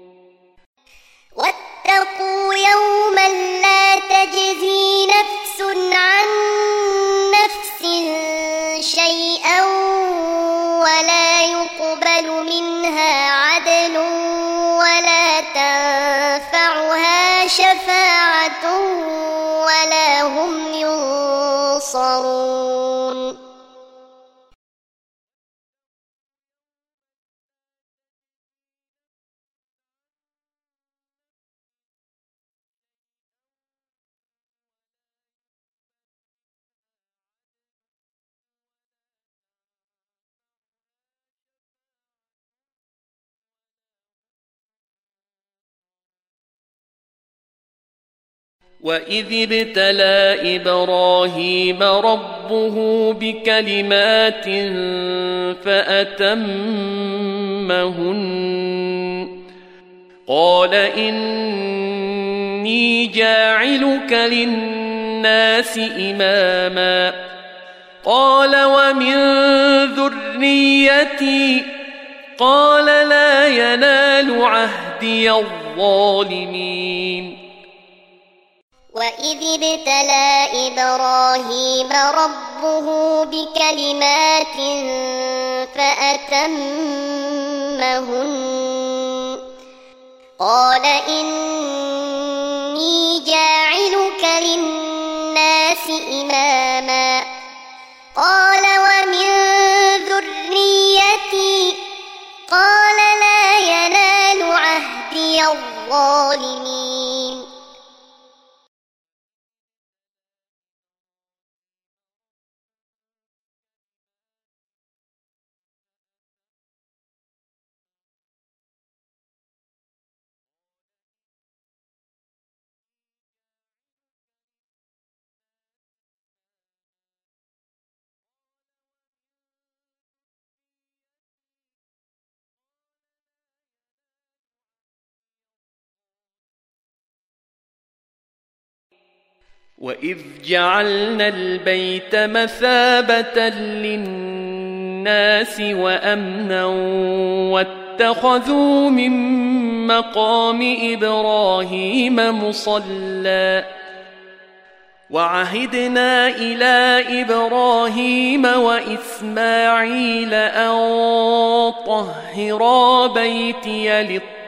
واتقوا يوما لا تجزي نفس عن نفس شيئا ولا يقبل منها عدل ولا تنفعها شفاعة ولا هم ينصرون وإذ ابتلى إبراهيم ربه بكلمات فأتمهن قال إني جاعلك للناس إماما قال ومن ذريتي قال لا ينال عهدي الظالمين وإذ ابتلى إبراهيم ربه بكلمات فأتمهن قال إني جاعلك للناس إماما قال ومن ذريتي قال لا ينال عهدي الظالمين وإذ جعلنا البيت مثابة للناس وأمنا واتخذوا من مقام إبراهيم مصلى وعهدنا إلى إبراهيم وإسماعيل أن طهرا بيتي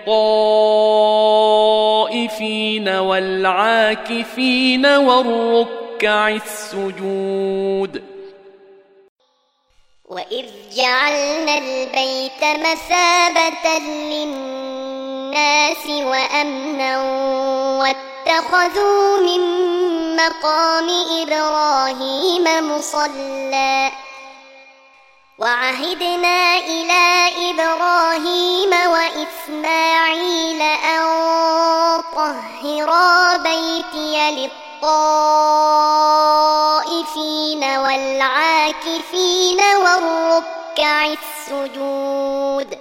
للطائفين والعاكفين والركع السجود وإذ جعلنا البيت مثابة للناس وأمنا واتخذوا من مقام إبراهيم مصلى وعهدنا إلى إبراهيم وإسماعيل أن طهرا بيتي للطائفين والعاكفين والركع السجود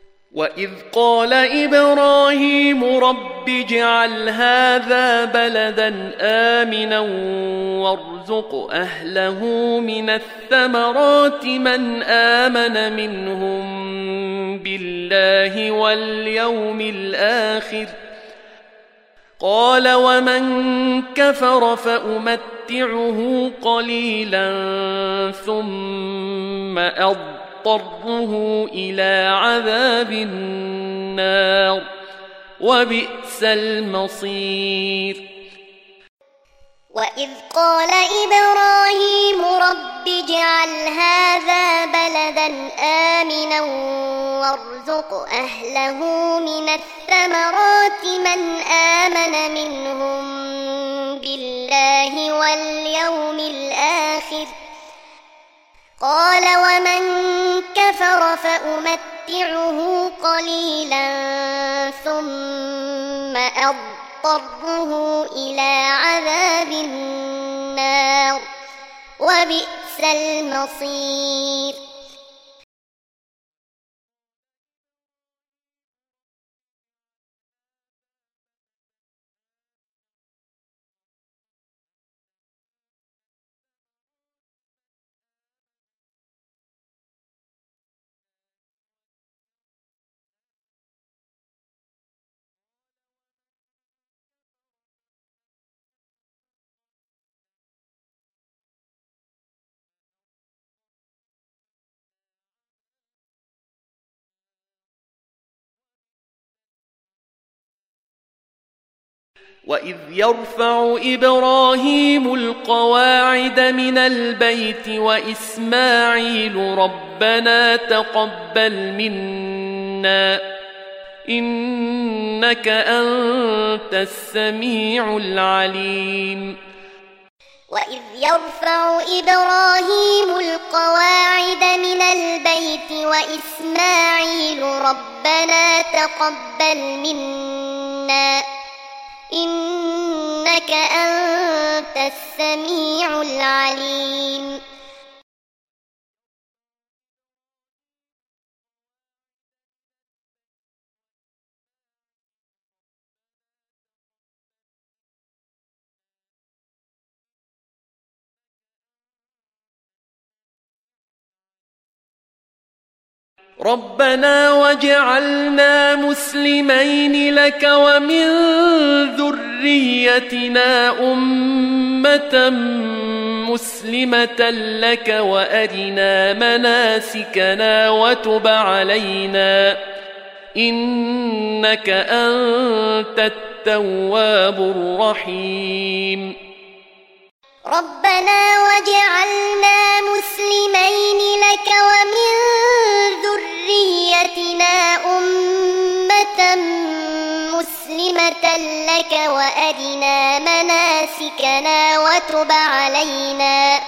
وإذ قال إبراهيم رب اجعل هذا بلدا آمنا وارزق أهله من الثمرات من آمن منهم بالله واليوم الآخر قال ومن كفر فأمتعه قليلا ثم أضطره إلى عذاب النار وبئس المصير وإذ قال إبراهيم رب اجعل هذا بلدا آمنا وارزق أهله من الثمرات من آمن منهم بالله واليوم الآخر قال ومن كفر فأمتعه قليلا ثم أضطره إلى عذاب النار وبئس المصير وإذ يرفع إبراهيم القواعد من البيت وإسماعيل ربنا تقبل منا إنك أنت السميع العليم وإذ يرفع إبراهيم القواعد من البيت وإسماعيل ربنا تقبل منا إنك أنت السميع العليم ربنا واجعلنا مسلمين لك ومن ذريتنا أمة مسلمة لك وأرنا مناسكنا وتب علينا إنك أنت التواب الرحيم ربنا واجعلنا مسلمين لك ومن ذريتنا أمة مسلمة لك وأرنا مناسكنا وتب علينا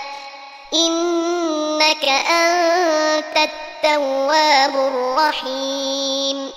إنك أنت التواب الرحيم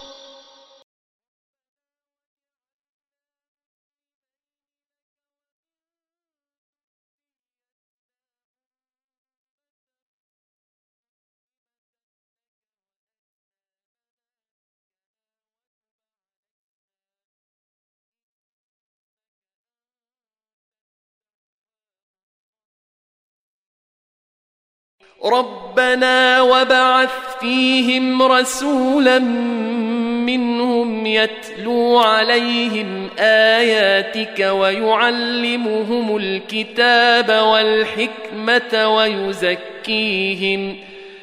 ربنا وبعث فيهم رسولا منهم يتلو عليهم آياتك ويعلمهم الكتاب والحكمة ويزكيهم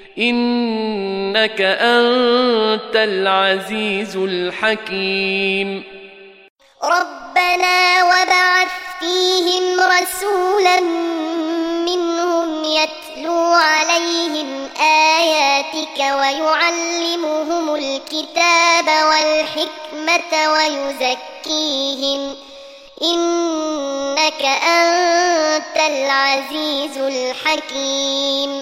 إنك أنت العزيز الحكيم ربنا وبعث فيهم رسولا منهم يتلو عليهم آياتك ويعلمهم الكتاب والحكمة ويزكيهم إنك أنت العزيز الحكيم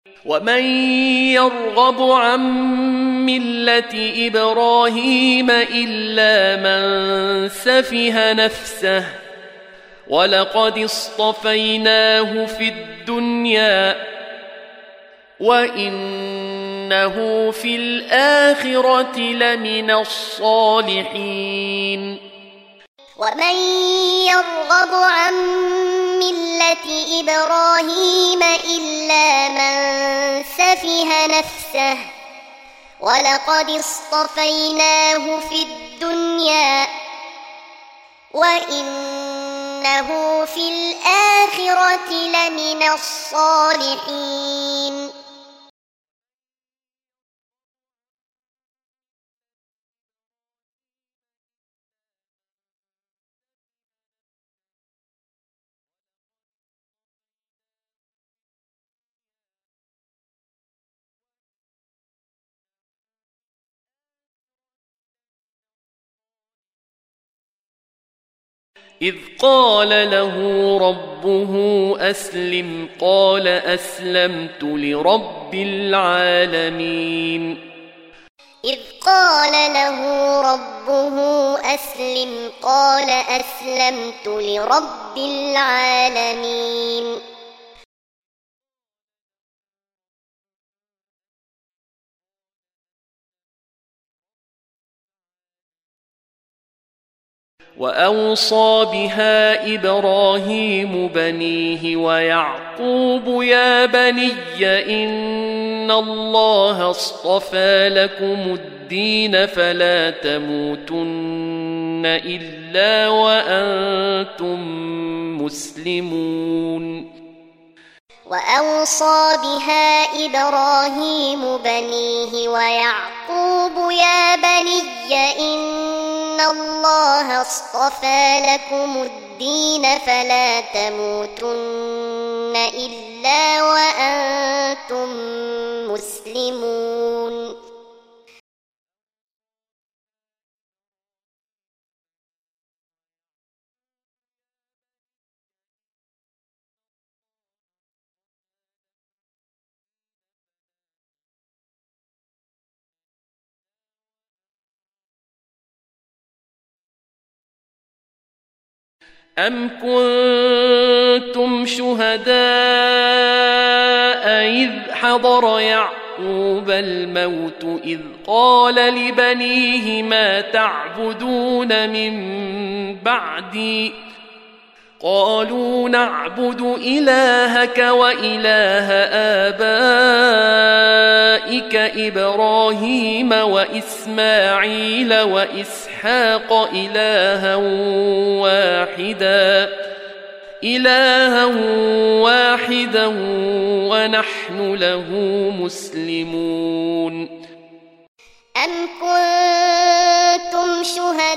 ومن يرغب عن ملة إبراهيم إلا من سفه نفسه ولقد اصطفيناه في الدنيا وإنه في الآخرة لمن الصالحين ومن يرغب عن ملة إبراهيم إلا من سفه نفسه ولقد اصطفيناه في الدنيا وإنه في الآخرة لمن الصالحين إذ قال له ربه أسلم قال أسلمت لرب العالمين إذ قال له ربه أسلم قال أسلمت لرب العالمين وأوصى بها إبراهيم بنيه ويعقوب يا بني إن الله اصطفى لكم الدين فلا تموتن إلا وأنتم مسلمون وأوصى بها إبراهيم بنيه ويعقوب يا بني إن الله اصطفى لكم الدين فلا تموتن إلا وأنتم مسلمون أم كنتم شهداء إذ حضر يعقوب الموت إذ قال لبنيه ما تعبدون من بعدي قالوا نعبد إلهك وإله آبائك إبراهيم وإسماعيل وإسحاق إلها واحدا إلها واحدا ونحن له مسلمون أم كنتم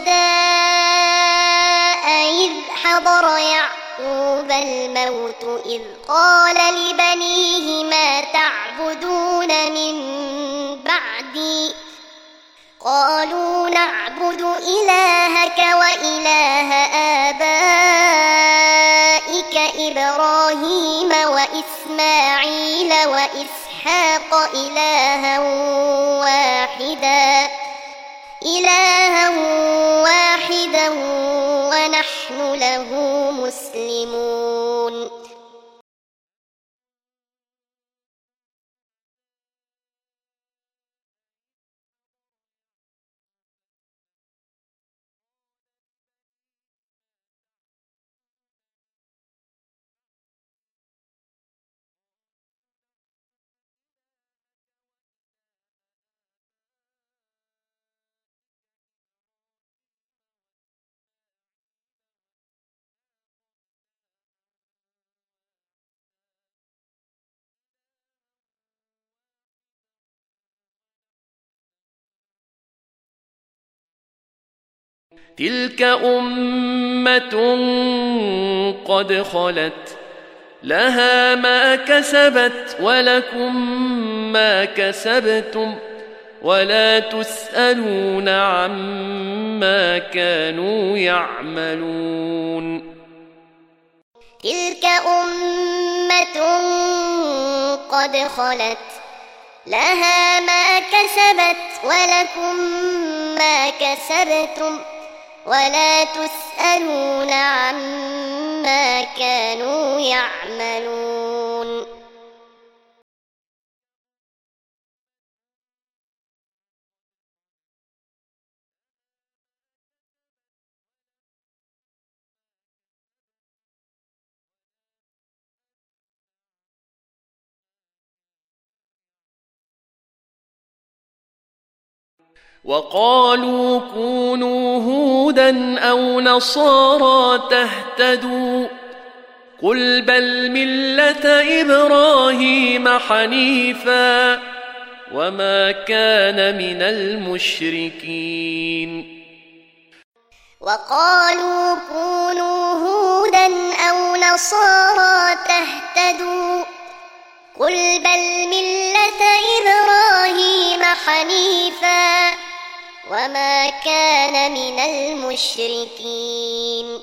شهداء إذ حضر يعقوب الموت إذ قال لبنيه ما تعبدون من بعدي قالوا نعبد إلهك وإله آبائك إبراهيم وإسماعيل وإسحاق إلها واحدا إلها واحدا ونحن له مسلمون تلك أمة قد خلت لها ما كسبت ولكم ما كسبتم ولا تسألون عما كانوا يعملون تلك أمة قد خلت لها ما كسبت ولكم ما كسبتم ولا تسألون عما كانوا يعملون. وقالوا كونوا هودا أو نصارى تهتدوا قل بل ملة إبراهيم حنيفا وما كان من المشركين. وقالوا كونوا هودا أو نصارى تهتدوا قل بل ملة إبراهيم حنيفا وما كان من المشركين.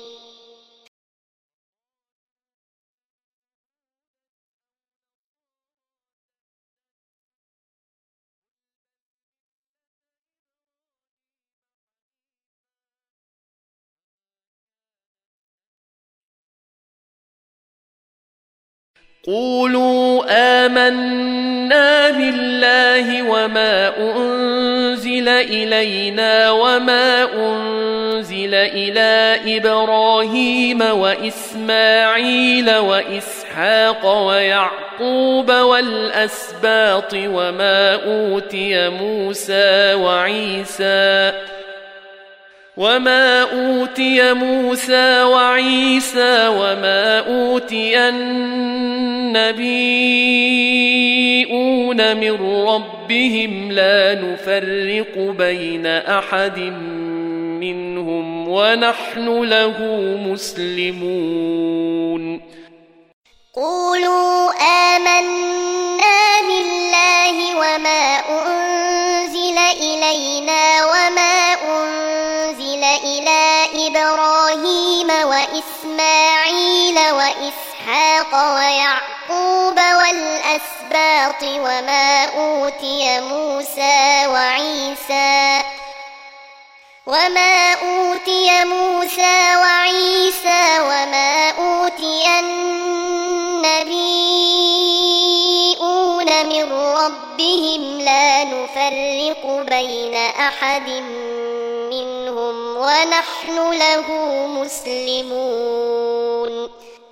قولوا آمنا بالله وما أنزل إلينا وما أنزل إلى إبراهيم وإسماعيل وإسحاق ويعقوب والأسباط وما أوتي موسى وعيسى وما أوتي موسى وعيسى وما أوتي النبيون من ربهم لا نفرق بين أحد منهم ونحن له مسلمون. قولوا آمنا بالله وما أنزل إلينا وما أنزل إلى إبراهيم وإسماعيل وإسحاق ويعقوب والأسباط وما أوتي موسى وعيسى وما أوتي موسى وعيسى وما أوتي النبيون من ربهم لا نفرق بين أحد منهم ونحن له مسلمون.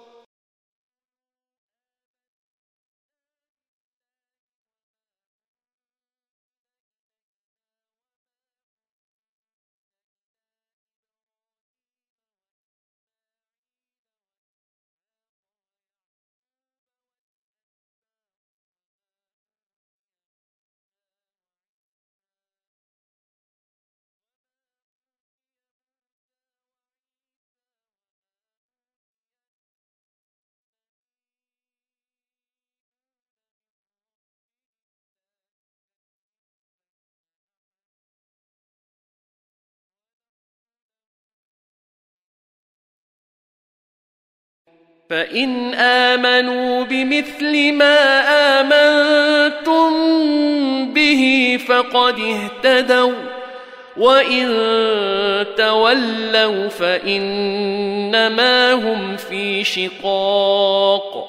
فإن آمنوا بمثل ما آمنتم به فقد اهتدوا وإن تولوا فإنما هم في شقاق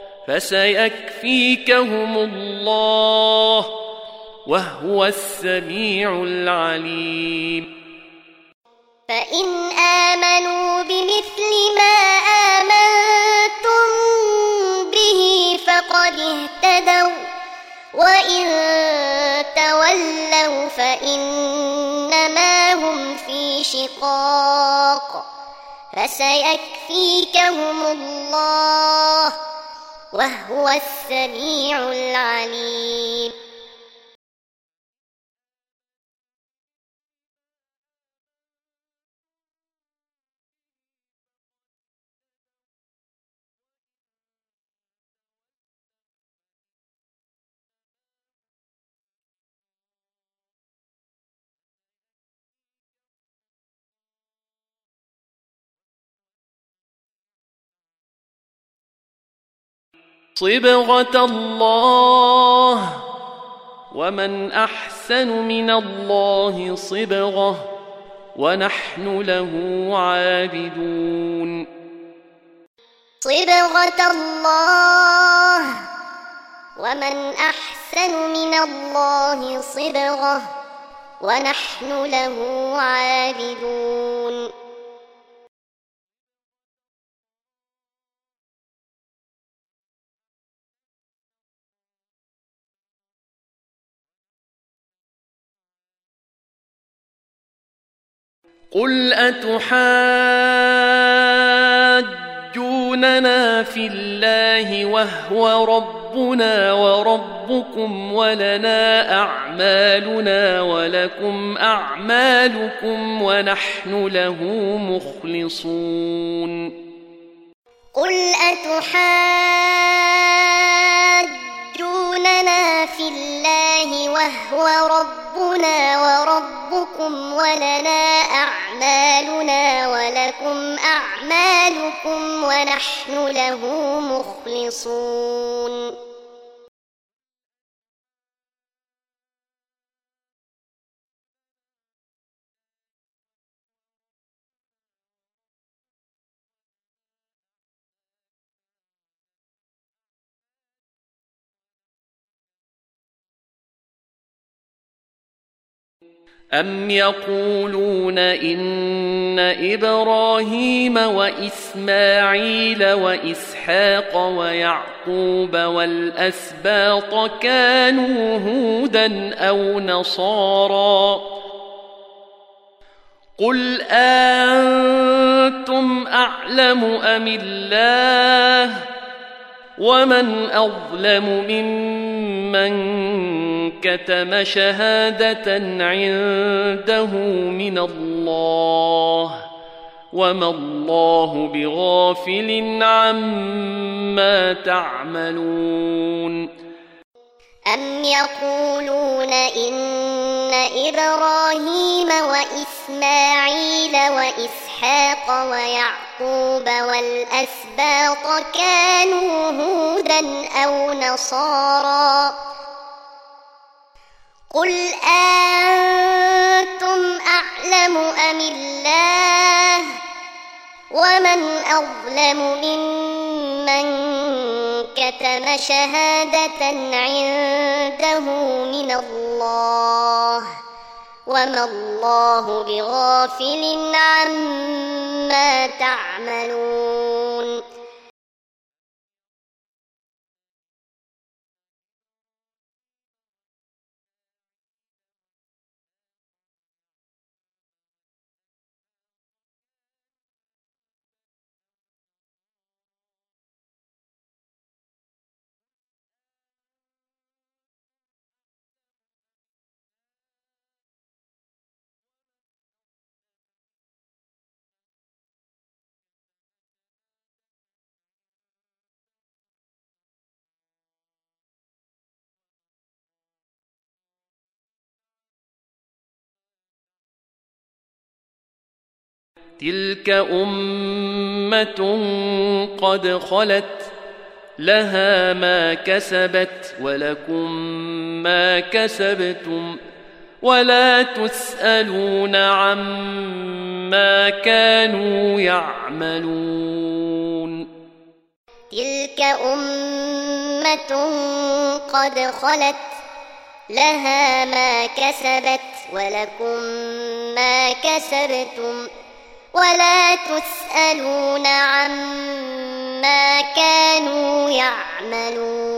فسيكفيكهم الله وهو السميع العليم. فإن آمنوا بمثل ما آمنتم به فقد اهتدوا وإن تولوا فإنما هم في شقاق فسيكفيكهم الله وهو السميع العليم. صبغة الله ومن أحسن من الله صبغة ونحن له عابدون صبغة الله ومن أحسن من الله صبغة ونحن له عابدون قل أتحاجوننا في الله وهو ربنا وربكم ولنا أعمالنا ولكم أعمالكم ونحن له مخلصون قل أتحاجوننا في الله وهو ربنا وربكم ولنا أعمالنا ولكم أعمالكم ونحن له مخلصون أم يقولون إن إبراهيم وإسماعيل وإسحاق ويعقوب والأسباط كانوا هودا أو نصارى قل أنتم أعلم أم الله ومن أظلم ممن كتم شهادة عنده من الله وما الله بغافل عما تعملون أم يقولون إن إبراهيم وإسماعيل وإسحاق ويعقوب والأسباط كانوا هودا أو نصارى قل أنتم أعلم أم الله ومن أظلم ممن كتم شهادة عنده من الله وما الله بغافل عما تعملون تلك أمة قد خلت لها ما كسبت ولكم ما كسبتم ولا تسألون عما كانوا يعملون تلك أمة قد خلت لها ما كسبت ولكم ما كسبتم ولا تسألون عما كانوا يعملون